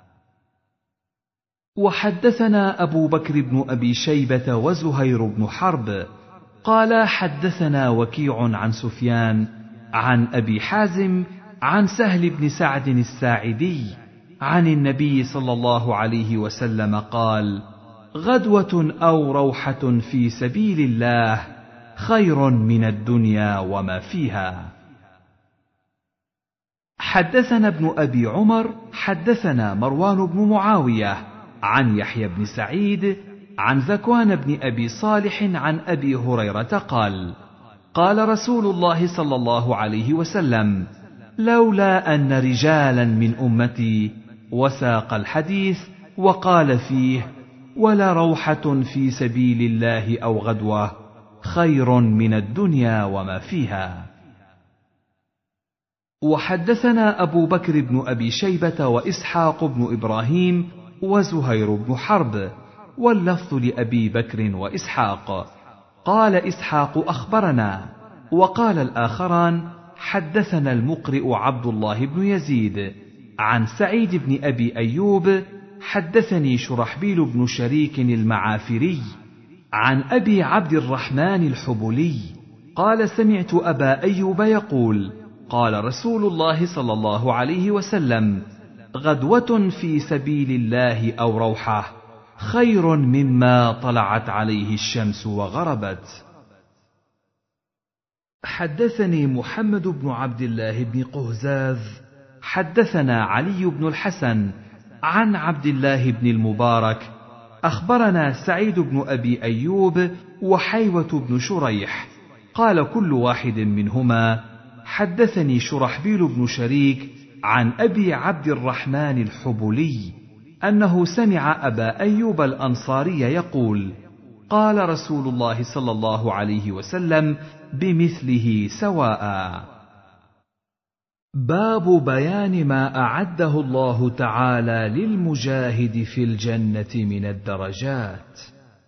وحدثنا أبو بكر بن أبي شيبة وزهير بن حرب قال: حدثنا وكيع عن سفيان عن أبي حازم عن سهل بن سعد الساعدي عن النبي صلى الله عليه وسلم قال: غدوة أو روحة في سبيل الله خير من الدنيا وما فيها. حدثنا ابن أبي عمر حدثنا مروان بن معاوية عن يحيى بن سعيد عن ذكوان بن أبي صالح عن أبي هريرة قال: قال رسول الله صلى الله عليه وسلم: لولا أن رجالا من أمتي، وساق الحديث وقال فيه: ولا روحة في سبيل الله أو غدوة خير من الدنيا وما فيها. وحدثنا أبو بكر بن أبي شيبة وإسحاق بن إبراهيم وزهير بن حرب، واللفظ لأبي بكر وإسحاق. قال إسحاق أخبرنا، وقال الآخران حدثنا المقرئ عبد الله بن يزيد عن سعيد بن أبي أيوب حدثني شرحبيل بن شريك المعافري عن أبي عبد الرحمن الحبلي قال سمعت أبا أيوب يقول قال رسول الله صلى الله عليه وسلم: غدوة في سبيل الله أو روحة خير مما طلعت عليه الشمس وغربت. حدثني محمد بن عبد الله بن قهزاز حدثنا علي بن الحسن عن عبد الله بن المبارك أخبرنا سعيد بن أبي أيوب وحيوة بن شريح قال كل واحد منهما حدثني شرحبيل بن شريك عن أبي عبد الرحمن الحبلي أنه سمع أبا أيوب الأنصاري يقول: قال رسول الله صلى الله عليه وسلم بمثله سواء. باب بيان ما أعده الله تعالى للمجاهد في الجنة من الدرجات.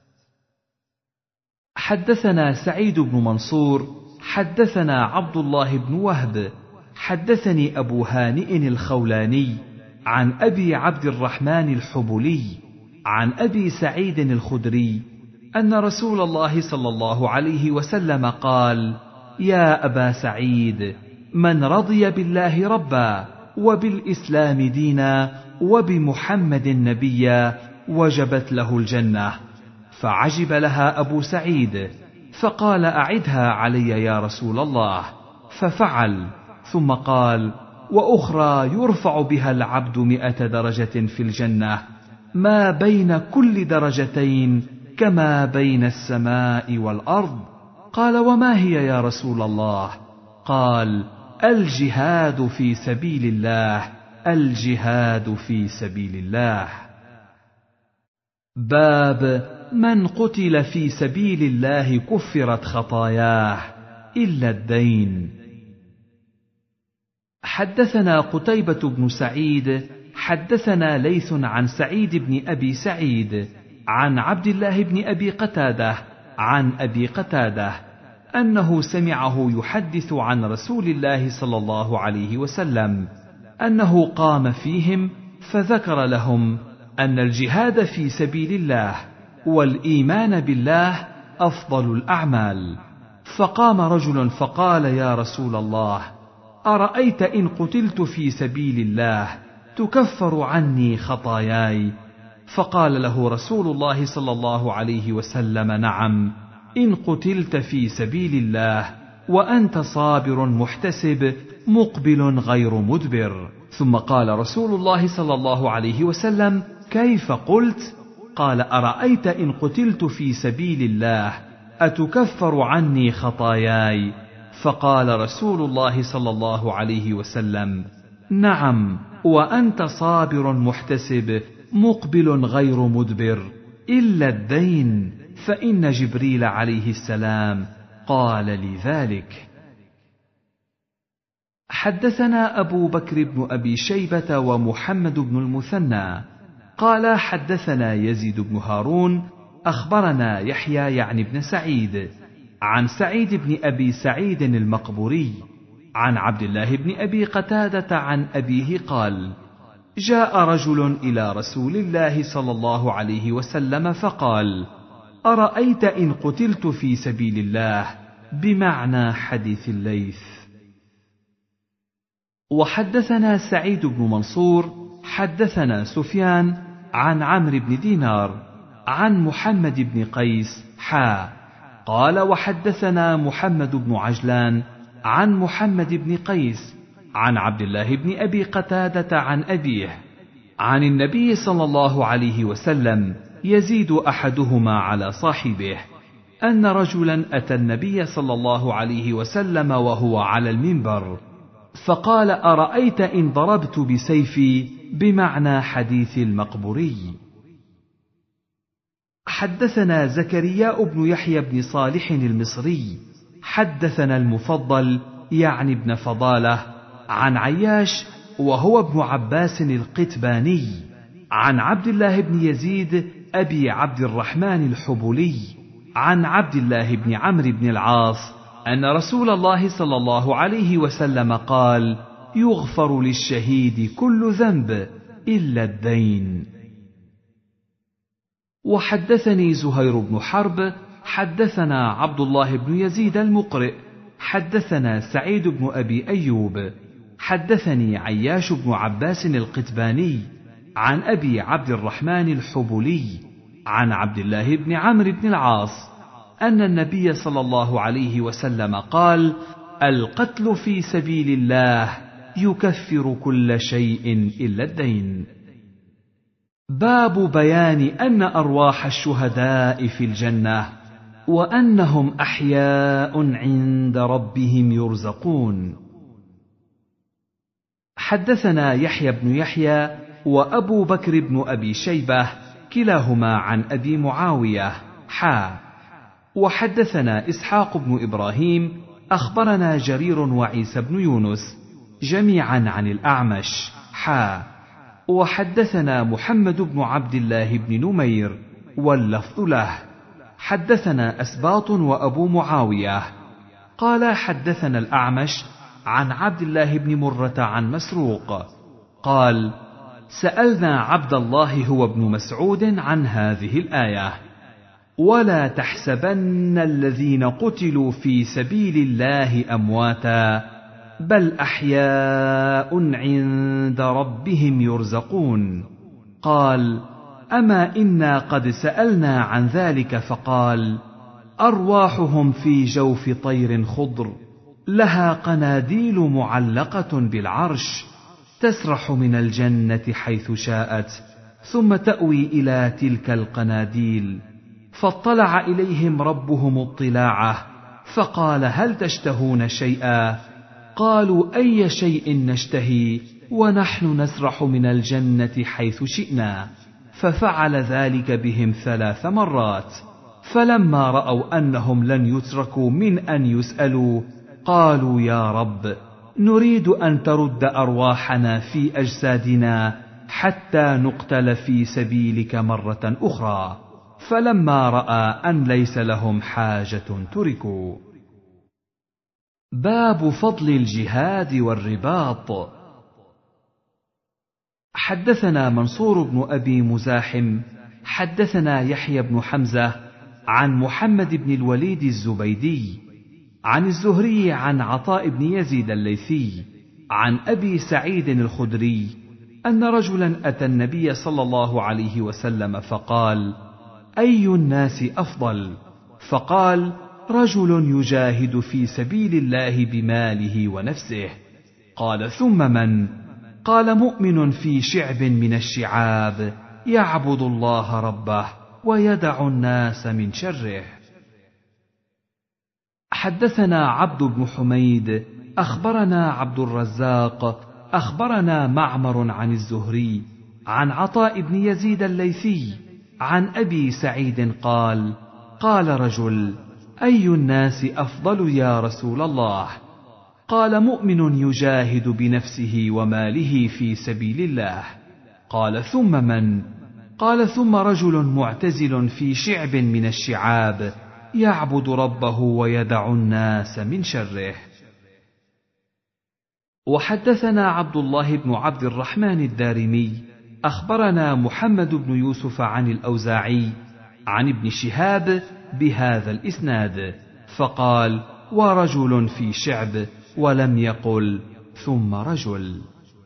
حدثنا سعيد بن منصور حدثنا عبد الله بن وهب حدثني أبو هانئ الخولاني عن أبي عبد الرحمن الحبلي عن أبي سعيد الخدري أن رسول الله صلى الله عليه وسلم قال: يا أبا سعيد، من رضي بالله ربا وبالإسلام دينا وبمحمد نبيا وجبت له الجنة. فعجب لها أبو سعيد فقال: أعدها علي يا رسول الله. ففعل، ثم قال: وأخرى يرفع بها العبد مئة درجة في الجنة، ما بين كل درجتين كما بين السماء والأرض. قال: وما هي يا رسول الله؟ قال: الجهاد في سبيل الله، الجهاد في سبيل الله. باب من قتل في سبيل الله كفرت خطاياه إلا الدين. حدثنا قتيبة بن سعيد حدثنا ليث عن سعيد بن أبي سعيد عن عبد الله بن أبي قتادة عن أبي قتادة أنه سمعه يحدث عن رسول الله صلى الله عليه وسلم أنه قام فيهم فذكر لهم أن الجهاد في سبيل الله والإيمان بالله أفضل الأعمال. فقام رجل فقال: يا رسول الله، أرأيت إن قتلت في سبيل الله تكفر عني خطاياي؟ فقال له رسول الله صلى الله عليه وسلم: نعم، إن قتلت في سبيل الله وأنت صابر محتسب مقبل غير مدبر. ثم قال رسول الله صلى الله عليه وسلم: كيف قلت؟ قال: أرأيت إن قتلت في سبيل الله أتكفر عني خطاياي؟ فقال رسول الله صلى الله عليه وسلم: نعم، وأنت صابر محتسب مقبل غير مدبر، إلا الدين، فإن جبريل عليه السلام قال لي ذلك. حدثنا أبو بكر بن أبي شيبة ومحمد بن المثنى قال حدثنا يزيد بن هارون أخبرنا يحيى يعني بن سعيد عن سعيد بن أبي سعيد المقبوري عن عبد الله بن أبي قتادة عن أبيه قال: جاء رجل إلى رسول الله صلى الله عليه وسلم فقال: أرأيت إن قتلت في سبيل الله، بمعنى حديث الليث. وحدثنا سعيد بن منصور حدثنا سفيان عن عمرو بن دينار عن محمد بن قيس حا قال: وحدثنا محمد بن عجلان عن محمد بن قيس عن عبد الله بن أبي قتادة عن أبيه عن النبي صلى الله عليه وسلم يزيد أحدهما على صاحبه أن رجلا أتى النبي صلى الله عليه وسلم وهو على المنبر فقال: أرأيت إن ضربت بسيفي، بمعنى حديث المقبوري. حدثنا زكريا بن يحيى بن صالح المصري حدثنا المفضل يعني ابن فضالة عن عياش وهو ابن عباس القتباني عن عبد الله بن يزيد أبي عبد الرحمن الحبلي عن عبد الله بن عمرو بن العاص أن رسول الله صلى الله عليه وسلم قال: يغفر للشهيد كل ذنب إلا الدين. وحدثني زهير بن حرب حدثنا عبد الله بن يزيد المقرئ حدثنا سعيد بن أبي أيوب حدثني عياش بن عباس القتباني عن أبي عبد الرحمن الحبلي عن عبد الله بن عمرو بن العاص أن النبي صلى الله عليه وسلم قال: القتل في سبيل الله يكفر كل شيء إلا الدين. باب بيان أن أرواح الشهداء في الجنة وأنهم أحياء عند ربهم يرزقون. حدثنا يحيى بن يحيى وأبو بكر بن أبي شيبة كلاهما عن أبي معاوية حا وحدثنا إسحاق بن إبراهيم أخبرنا جرير وعيسى بن يونس جميعا عن الأعمش حا وحدثنا محمد بن عبد الله بن نمير واللفظ له حدثنا أسباط وأبو معاوية قال حدثنا الأعمش عن عبد الله بن مرة عن مسروق قال: سألنا عبد الله هو ابن مسعود عن هذه الآية: ولا تحسبن الذين قتلوا في سبيل الله أمواتا بل أحياء عند ربهم يرزقون. قال: أما إنا قد سألنا عن ذلك فقال: أرواحهم في جوف طير خضر لها قناديل معلقة بالعرش تسرح من الجنة حيث شاءت ثم تأوي إلى تلك القناديل، فاطلع إليهم ربهم اطلاعه فقال: هل تشتهون شيئا؟ قالوا: أي شيء نشتهي ونحن نسرح من الجنة حيث شئنا. ففعل ذلك بهم ثلاث مرات، فلما رأوا أنهم لن يتركوا من أن يسألوا قالوا: يا رب، نريد أن ترد أرواحنا في أجسادنا حتى نقتل في سبيلك مرة أخرى. فلما رأى أن ليس لهم حاجة تركوا. باب فضل الجهاد والرباط. حدثنا منصور بن أبي مزاحم حدثنا يحيى بن حمزة عن محمد بن الوليد الزبيدي عن الزهري عن عطاء بن يزيد الليثي عن أبي سعيد الخدري أن رجلا أتى النبي صلى الله عليه وسلم فقال: أي الناس أفضل؟ فقال: رجل يجاهد في سبيل الله بماله ونفسه. قال: ثم من؟ قال: مؤمن في شعب من الشعاب يعبد الله ربه ويدع الناس من شره. حدثنا عبد بن حميد أخبرنا عبد الرزاق أخبرنا معمر عن الزهري عن عطاء بن يزيد الليثي عن أبي سعيد قال: قال رجل: أي الناس أفضل يا رسول الله؟ قال: مؤمن يجاهد بنفسه وماله في سبيل الله. قال: ثم من؟ قال: ثم رجل معتزل في شعب من الشعاب يعبد ربه ويدع الناس من شره. وحدثنا عبد الله بن عبد الرحمن الدارمي أخبرنا محمد بن يوسف عن الأوزاعي عن ابن شهاب بهذا الإسناد، فقال: ورجل في شعب، ولم يقل ثم رجل.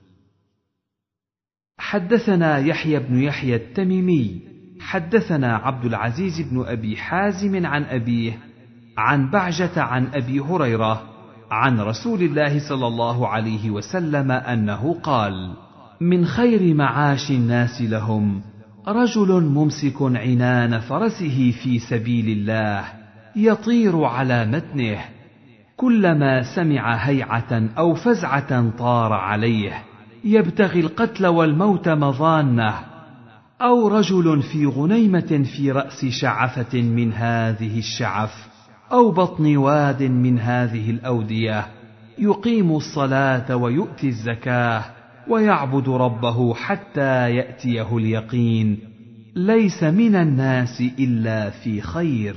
حدثنا يحيى بن يحيى التميمي حدثنا عبد العزيز بن أبي حازم عن أبيه عن بعجة عن أبي هريرة عن رسول الله صلى الله عليه وسلم أنه قال: من خير معاش الناس لهم رجل ممسك عنان فرسه في سبيل الله يطير على متنه، كلما سمع هيعة أو فزعة طار عليه يبتغي القتل والموت مظانه، أو رجل في غنيمة في رأس شعفة من هذه الشعف أو بطن واد من هذه الأودية، يقيم الصلاة ويؤتي الزكاة ويعبد ربه حتى يأتيه اليقين، ليس من الناس إلا في خير.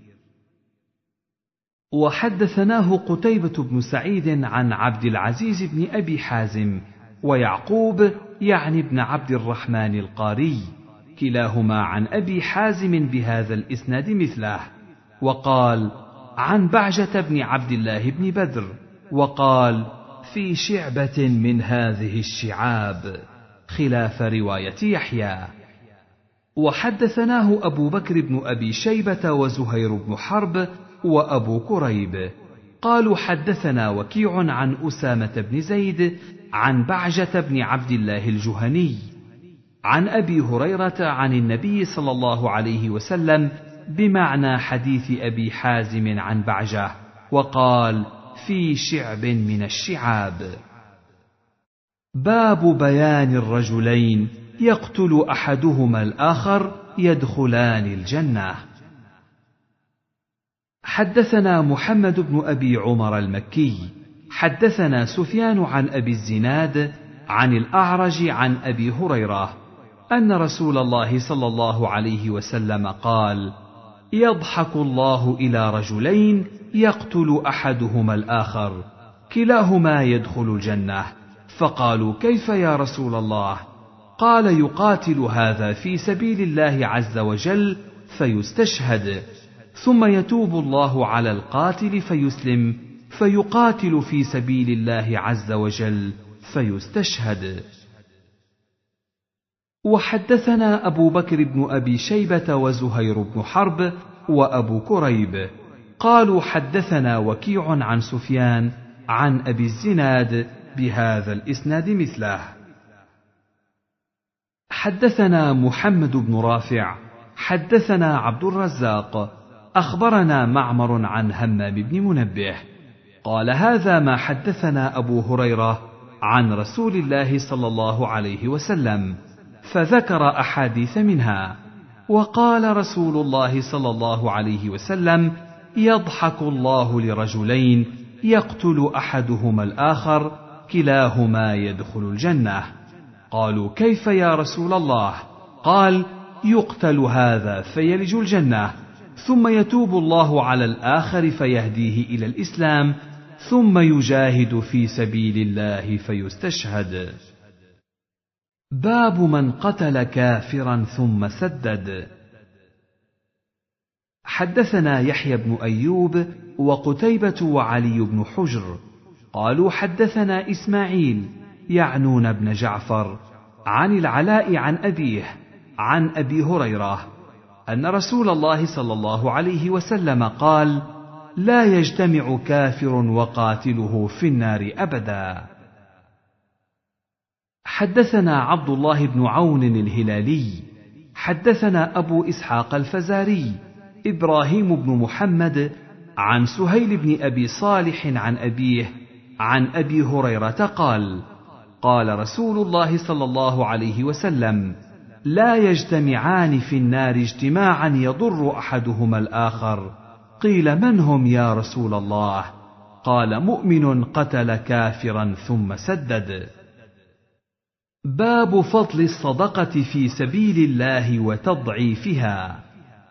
وحدثناه قتيبة بن سعيد عن عبد العزيز بن أبي حازم ويعقوب يعني بن عبد الرحمن القاري، كلاهما عن أبي حازم بهذا الإسناد مثله، وقال عن بعجة بن عبد الله بن بدر، وقال في شعبة من هذه الشعاب، خلاف رواية يحيى. وحدثناه أبو بكر بن أبي شيبة وزهير بن حرب وأبو كريب قالوا حدثنا وكيع عن أسامة بن زيد عن بعجة بن عبد الله الجهني عن أبي هريرة عن النبي صلى الله عليه وسلم بمعنى حديث أبي حازم عن بعجة، وقال في شعب من الشعاب. باب بيان الرجلين يقتل أحدهما الآخر يدخلان الجنة. حدثنا محمد بن أبي عمر المكي حدثنا سفيان عن أبي الزناد عن الأعرج عن أبي هريرة أن رسول الله صلى الله عليه وسلم قال: يضحك الله إلى رجلين يقتل أحدهما الآخر كلاهما يدخل الجنة، فقالوا كيف يا رسول الله؟ قال: يقاتل هذا في سبيل الله عز وجل فيستشهد، ثم يتوب الله على القاتل فيسلم فيقاتل في سبيل الله عز وجل فيستشهد. وحدثنا أبو بكر بن أبي شيبة وزهير بن حرب وأبو كريب قالوا حدثنا وكيع عن سفيان عن أبي الزناد بهذا الإسناد مثله. حدثنا محمد بن رافع حدثنا عبد الرزاق أخبرنا معمر عن همام بن منبه قال: هذا ما حدثنا أبو هريرة عن رسول الله صلى الله عليه وسلم، فذكر أحاديث منها، وقال رسول الله صلى الله عليه وسلم: يضحك الله لرجلين يقتل أحدهما الآخر كلاهما يدخل الجنة. قالوا كيف يا رسول الله؟ قال: يقتل هذا فيلج الجنة، ثم يتوب الله على الآخر فيهديه إلى الإسلام، ثم يجاهد في سبيل الله فيستشهد. باب من قتل كافرا ثم سدد. حدثنا يحيى بن أيوب وقتيبة وعلي بن حجر قالوا حدثنا إسماعيل يعنون ابن جعفر عن العلاء عن أبيه عن أبي هريرة أن رسول الله صلى الله عليه وسلم قال: لا يجتمع كافر وقاتله في النار أبدا. حدثنا عبد الله بن عون الهلالي حدثنا أبو إسحاق الفزاري إبراهيم بن محمد عن سهيل بن أبي صالح عن أبيه عن أبي هريرة قال: قال رسول الله صلى الله عليه وسلم: لا يجتمعان في النار اجتماعا يضر أحدهما الآخر. قيل: من هم يا رسول الله؟ قال: مؤمن قتل كافرا ثم سدد. باب فضل الصدقة في سبيل الله وتضعيفها.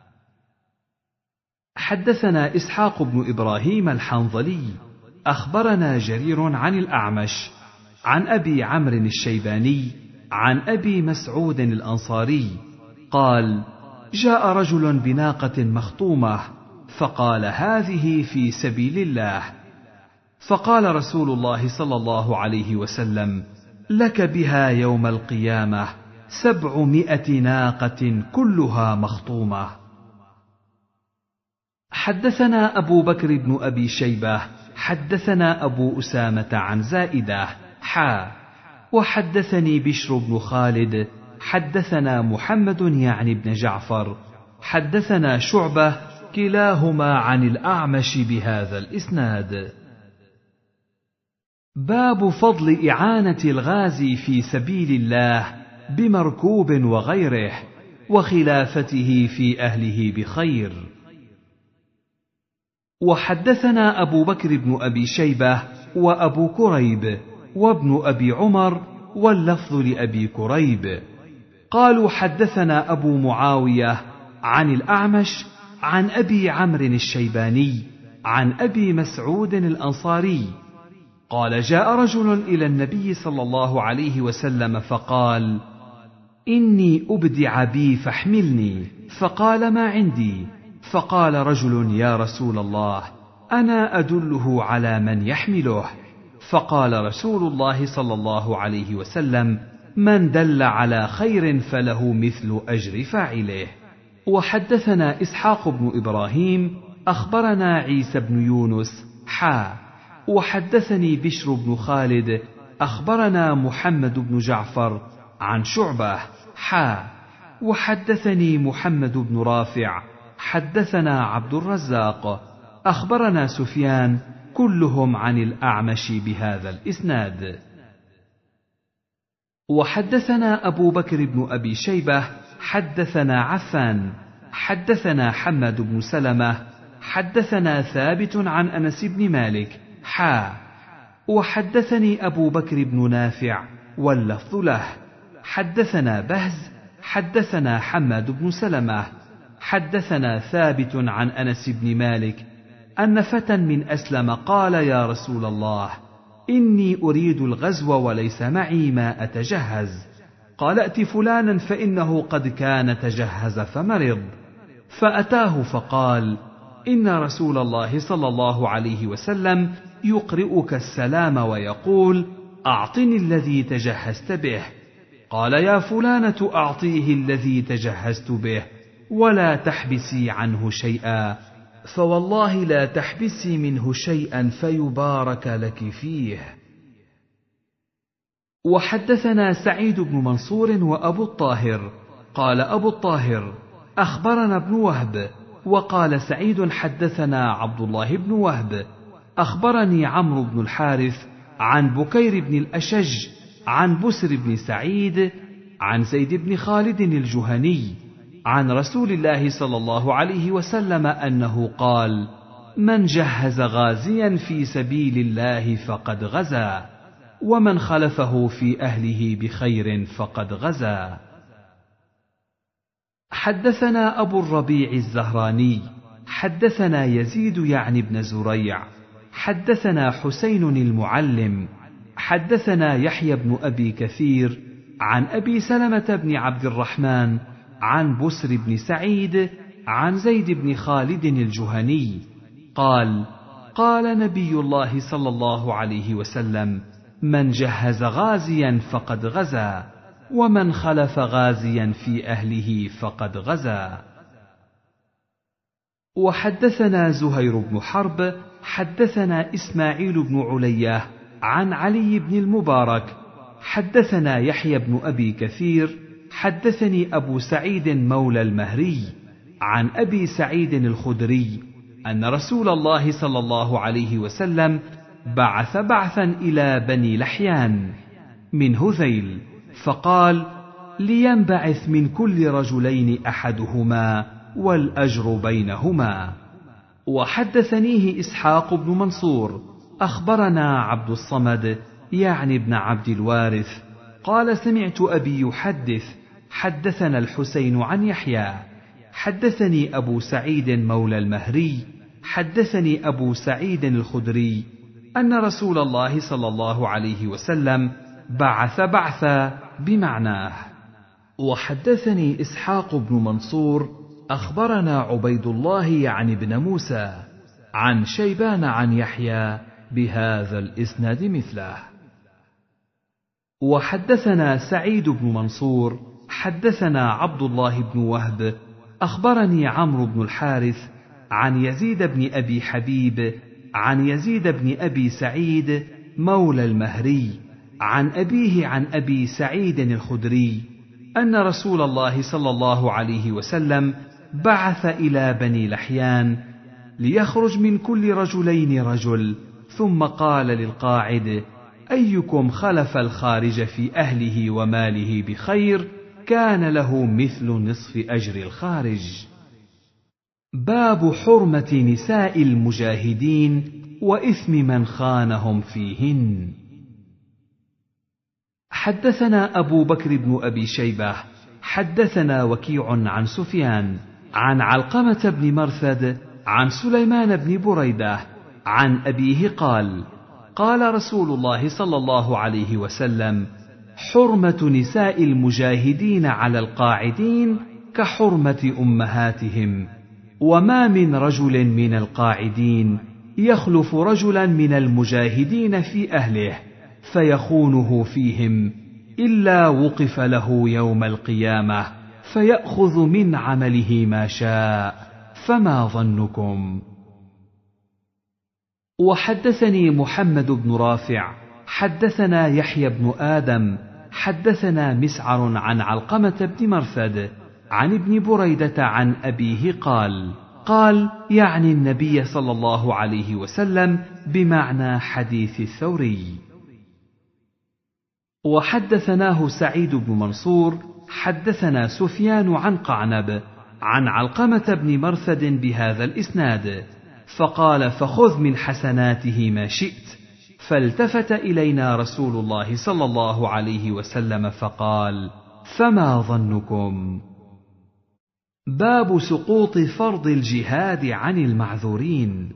حدثنا إسحاق بن إبراهيم الحنظلي أخبرنا جرير عن الأعمش عن أبي عمرو الشيباني عن أبي مسعود الأنصاري قال: جاء رجل بناقة مخطومة فقال: هذه في سبيل الله. فقال رسول الله صلى الله عليه وسلم: لك بها يوم القيامة سبعمائة ناقة كلها مخطومة. حدثنا أبو بكر بن أبي شيبة حدثنا أبو أسامة عن زائدة حا وحدثني بشر بن خالد حدثنا محمد يعني بن جعفر حدثنا شعبة كلاهما عن الأعمش بهذا الإسناد. باب فضل إعانة الغازي في سبيل الله بمركوب وغيره، وخلافته في أهله بخير. وحدثنا أبو بكر بن أبي شيبة وأبو كريب وابن أبي عمر واللفظ لأبي كريب قالوا حدثنا أبو معاوية عن الأعمش عن أبي عمرو الشيباني عن أبي مسعود الأنصاري قال جاء رجل إلى النبي صلى الله عليه وسلم فقال: إني أبدع بي فاحملني. فقال: ما عندي. فقال رجل: يا رسول الله، أنا أدله على من يحمله. فقال رسول الله صلى الله عليه وسلم: من دل على خير فله مثل أجر فاعله. وحدثنا إسحاق بن إبراهيم أخبرنا عيسى بن يونس حا وحدثني بشر بن خالد أخبرنا محمد بن جعفر عن شعبة حا وحدثني محمد بن رافع حدثنا عبد الرزاق أخبرنا سفيان كلهم عن الأعمش بهذا الإسناد. وحدثنا أبو بكر بن أبي شيبة حدثنا عفان حدثنا حماد بن سلمة حدثنا ثابت عن أنس بن مالك حا وحدثني أبو بكر بن نافع واللفظ له حدثنا بهز حدثنا حماد بن سلمة حدثنا ثابت عن أنس بن مالك أن فتى من أسلم قال: يا رسول الله، إني أريد الغزو وليس معي ما أتجهز. قال: ائت فلانا فإنه قد كان تجهز فمرض. فأتاه فقال: إن رسول الله صلى الله عليه وسلم يقرئك السلام ويقول: أعطني الذي تجهزت به. قال: يا فلانة أعطيه الذي تجهزت به ولا تحبسي عنه شيئا، فوالله لا تحبسي منه شيئا فيبارك لك فيه. وحدثنا سعيد بن منصور وأبو الطاهر قال أبو الطاهر: أخبرنا ابن وهب. وقال سعيد: حدثنا عبد الله بن وهب أخبرني عمرو بن الحارث عن بكير بن الأشج عن بسر بن سعيد عن زيد بن خالد الجهني عن رسول الله صلى الله عليه وسلم أنه قال: من جهز غازيا في سبيل الله فقد غزا، ومن خلفه في أهله بخير فقد غزا. حدثنا أبو الربيع الزهراني حدثنا يزيد يعني بن زريع حدثنا حسين المعلم حدثنا يحيى بن أبي كثير عن أبي سلمة بن عبد الرحمن عن بسر بن سعيد عن زيد بن خالد الجهني قال: قال نبي الله صلى الله عليه وسلم: من جهز غازيا فقد غزا، ومن خلف غازيا في أهله فقد غزا. وحدثنا زهير بن حرب حدثنا إسماعيل بن علية عن علي بن المبارك حدثنا يحيى بن أبي كثير حدثني أبو سعيد مولى المهري عن أبي سعيد الخدري أن رسول الله صلى الله عليه وسلم بعث بعثا إلى بني لحيان من هذيل فقال: لينبعث من كل رجلين أحدهما والأجر بينهما. وحدثنيه إسحاق بن منصور أخبرنا عبد الصمد يعني ابن عبد الوارث قال: سمعت أبي يحدث حدثنا الحسين عن يحيى حدثني أبو سعيد مولى المهري حدثني أبو سعيد الخدري أن رسول الله صلى الله عليه وسلم بعث بعثا بمعناه. وحدثني إسحاق بن منصور أخبرنا عبيد الله يعني بن موسى عن شيبان عن يحيى بهذا الإسناد مثله. وحدثنا سعيد بن منصور حدثنا عبد الله بن وهب أخبرني عمرو بن الحارث عن يزيد بن أبي حبيب عن يزيد بن أبي سعيد مولى المهري عن أبيه عن أبي سعيد الخدري أن رسول الله صلى الله عليه وسلم بعث إلى بني لحيان ليخرج من كل رجلين رجل، ثم قال للقاعد: أيكم خلف الخارج في أهله وماله بخير كان له مثل نصف أجر الخارج. باب حرمة نساء المجاهدين وإثم من خانهم فيهن. حدثنا أبو بكر بن أبي شيبة حدثنا وكيع عن سفيان عن علقمة بن مرثد عن سليمان بن بريدة عن أبيه قال: قال رسول الله صلى الله عليه وسلم: حرمة نساء المجاهدين على القاعدين كحرمة أمهاتهم، وما من رجل من القاعدين يخلف رجلا من المجاهدين في أهله فيخونه فيهم إلا وقف له يوم القيامة فيأخذ من عمله ما شاء، فما ظنكم؟ وحدثني محمد بن رافع حدثنا يحيى بن آدم حدثنا مسعر عن علقمة بن مرثد عن ابن بريدة عن أبيه قال: قال يعني النبي صلى الله عليه وسلم بمعنى حديث الثوري. وحدثناه سعيد بن منصور حدثنا سفيان عن قعنب عن علقمة بن مرثد بهذا الإسناد، فقال: فخذ من حسناته ما شئت. فالتفت إلينا رسول الله صلى الله عليه وسلم فقال: فما ظنكم؟ باب سقوط فرض الجهاد عن المعذورين.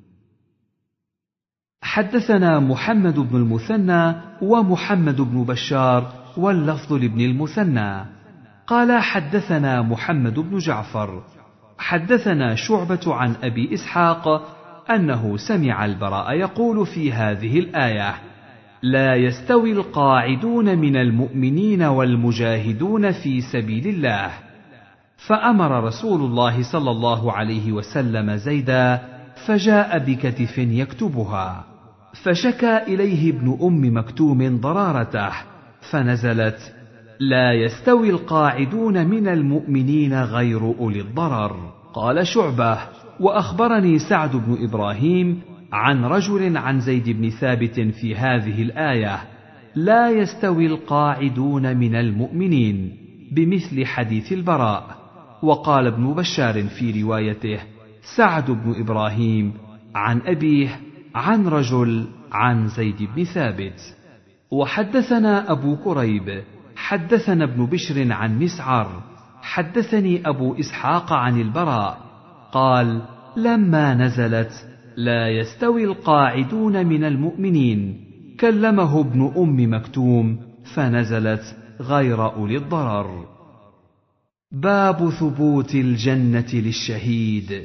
حدثنا محمد بن المثنى ومحمد بن بشار واللفظ لابن المثنى قال: حدثنا محمد بن جعفر حدثنا شعبة عن أبي إسحاق أنه سمع البراء يقول في هذه الآية: لا يستوي القاعدون من المؤمنين والمجاهدون في سبيل الله. فأمر رسول الله صلى الله عليه وسلم زيدا فجاء بكتف يكتبها، فشكى إليه ابن أم مكتوم ضرارته، فنزلت: لا يستوي القاعدون من المؤمنين غير أولي الضرر. قال شعبة: وأخبرني سعد بن إبراهيم عن رجل عن زيد بن ثابت في هذه الآية: لا يستوي القاعدون من المؤمنين، بمثل حديث البراء. وقال ابن بشار في روايته: سعد بن إبراهيم عن أبيه عن رجل عن زيد بن ثابت. وحدثنا أبو كريب حدثنا ابن بشر عن مسعر حدثني أبو إسحاق عن البراء قال: لما نزلت لا يستوي القاعدون من المؤمنين كلمه ابن أم مكتوم فنزلت غير أولي الضرر. باب ثبوت الجنة للشهيد.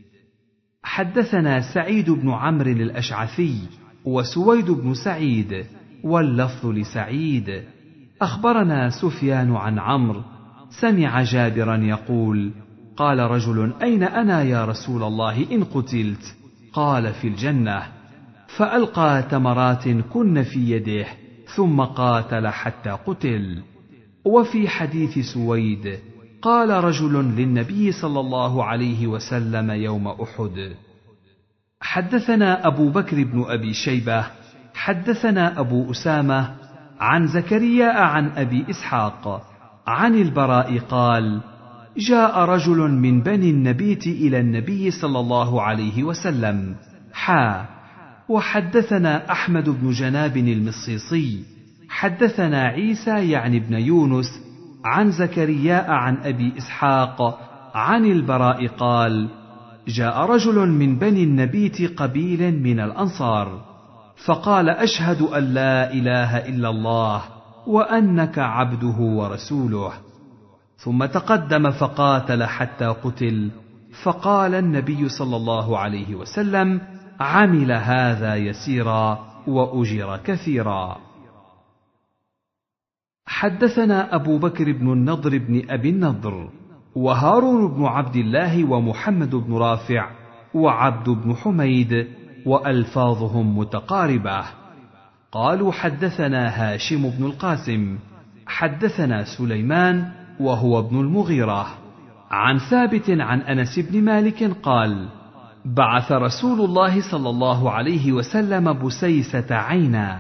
حدثنا سعيد بن عمرو الأشعثي وسويد بن سعيد واللفظ لسعيد أخبرنا سفيان عن عمرو سمع جابرا يقول: قال رجل: أين أنا يا رسول الله إن قتلت؟ قال: في الجنة. فألقى تمرات كن في يده ثم قاتل حتى قتل. وفي حديث سويد: قال رجل للنبي صلى الله عليه وسلم يوم أحد. حدثنا أبو بكر بن أبي شيبة حدثنا أبو أسامة عن زكريا عن أبي إسحاق عن البراء قال: جاء رجل من بني النبيت إلى النبي صلى الله عليه وسلم حا. وحدثنا أحمد بن جناب المصيصي حدثنا عيسى يعني ابن يونس عن زكريا عن أبي إسحاق عن البراء قال: جاء رجل من بني النبيت قبيل من الأنصار فقال: أشهد أن لا إله إلا الله وأنك عبده ورسوله. ثم تقدم فقاتل حتى قتل. فقال النبي صلى الله عليه وسلم: عمل هذا يسيرا وأجر كثيرا. حدثنا أبو بكر بن النضر بن أبي النضر وهارون بن عبد الله ومحمد بن رافع وعبد بن حميد وألفاظهم متقاربة. قالوا: حدثنا هاشم بن القاسم حدثنا سليمان وهو ابن المغيرة عن ثابت عن أنس بن مالك قال: بعث رسول الله صلى الله عليه وسلم بسيسة عينا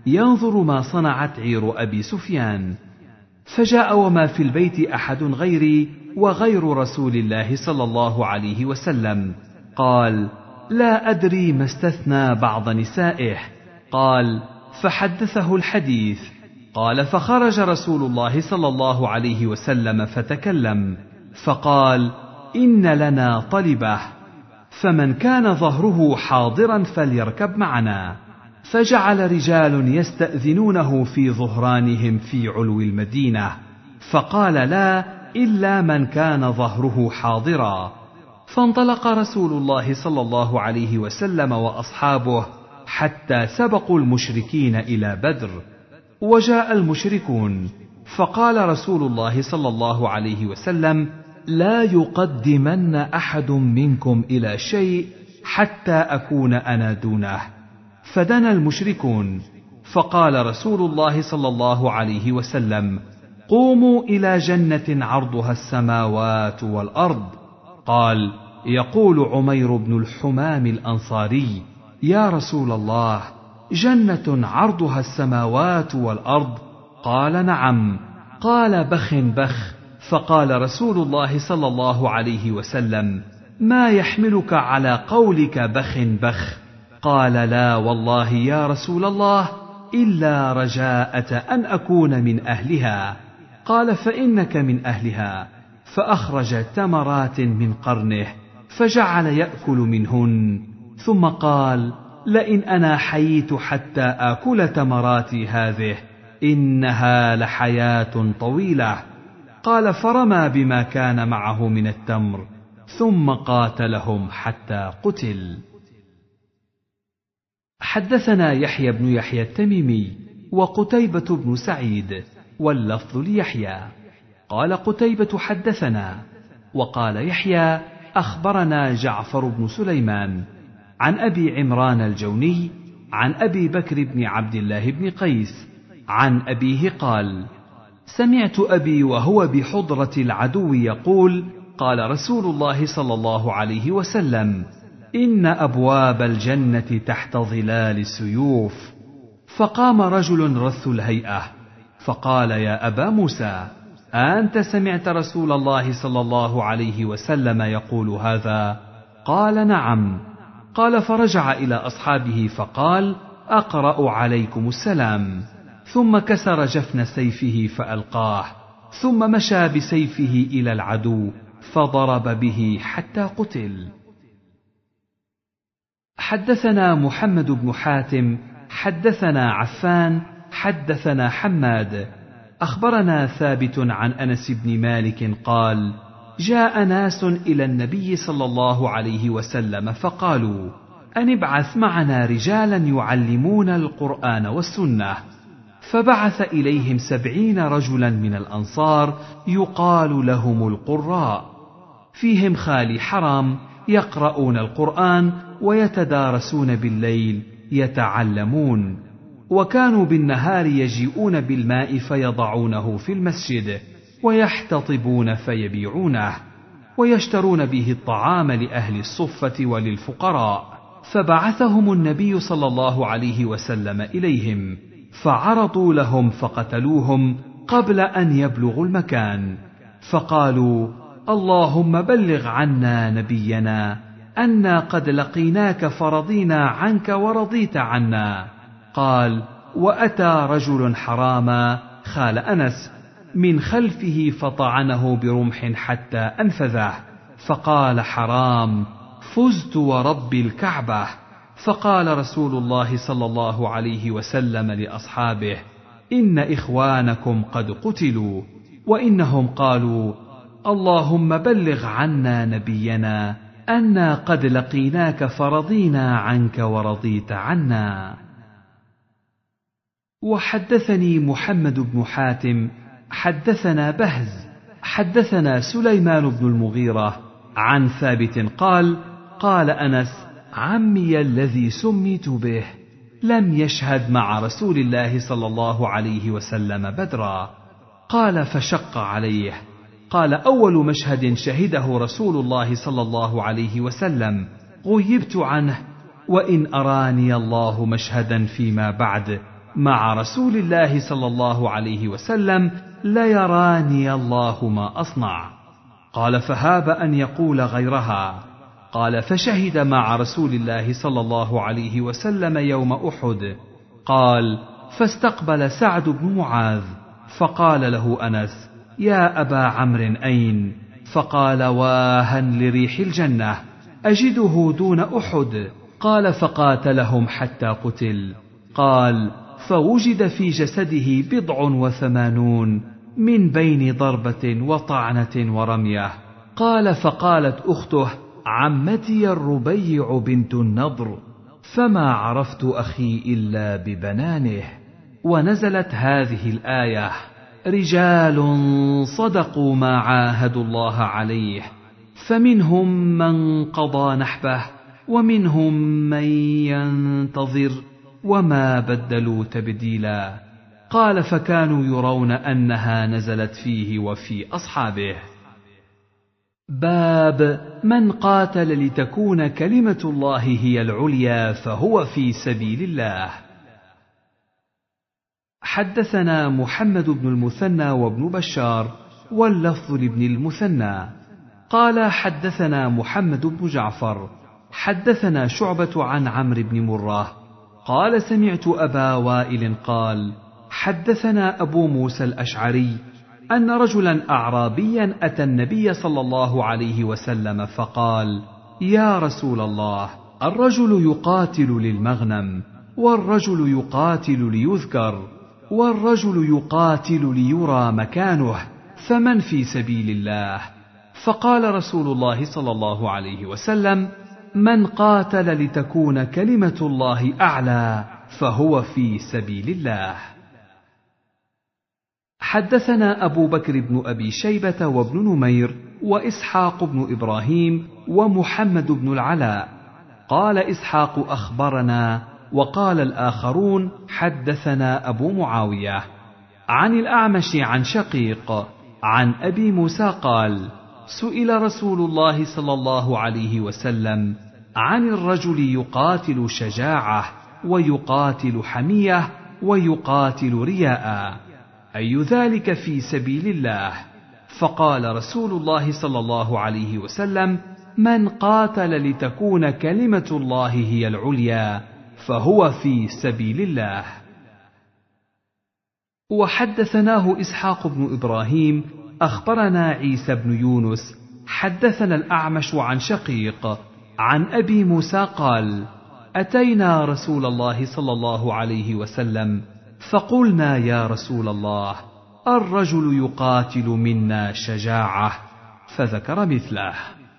ينظر ما صنعت عير أبي سفيان. فجاء وما في البيت أحد غيري وغير رسول الله صلى الله عليه وسلم. قال: لا أدري ما استثنى بعض نسائه. قال: فحدثه الحديث. قال: فخرج رسول الله صلى الله عليه وسلم فتكلم، فقال: إن لنا طلبة، فمن كان ظهره حاضرا فليركب معنا. فجعل رجال يستأذنونه في ظهرانهم في علو المدينة، فقال: لا إلا من كان ظهره حاضرا. فانطلق رسول الله صلى الله عليه وسلم وأصحابه حتى سبقوا المشركين إلى بدر. وجاء المشركون، فقال رسول الله صلى الله عليه وسلم: لا يقدمن أحد منكم إلى شيء حتى أكون أنا دونه. فدنا المشركون، فقال رسول الله صلى الله عليه وسلم: قوموا إلى جنة عرضها السماوات والأرض. قال: يقول عمير بن الحمام الأنصاري: يا رسول الله، جنة عرضها السماوات والأرض؟ قال: نعم. قال: بخ بخ. فقال رسول الله صلى الله عليه وسلم: ما يحملك على قولك بخ بخ؟ قال: لا والله يا رسول الله، إلا رجاءة أن أكون من أهلها. قال: فإنك من أهلها. فأخرج تمرات من قرنه فجعل يأكل منهن، ثم قال: لئن أنا حييت حتى آكل تمراتي هذه إنها لحياة طويلة. قال: فرمى بما كان معه من التمر ثم قاتلهم حتى قتل. حدثنا يحيى بن يحيى التميمي وقتيبة بن سعيد، واللفظ ليحيى. قال قتيبة: حدثنا. وقال يحيى: أخبرنا جعفر بن سليمان عن أبي عمران الجوني عن أبي بكر بن عبد الله بن قيس عن أبيه قال: سمعت أبي وهو بحضرة العدو يقول: قال رسول الله صلى الله عليه وسلم: إن أبواب الجنة تحت ظلال السيوف. فقام رجل رث الهيئة فقال: يا أبا موسى، أنت سمعت رسول الله صلى الله عليه وسلم يقول هذا؟ قال: نعم. قال: فرجع إلى أصحابه فقال: أقرأ عليكم السلام. ثم كسر جفن سيفه فألقاه، ثم مشى بسيفه إلى العدو فضرب به حتى قتل. حدثنا محمد بن حاتم حدثنا عفان حدثنا حماد أخبرنا ثابت عن أنس بن مالك قال: جاء ناس إلى النبي صلى الله عليه وسلم فقالوا: أن ابعث معنا رجالا يعلمون القرآن والسنة. فبعث إليهم سبعين رجلا من الأنصار يقال لهم القراء، فيهم خالي حرام، يقرؤون القرآن ويتدارسون بالليل يتعلمون. وكانوا بالنهار يجيئون بالماء فيضعونه في المسجد ويحتطبون فيبيعونه، ويشترون به الطعام لأهل الصفة وللفقراء. فبعثهم النبي صلى الله عليه وسلم إليهم، فعرضوا لهم فقتلوهم قبل أن يبلغوا المكان. فقالوا: اللهم بلغ عنا نبينا أنا قد لقيناك فرضينا عنك ورضيت عنا. قال: وأتى رجل حراما خال أنس من خلفه فطعنه برمح حتى أنفذه، فقال حرام: فزت ورب الكعبة. فقال رسول الله صلى الله عليه وسلم لأصحابه: إن إخوانكم قد قتلوا. وإنهم قالوا: اللهم بلغ عنا نبينا أنا قد لقيناك فرضينا عنك ورضيت عنا. وحدثني محمد بن حاتم حدثنا بهز حدثنا سليمان بن المغيرة عن ثابت قال: قال أنس: عمي الذي سميت به لم يشهد مع رسول الله صلى الله عليه وسلم بدرا. قال: فشق عليه. قال: أول مشهد شهده رسول الله صلى الله عليه وسلم غيبت عنه، وإن أراني الله مشهدا فيما بعد مع رسول الله صلى الله عليه وسلم ليراني الله ما أصنع. قال فهاب أن يقول غيرها. قال فشهد مع رسول الله صلى الله عليه وسلم يوم أحد. قال فاستقبل سعد بن معاذ فقال له أنس يا أبا عمرو أين؟ فقال واها لريح الجنة أجده دون أحد. قال فقاتلهم حتى قتل. قال فوجد في جسده بضع وثمانون من بين ضربة وطعنة ورمية. قال فقالت أخته عمتي الربيع بنت النضر فما عرفت أخي إلا ببنانه. ونزلت هذه الآية رجال صدقوا ما عاهدوا الله عليه فمنهم من قضى نحبه ومنهم من ينتظر وما بدلوا تبديلا. قال فكانوا يرون أنها نزلت فيه وفي أصحابه. باب من قاتل لتكون كلمة الله هي العليا فهو في سبيل الله. حدثنا محمد بن المثنى وابن بشار واللفظ لابن المثنى قال حدثنا محمد بن جعفر حدثنا شعبة عن عمرو بن مرة قال سمعت أبا وائل قال حدثنا أبو موسى الأشعري أن رجلا أعرابيا أتى النبي صلى الله عليه وسلم فقال يا رسول الله الرجل يقاتل للمغنم والرجل يقاتل ليذكر والرجل يقاتل ليرى مكانه فمن في سبيل الله؟ فقال رسول الله صلى الله عليه وسلم من قاتل لتكون كلمة الله أعلى فهو في سبيل الله. حدثنا أبو بكر بن أبي شيبة وابن نمير وإسحاق بن إبراهيم ومحمد بن العلاء. قال إسحاق أخبرنا وقال الآخرون حدثنا أبو معاوية عن الأعمش عن شقيق عن أبي موسى قال سئل رسول الله صلى الله عليه وسلم عن الرجل يقاتل شجاعة ويقاتل حمية ويقاتل رياء أي ذلك في سبيل الله؟ فقال رسول الله صلى الله عليه وسلم من قاتل لتكون كلمة الله هي العليا فهو في سبيل الله. وحدثناه إسحاق بن إبراهيم أخبرنا عيسى بن يونس حدثنا الأعمش عن شقيق عن أبي موسى قال أتينا رسول الله صلى الله عليه وسلم فقلنا يا رسول الله الرجل يقاتل منا شجاعة فذكر مثله.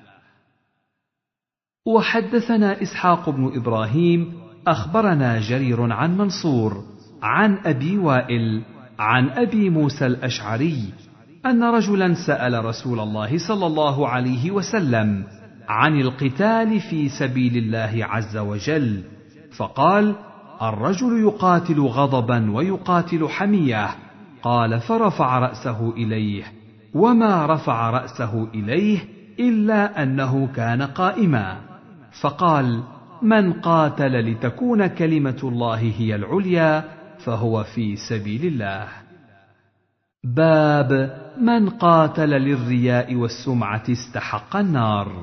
وحدثنا إسحاق بن إبراهيم أخبرنا جرير عن منصور عن أبي وائل عن أبي موسى الأشعري أن رجلا سأل رسول الله صلى الله عليه وسلم عن القتال في سبيل الله عز وجل فقال الرجل يقاتل غضبا ويقاتل حمية. قال فرفع رأسه إليه وما رفع رأسه إليه إلا أنه كان قائما. فقال من قاتل لتكون كلمة الله هي العليا فهو في سبيل الله. باب من قاتل للرياء والسمعة استحق النار.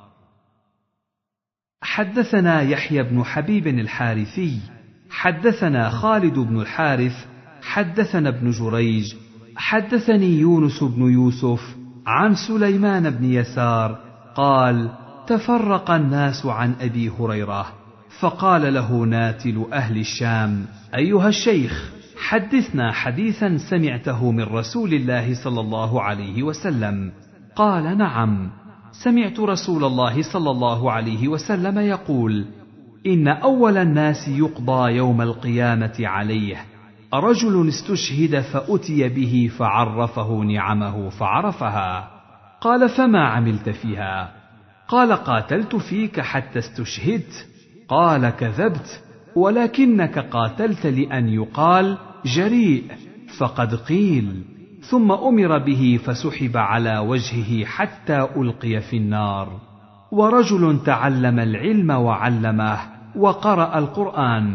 حدثنا يحيى بن حبيب الحارثي حدثنا خالد بن الحارث حدثنا ابن جريج حدثني يونس بن يوسف عن سليمان بن يسار قال تفرق الناس عن أبي هريرة فقال له ناتل أهل الشام أيها الشيخ حدثنا حديثا سمعته من رسول الله صلى الله عليه وسلم. قال نعم سمعت رسول الله صلى الله عليه وسلم يقول إن أول الناس يقضى يوم القيامة عليه رجل استشهد فأتي به فعرفه نعمه فعرفها. قال فما عملت فيها؟ قال قاتلت فيك حتى استشهدت. قال كذبت ولكنك قاتلت لأن يقال جريء فقد قيل. ثم أمر به فسحب على وجهه حتى ألقي في النار. ورجل تعلم العلم وعلمه وقرأ القرآن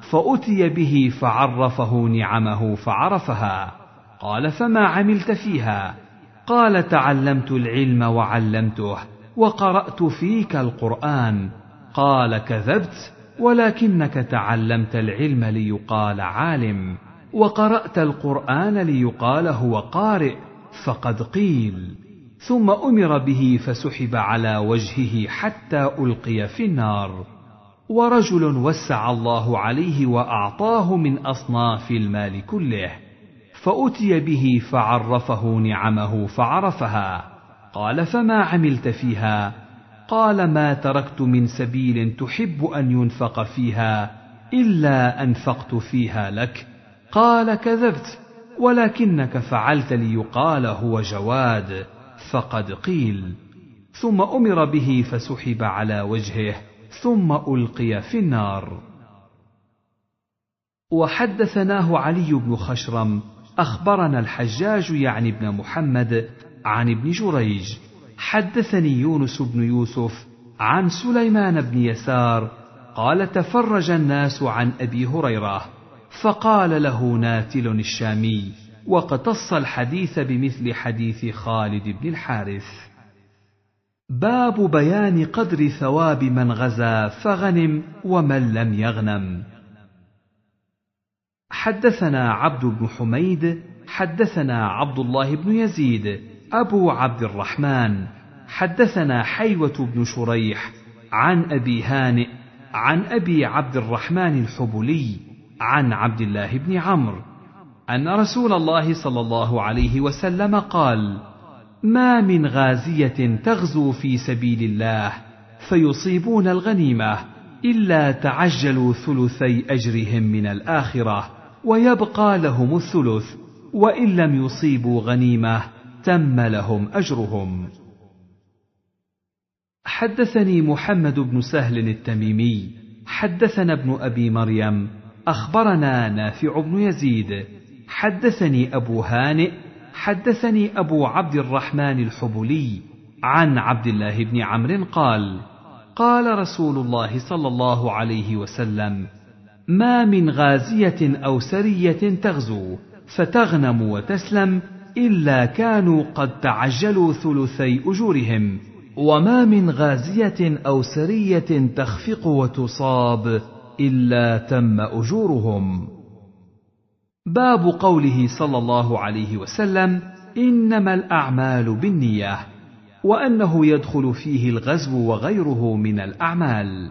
فأتي به فعرفه نعمه فعرفها. قال: فما عملت فيها؟ قال: تعلمت العلم وعلمته، وقرأت فيك القرآن. قال: كذبت، ولكنك تعلمت العلم ليقال عالم، وقرأت القرآن ليقال هو قارئ، فقد قيل. ثم أمر به فسحب على وجهه حتى ألقي في النار. ورجل وسع الله عليه وأعطاه من أصناف المال كله، فأتي به فعرفه نعمه فعرفها. قال: فما عملت فيها؟ قال: ما تركت من سبيل تحب أن ينفق فيها إلا أنفقت فيها لك. قال: كذبت، ولكنك فعلت ليقال هو جواد، فقد قيل. ثم أمر به فسحب على وجهه ثم ألقي في النار. وحدثناه علي بن خشرم أخبرنا الحجاج يعني ابن محمد عن ابن جريج حدثني يونس بن يوسف عن سليمان بن يسار قال: تفرج الناس عن أبي هريرة، فقال له ناتل الشامي، واقتص الحديث بمثل حديث خالد بن الحارث. باب بيان قدر ثواب من غزا فغنم ومن لم يغنم. حدثنا عبد بن حميد حدثنا عبد الله بن يزيد أبو عبد الرحمن حدثنا حيوة بن شريح عن أبي هانئ عن أبي عبد الرحمن الحبلي عن عبد الله بن عمرو أن رسول الله صلى الله عليه وسلم قال: ما من غازية تغزو في سبيل الله فيصيبون الغنيمة إلا تعجلوا ثلثي أجرهم من الآخرة، ويبقى لهم الثلث، وإن لم يصيبوا غنيمة تم لهم أجرهم. حدثني محمد بن سهل التميمي حدثنا ابن أبي مريم أخبرنا نافع بن يزيد حدثني أبو هانئ حدثني أبو عبد الرحمن الحبلي عن عبد الله بن عمرو قال: قال رسول الله صلى الله عليه وسلم: ما من غازية أو سرية تغزو فتغنم وتسلم إلا كانوا قد تعجلوا ثلثي أجورهم، وما من غازية أو سرية تخفق وتصاب إلا تم أجورهم. باب قوله صلى الله عليه وسلم: إنما الأعمال بالنية، وأنه يدخل فيه الغزو وغيره من الأعمال.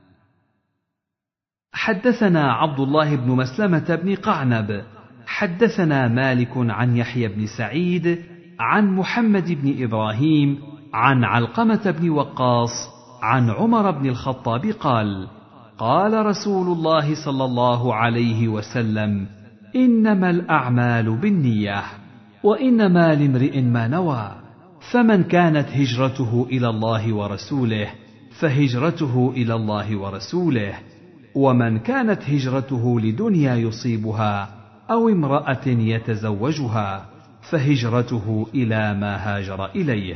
حدثنا عبد الله بن مسلمة بن قعنب حدثنا مالك عن يحيى بن سعيد عن محمد بن إبراهيم عن علقمة بن وقاص عن عمر بن الخطاب قال: قال رسول الله صلى الله عليه وسلم: إنما الأعمال بالنية، وإنما لامرئ ما نوى، فمن كانت هجرته إلى الله ورسوله فهجرته إلى الله ورسوله، ومن كانت هجرته لدنيا يصيبها أو امرأة يتزوجها فهجرته إلى ما هاجر إليه.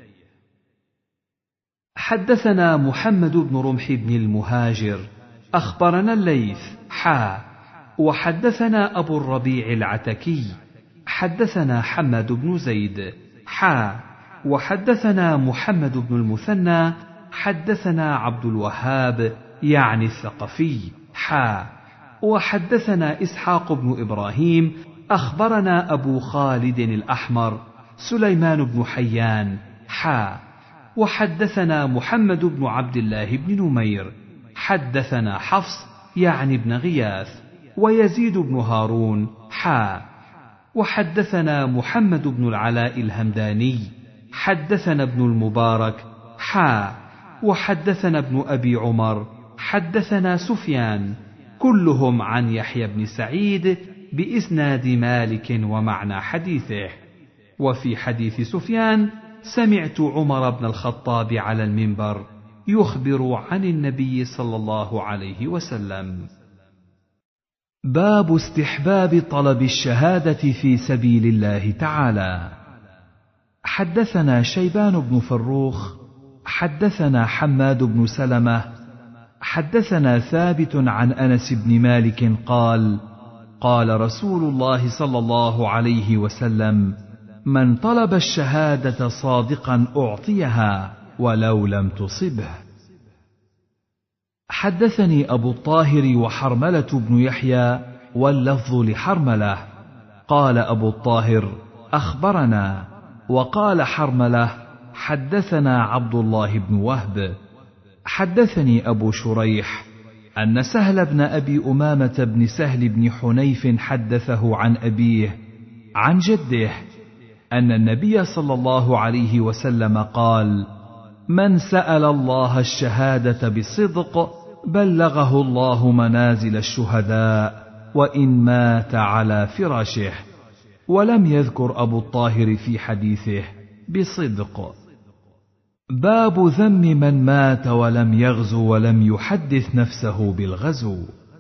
حدثنا محمد بن رمح بن المهاجر أخبرنا الليث حا وحدثنا أبو الربيع العتكي حدثنا حماد بن زيد حا وحدثنا محمد بن المثنى حدثنا عبد الوهاب يعني الثقفي حا وحدثنا إسحاق بن إبراهيم أخبرنا أبو خالد الأحمر سليمان بن حيان حا وحدثنا محمد بن عبد الله بن نمير حدثنا حفص يعني ابن غياث ويزيد بن هارون حا وحدثنا محمد بن العلاء الهمداني حدثنا ابن المبارك حا وحدثنا ابن أبي عمر حدثنا سفيان كلهم عن يحيى بن سعيد بإسناد مالك ومعنى حديثه. وفي حديث سفيان: سمعت عمر بن الخطاب على المنبر يخبر عن النبي صلى الله عليه وسلم. باب استحباب طلب الشهادة في سبيل الله تعالى. حدثنا شيبان بن فروخ حدثنا حماد بن سلمة حدثنا ثابت عن أنس بن مالك قال قال رسول الله صلى الله عليه وسلم: من طلب الشهادة صادقا أعطيها ولو لم تصبه. حدثني أبو الطاهر وحرملة بن يحيى واللفظ لحرملة. قال أبو الطاهر: أخبرنا. وقال حرملة: حدثنا عبد الله بن وهب. حدثني أبو شريح أن سهل بن أبي أمامة بن سهل بن حنيف حدثه عن أبيه عن جده أن النبي صلى الله عليه وسلم قال: من سأل الله الشهادة بصدق بلغه الله منازل الشهداء وإن مات على فراشه. ولم يذكر أبو الطاهر في حديثه بصدق. باب ذم من مات ولم يغزو ولم يحدث نفسه بالغزو.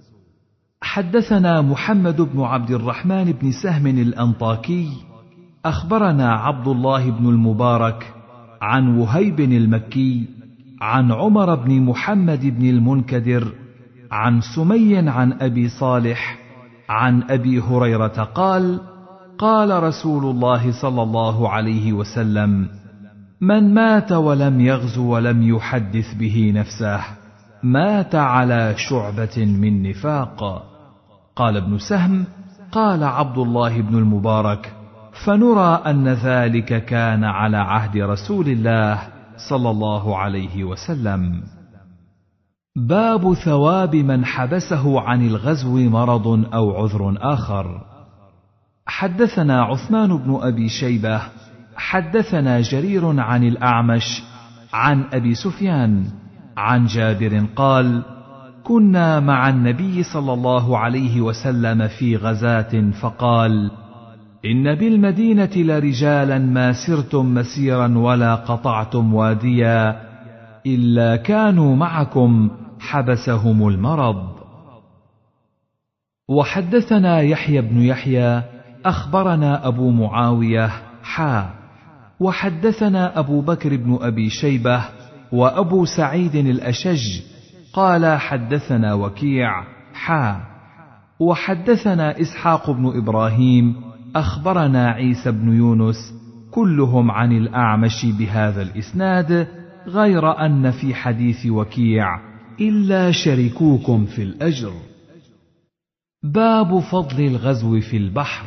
حدثنا محمد بن عبد الرحمن بن سهم الأنطاكي أخبرنا عبد الله بن المبارك عن وهيب المكي عن عمر بن محمد بن المنكدر عن سمي عن أبي صالح عن أبي هريرة قال: قال رسول الله صلى الله عليه وسلم: من مات ولم يغزو ولم يحدث به نفسه مات على شعبة من نفاق. قال ابن سهم: قال عبد الله بن المبارك: فنرى أن ذلك كان على عهد رسول الله صلى الله عليه وسلم. باب ثواب من حبسه عن الغزو مرض أو عذر آخر. حدثنا عثمان بن أبي شيبة حدثنا جرير عن الأعمش عن أبي سفيان عن جابر قال: كنا مع النبي صلى الله عليه وسلم في غزاة فقال: إن بالمدينة لرجالا ما سرتم مسيرا ولا قطعتم واديا إلا كانوا معكم حبسهم المرض. وحدثنا يحيى بن يحيى أخبرنا أبو معاوية حا وحدثنا أبو بكر بن أبي شيبة وأبو سعيد الأشج قال حدثنا وكيع حا وحدثنا إسحاق بن إبراهيم أخبرنا عيسى بن يونس كلهم عن الأعمش بهذا الإسناد غير أن في حديث وكيع إلا شركوكم في الأجر. باب فضل الغزو في البحر.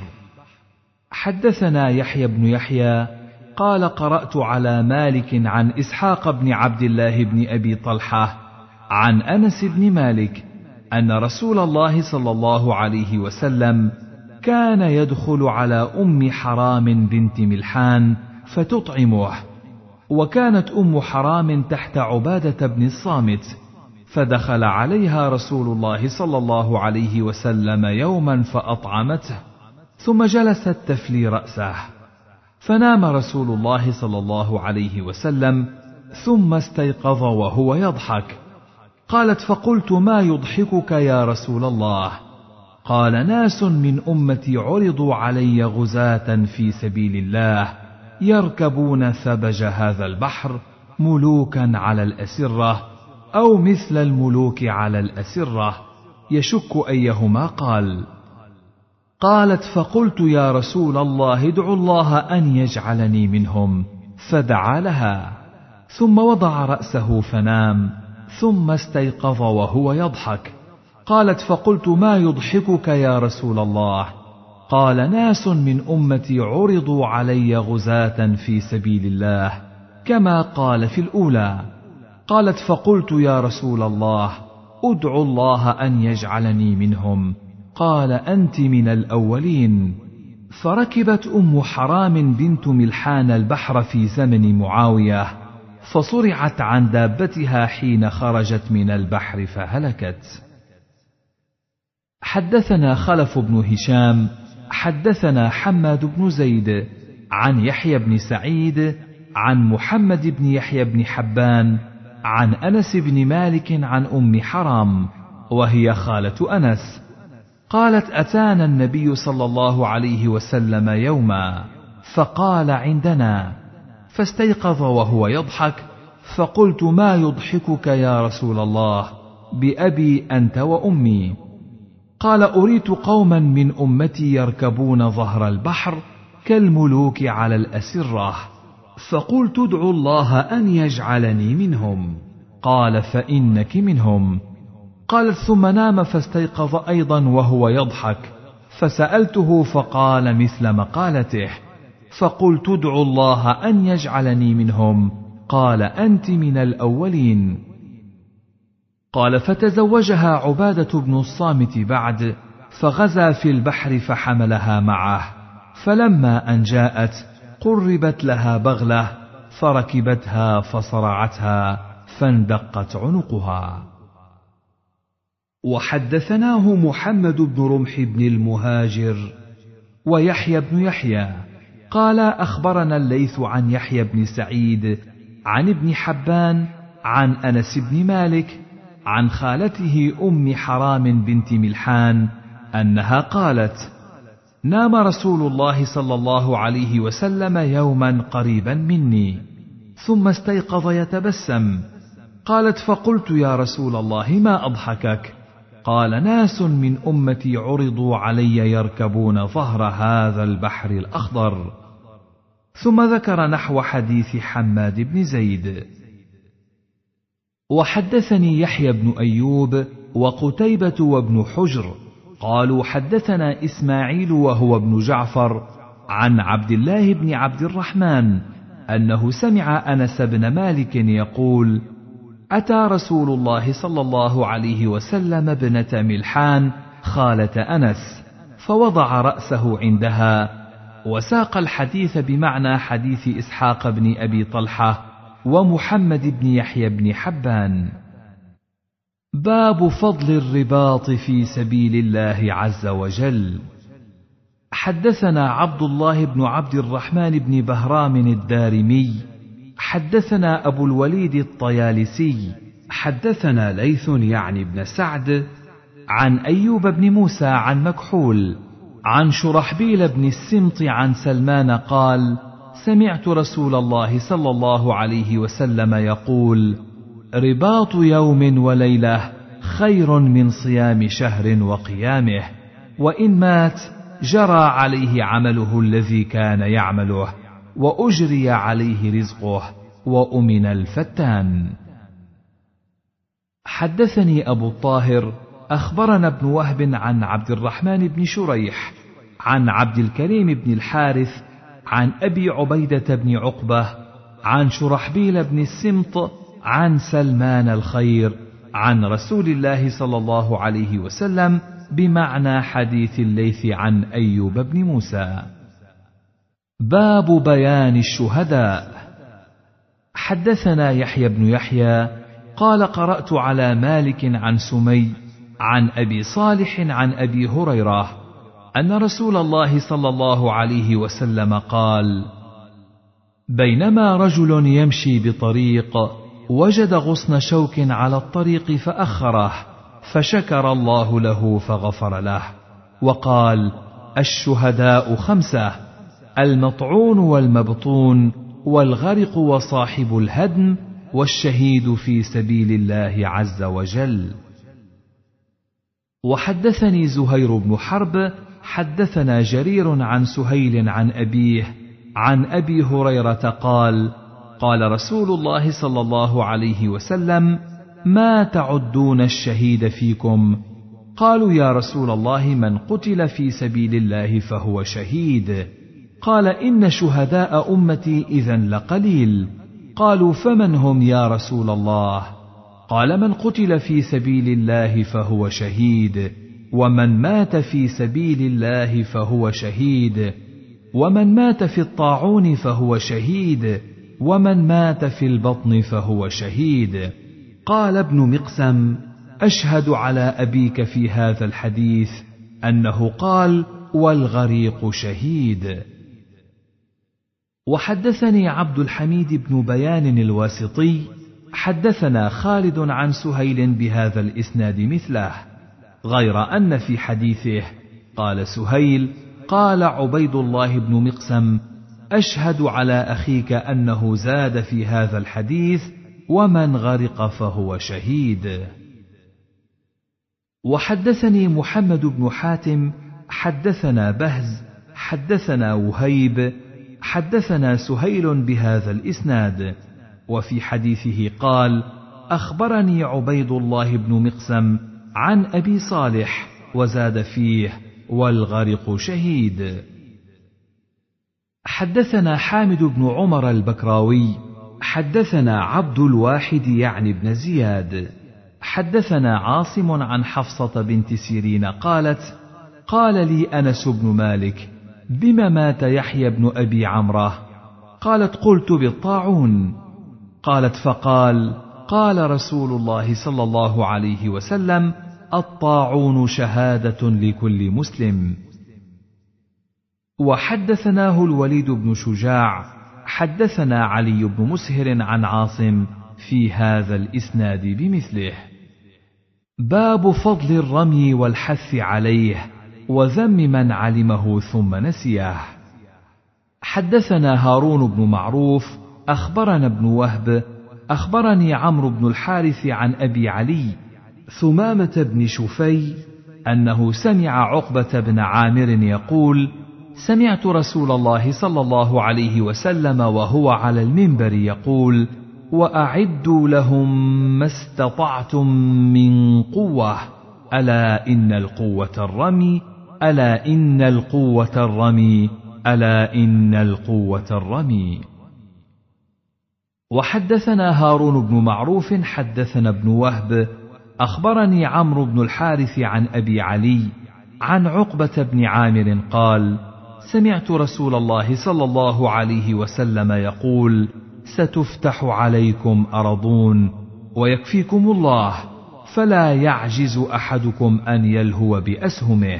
حدثنا يحيى بن يحيى قال: قرأت على مالك عن إسحاق بن عبد الله بن أبي طلحة عن أنس بن مالك أن رسول الله صلى الله عليه وسلم كان يدخل على أم حرام بنت ملحان فتطعمه، وكانت أم حرام تحت عبادة بن الصامت، فدخل عليها رسول الله صلى الله عليه وسلم يوما فأطعمته ثم جلست تفلي رأسه، فنام رسول الله صلى الله عليه وسلم ثم استيقظ وهو يضحك. قالت: فقلت: ما يضحكك يا رسول الله؟ قال: ناس من أمتي عرضوا علي غزاة في سبيل الله يركبون ثبج هذا البحر ملوكا على الأسرة أو مثل الملوك على الأسرة، يشك أيهما قال. قالت: فقلت: يا رسول الله ادع الله أن يجعلني منهم، فدعا لها ثم وضع رأسه فنام ثم استيقظ وهو يضحك. قالت: فقلت: ما يضحكك يا رسول الله؟ قال: ناس من أمتي عرضوا علي غزاة في سبيل الله كما قال في الأولى. قالت: فقلت: يا رسول الله ادع الله أن يجعلني منهم. قال: أنت من الأولين. فركبت أم حرام بنت ملحان البحر في زمن معاوية، فصرعت عن دابتها حين خرجت من البحر فهلكت. حدثنا خلف بن هشام حدثنا حماد بن زيد عن يحيى بن سعيد عن محمد بن يحيى بن حبان عن أنس بن مالك عن أم حرام وهي خالة أنس قالت: أتانا النبي صلى الله عليه وسلم يوما فقال عندنا، فاستيقظ وهو يضحك، فقلت: ما يضحكك يا رسول الله؟ بأبي أنت وأمي. قال: أريت قوما من أمتي يركبون ظهر البحر كالملوك على الأسرة، فقلت ادعوا الله أن يجعلني منهم. قال: فإنك منهم. قالت: ثم نام فاستيقظ أيضا وهو يضحك، فسألته فقال مثل مقالته، فقلت ادعوا الله أن يجعلني منهم. قال: أنت من الأولين. قال: فتزوجها عبادة بن الصامت بعد، فغزا في البحر فحملها معه، فلما أن جاءت قربت لها بغلة فركبتها فصرعتها فاندقت عنقها. وحدثناه محمد بن رمح بن المهاجر ويحيى بن يحيى قال: أخبرنا الليث عن يحيى بن سعيد عن ابن حبان عن أنس بن مالك عن خالته أم حرام بنت ملحان أنها قالت: نام رسول الله صلى الله عليه وسلم يوما قريبا مني، ثم استيقظ يتبسم. قالت: فقلت يا رسول الله ما أضحكك؟ قال: ناس من أمتي عرضوا علي يركبون ظهر هذا البحر الأخضر. ثم ذكر نحو حديث حماد بن زيد. وحدثني يحيى بن أيوب وقتيبة وابن حجر قالوا: حدثنا إسماعيل وهو ابن جعفر عن عبد الله بن عبد الرحمن أنه سمع أنس بن مالك يقول: أتى رسول الله صلى الله عليه وسلم ابنة ملحان خالة أنس، فوضع رأسه عندها، وساق الحديث بمعنى حديث إسحاق بن أبي طلحة ومحمد بن يحيى بن حبان. باب فضل الرباط في سبيل الله عز وجل. حدثنا عبد الله بن عبد الرحمن بن بهرام الدارمي حدثنا أبو الوليد الطيالسي حدثنا ليث يعني بن سعد عن أيوب بن موسى عن مكحول عن شرحبيل بن السمط عن سلمان قال: سمعت رسول الله صلى الله عليه وسلم يقول: رباط يوم وليلة خير من صيام شهر وقيامه، وإن مات جرى عليه عمله الذي كان يعمله، وأجري عليه رزقه، وأمن الفتان. حدثني أبو الطاهر أخبرنا ابن وهب عن عبد الرحمن بن شريح عن عبد الكريم بن الحارث عن أبي عبيدة بن عقبة عن شرحبيل بن السمط عن سلمان الخير عن رسول الله صلى الله عليه وسلم بمعنى حديث الليث عن أيوب بن موسى. باب بيان الشهداء. حدثنا يحيى بن يحيى قال: قرأت على مالك عن سمي عن أبي صالح عن أبي هريرة أن رسول الله صلى الله عليه وسلم قال: بينما رجل يمشي بطريق وجد غصن شوك على الطريق فأخره، فشكر الله له فغفر له، وقال: الشهداء خمسة: المطعون والمبطون والغرق وصاحب الهدم والشهيد في سبيل الله عز وجل. وحدثني زهير بن حرب حدثنا جرير عن سهيل عن أبيه عن أبي هريرة قال: قال رسول الله صلى الله عليه وسلم: ما تعدون الشهيد فيكم؟ قالوا: يا رسول الله من قتل في سبيل الله فهو شهيد. قال: إن شهداء أمتي إذن لقليل. قالوا: فمن هم يا رسول الله؟ قال: من قتل في سبيل الله فهو شهيد، ومن مات في سبيل الله فهو شهيد، ومن مات في الطاعون فهو شهيد، ومن مات في البطن فهو شهيد. قال ابن مقسم: أشهد على أبيك في هذا الحديث أنه قال: والغريق شهيد. وحدثني عبد الحميد بن بيان الواسطي حدثنا خالد عن سهيل بهذا الإسناد مثله، غير أن في حديثه قال سهيل: قال عبيد الله بن مقسم: أشهد على أخيك أنه زاد في هذا الحديث: ومن غرق فهو شهيد. وحدثني محمد بن حاتم حدثنا بهز حدثنا وهيب حدثنا سهيل بهذا الإسناد، وفي حديثه قال: أخبرني عبيد الله بن مقسم عن أبي صالح، وزاد فيه: والغرق شهيد. حدثنا حامد بن عمر البكراوي حدثنا عبد الواحد يعني بن زياد حدثنا عاصم عن حفصة بنت سيرين قالت: قال لي أنس بن مالك: بما مات يحيى بن أبي عمرة؟ قالت: قلت: بالطاعون. قالت: فقال: قال رسول الله صلى الله عليه وسلم: الطاعون شهادة لكل مسلم. وحدثناه الوليد بن شجاع حدثنا علي بن مسهر عن عاصم في هذا الإسناد بمثله. باب فضل الرمي والحث عليه وذم من علمه ثم نسيه. حدثنا هارون بن معروف أخبرنا ابن وهب أخبرني عمرو بن الحارث عن أبي علي ثمامة بن شفي أنه سمع عقبة بن عامر يقول: سمعت رسول الله صلى الله عليه وسلم وهو على المنبر يقول: وأعدوا لهم ما استطعتم من قوة، ألا إن القوة الرمي، ألا إن القوة الرمي، ألا إن القوة الرمي. وحدثنا هارون بن معروف حدثنا ابن وهب أخبرني عمرو بن الحارث عن أبي علي عن عقبة بن عامر قال: سمعت رسول الله صلى الله عليه وسلم يقول: ستفتح عليكم أرضون ويكفيكم الله، فلا يعجز أحدكم أن يلهو بأسهمه.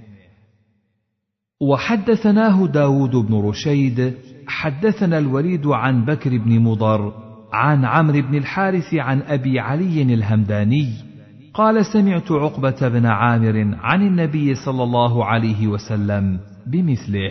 وحدثناه داود بن رشيد حدثنا الوليد عن بكر بن مضر عن عمرو بن الحارث عن أبي علي الهمداني قال: سمعت عقبة بن عامر عن النبي صلى الله عليه وسلم بمثله.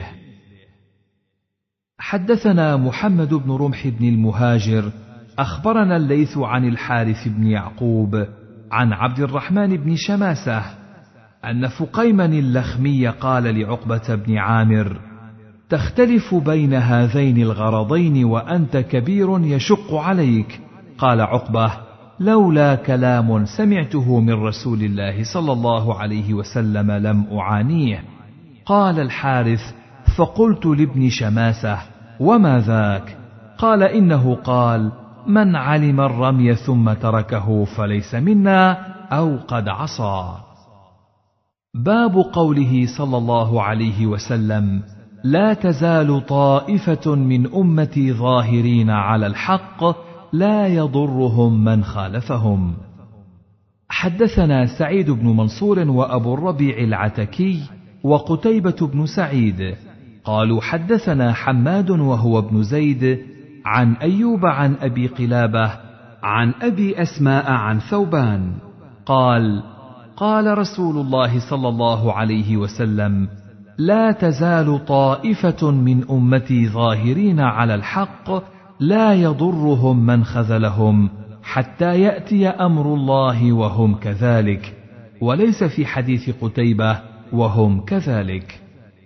حدثنا محمد بن رمح بن المهاجر أخبرنا الليث عن الحارث بن يعقوب عن عبد الرحمن بن شماسة أن فقيما اللخمي قال لعقبة بن عامر: تختلف بين هذين الغرضين وأنت كبير يشق عليك. قال عقبة: لولا كلام سمعته من رسول الله صلى الله عليه وسلم لم أعانيه. قال الحارث: فقلت لابن شماسة: وما ذاك؟ قال: إنه قال: من علم الرمي ثم تركه فليس منا، أو قد عصى. باب قوله صلى الله عليه وسلم: لا تزال طائفة من أمتي ظاهرين على الحق لا يضرهم من خالفهم. حدثنا سعيد بن منصور وأبو الربيع العتكي وقتيبة بن سعيد قالوا: حدثنا حماد وهو ابن زيد عن أيوب عن أبي قلابة عن أبي أسماء عن ثوبان قال: قال رسول الله صلى الله عليه وسلم: لا تزال طائفة من أمتي ظاهرين على الحق لا يضرهم من خذلهم حتى يأتي أمر الله وهم كذلك. وليس في حديث قتيبة وهم كذلك.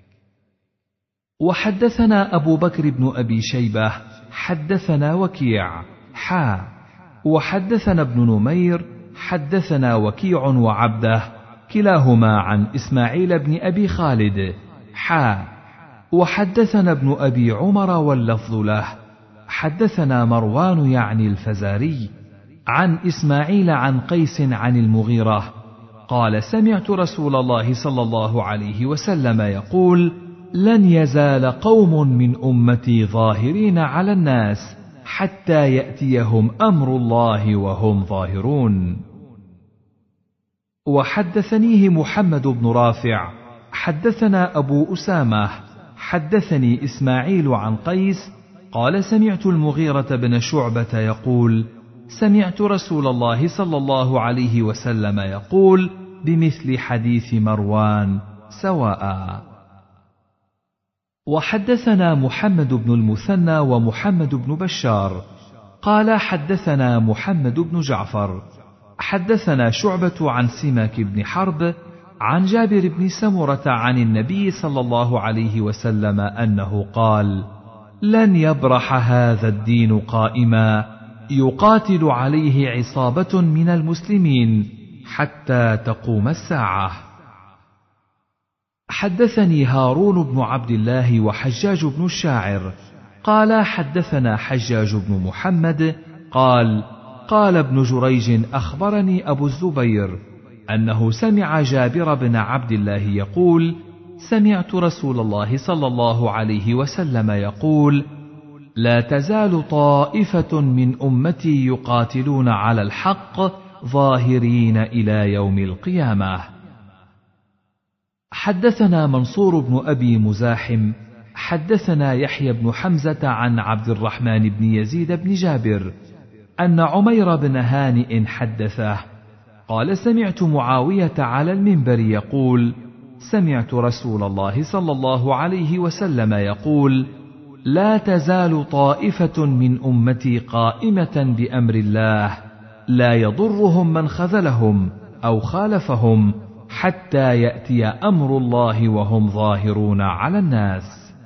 وحدثنا أبو بكر بن أبي شيبة حدثنا وكيع حا وحدثنا ابن نمير حدثنا وكيع وعبده كلاهما عن إسماعيل بن أبي خالد حا وحدثنا ابن أبي عمر واللفظ له حدثنا مروان يعني الفزاري عن إسماعيل عن قيس عن المغيرة قال: سمعت رسول الله صلى الله عليه وسلم يقول: لن يزال قوم من أمتي ظاهرين على الناس حتى يأتيهم أمر الله وهم ظاهرون. وحدثنيه محمد بن رافع حدثنا أبو أسامة حدثني إسماعيل عن قيس قال: سمعت المغيرة بن شعبة يقول: سمعت رسول الله صلى الله عليه وسلم يقول بمثل حديث مروان سواء. وحدثنا محمد بن المثنى ومحمد بن بشار قال: حدثنا محمد بن جعفر حدثنا شعبة عن سماك بن حرب عن جابر بن سمرة عن النبي صلى الله عليه وسلم أنه قال: لن يبرح هذا الدين قائما يقاتل عليه عصابة من المسلمين حتى تقوم الساعة. حدثني هارون بن عبد الله وحجاج بن الشاعر قال حدثنا حجاج بن محمد قال قال ابن جريج أخبرني أبو الزبير أنه سمع جابر بن عبد الله يقول: سمعت رسول الله صلى الله عليه وسلم يقول: لا تزال طائفة من أمتي يقاتلون على الحق ظاهرين إلى يوم القيامة. حدثنا منصور بن أبي مزاحم حدثنا يحيى بن حمزة عن عبد الرحمن بن يزيد بن جابر أن عمير بن هانئ حدثه قال: سمعت معاوية على المنبر يقول: سمعت رسول الله صلى الله عليه وسلم يقول: لا تزال طائفة من أمتي قائمة بأمر الله لا يضرهم من خذلهم أو خالفهم حتى يأتي أمر الله وهم ظاهرون على الناس.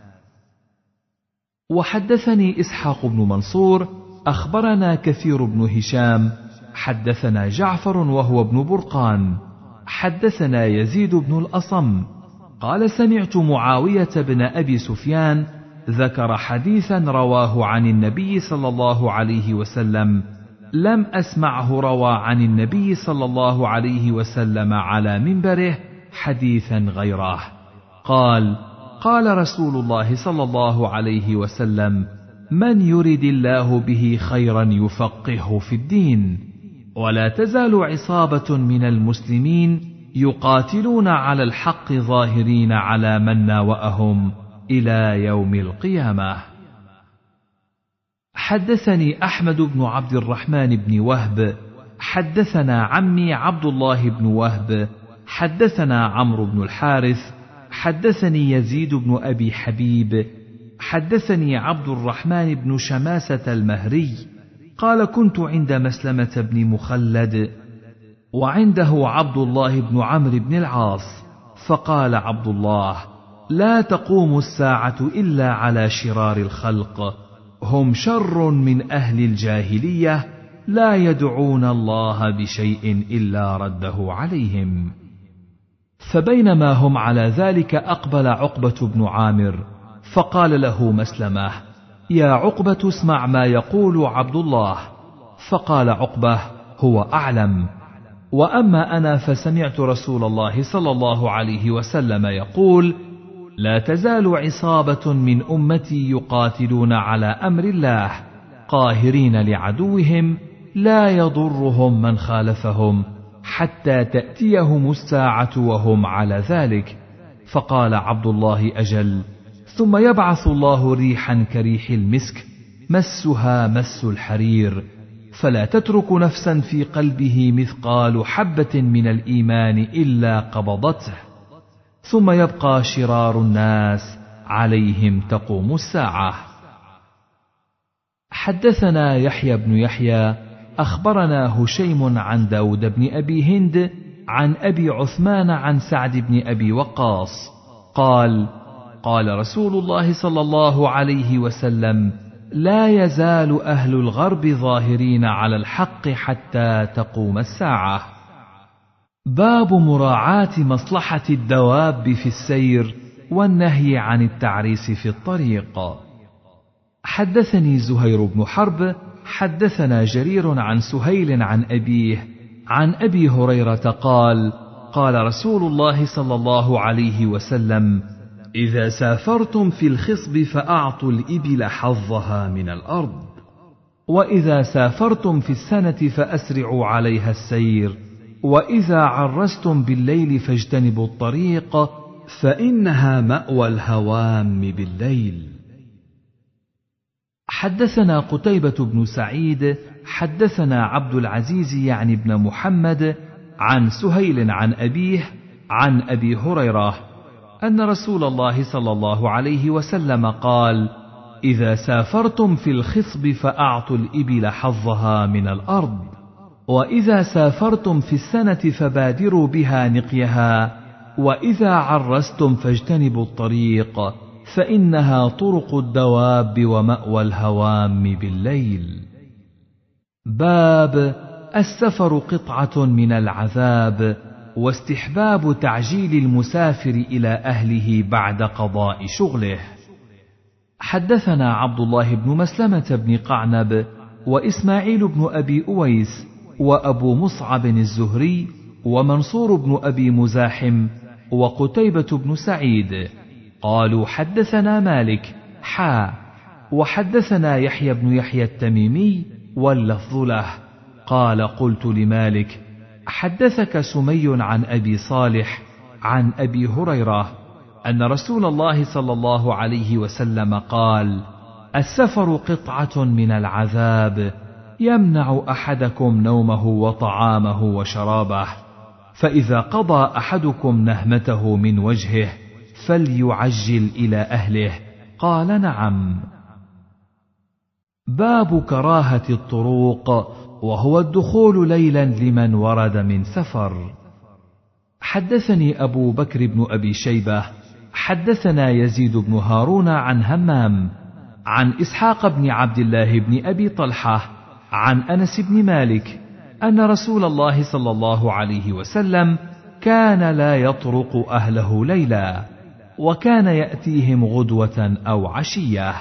وحدثني إسحاق بن منصور أخبرنا كثير بن هشام حدثنا جعفر وهو ابن برقان حدثنا يزيد بن الأصم قال: سمعت معاوية بن أبي سفيان ذكر حديثا رواه عن النبي صلى الله عليه وسلم لم أسمعه روى عن النبي صلى الله عليه وسلم على منبره حديثا غيره. قال: قال رسول الله صلى الله عليه وسلم: من يرد الله به خيرا يفقهه في الدين. ولا تزال عصابة من المسلمين يقاتلون على الحق ظاهرين على من ناوأهم إلى يوم القيامة. حدثني أحمد بن عبد الرحمن بن وهب حدثنا عمي عبد الله بن وهب حدثنا عمرو بن الحارث حدثني يزيد بن أبي حبيب حدثني عبد الرحمن بن شماسة المهري قال: كنت عند مسلمة بن مخلد وعنده عبد الله بن عمرو بن العاص، فقال عبد الله: لا تقوم الساعة إلا على شرار الخلق، هم شر من أهل الجاهلية لا يدعون الله بشيء إلا رده عليهم. فبينما هم على ذلك أقبل عقبة بن عامر فقال له مسلمة: يا عقبة اسمع ما يقول عبد الله. فقال عقبة: هو أعلم. وأما أنا فسمعت رسول الله صلى الله عليه وسلم يقول: لا تزال عصابة من أمتي يقاتلون على أمر الله قاهرين لعدوهم لا يضرهم من خالفهم حتى تأتيهم الساعة وهم على ذلك. فقال عبد الله: أجل. ثم يبعث الله ريحا كريح المسك مسها مس الحرير، فلا تترك نفسا في قلبه مثقال حبة من الإيمان إلا قبضته، ثم يبقى شرار الناس عليهم تقوم الساعة. حدثنا يحيى بن يحيى أخبرنا هشيم عن داود بن أبي هند عن أبي عثمان عن سعد بن أبي وقاص قال: قال رسول الله صلى الله عليه وسلم: لا يزال أهل الغرب ظاهرين على الحق حتى تقوم الساعة. باب مراعاة مصلحة الدواب في السير والنهي عن التعريس في الطريق. حدثني زهير بن حرب حدثنا جرير عن سهيل عن أبيه عن أبي هريرة قال: قال رسول الله صلى الله عليه وسلم: إذا سافرتم في الخصب فأعطوا الإبل حظها من الأرض، وإذا سافرتم في السنة فأسرعوا عليها السير، وإذا عرستم بالليل فاجتنبوا الطريق فإنها مأوى الهوام بالليل. حدثنا قتيبة بن سعيد حدثنا عبد العزيز يعني بن محمد عن سهيل عن أبيه عن أبي هريرة أن رسول الله صلى الله عليه وسلم قال: إذا سافرتم في الخصب فأعطوا الإبل حظها من الأرض. وإذا سافرتم في السنة فبادروا بها نقيها، وإذا عرستم فاجتنبوا الطريق، فإنها طرق الدواب ومأوى الهوام بالليل. باب السفر قطعة من العذاب، واستحباب تعجيل المسافر إلى أهله بعد قضاء شغله. حدثنا عبد الله بن مسلمة بن قعنب وإسماعيل بن أبي أويس وأبو مصعب الزهري ومنصور بن أبي مزاحم وقتيبة بن سعيد قالوا حدثنا مالك حا وحدثنا يحيى بن يحيى التميمي واللفظ له قال قلت لمالك حدثك سمي عن أبي صالح عن أبي هريرة أن رسول الله صلى الله عليه وسلم قال: السفر قطعة من العذاب يمنع أحدكم نومه وطعامه وشرابه، فإذا قضى أحدكم نهمته من وجهه فليعجل إلى أهله. قال: نعم. باب كراهة الطروق، وهو الدخول ليلا لمن ورد من سفر. حدثني أبو بكر بن أبي شيبة حدثنا يزيد بن هارون عن همام عن إسحاق بن عبد الله بن أبي طلحة عن أنس بن مالك أن رسول الله صلى الله عليه وسلم كان لا يطرق أهله ليلا، وكان يأتيهم غدوة أو عشية.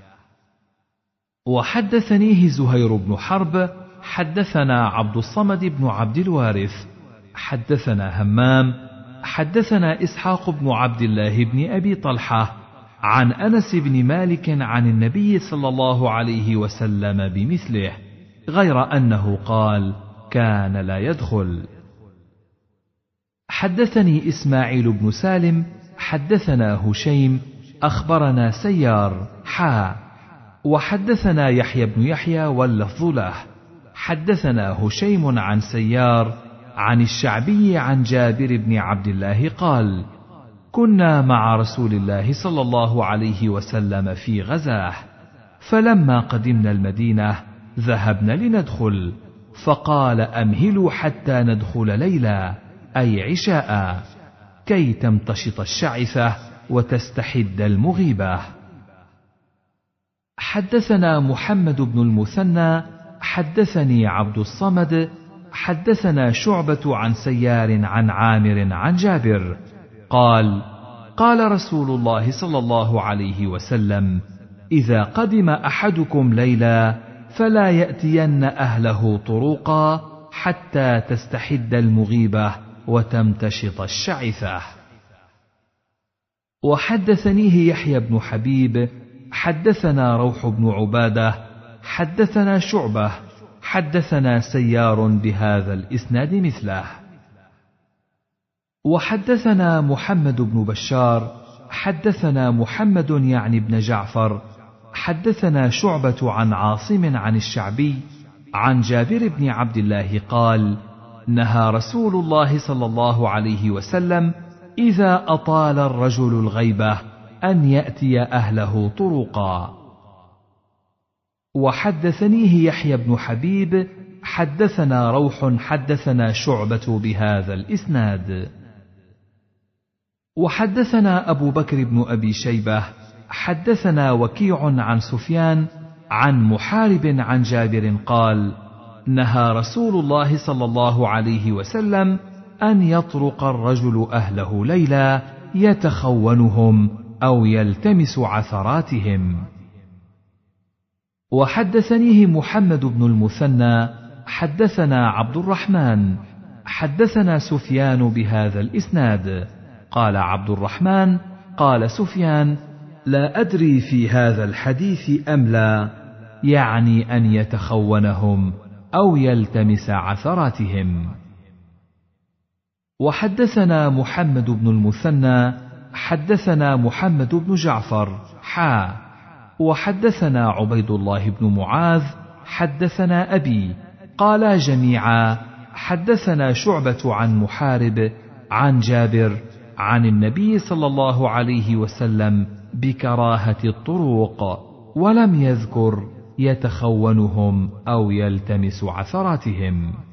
وحدثنيه زهير بن حرب حدثنا عبد الصمد بن عبد الوارث حدثنا همام حدثنا إسحاق بن عبد الله بن أبي طلحة عن أنس بن مالك عن النبي صلى الله عليه وسلم بمثله، غير أنه قال: كان لا يدخل. حدثني إسماعيل بن سالم حدثنا هشيم أخبرنا سيار حا وحدثنا يحيى بن يحيى واللفظ له حدثنا هشيم عن سيار عن الشعبي عن جابر بن عبد الله قال: كنا مع رسول الله صلى الله عليه وسلم في غزاه، فلما قدمنا المدينة ذهبنا لندخل، فقال: أمهلوا حتى ندخل ليلا، أي عشاء، كي تمتشط الشعثة وتستحد المغيبة. حدثنا محمد بن المثنى حدثني عبد الصمد حدثنا شعبة عن سيار عن عامر عن جابر قال: قال رسول الله صلى الله عليه وسلم: إذا قدم أحدكم ليلا فلا يأتين أهله طروقا حتى تستحد المغيبة وتمتشط الشعثة. وحدثنيه يحيى بن حبيب حدثنا روح بن عبادة حدثنا شعبة حدثنا سيار بهذا الإسناد مثله. وحدثنا محمد بن بشار حدثنا محمد يعني بن جعفر حدثنا شعبة عن عاصم عن الشعبي عن جابر بن عبد الله قال: نهى رسول الله صلى الله عليه وسلم إذا أطال الرجل الغيبة أن يأتي أهله طرقا. وحدثنيه يحيى بن حبيب حدثنا روح حدثنا شعبة بهذا الإسناد. وحدثنا أبو بكر بن أبي شيبة حدثنا وكيع عن سفيان عن محارب عن جابر قال: نهى رسول الله صلى الله عليه وسلم أن يطرق الرجل أهله ليلا يتخونهم أو يلتمس عثراتهم. وحدثنيه محمد بن المثنى حدثنا عبد الرحمن حدثنا سفيان بهذا الإسناد. قال عبد الرحمن: قال سفيان: لا أدري في هذا الحديث أم لا، يعني أن يتخونهم أو يلتمس عثراتهم. وحدثنا محمد بن المثنى حدثنا محمد بن جعفر حا وحدثنا عبيد الله بن معاذ حدثنا أبي قالا جميعا حدثنا شعبة عن محارب عن جابر عن النبي صلى الله عليه وسلم بكراهة الطروق، ولم يذكر يتخونهم أو يلتمس عثراتهم.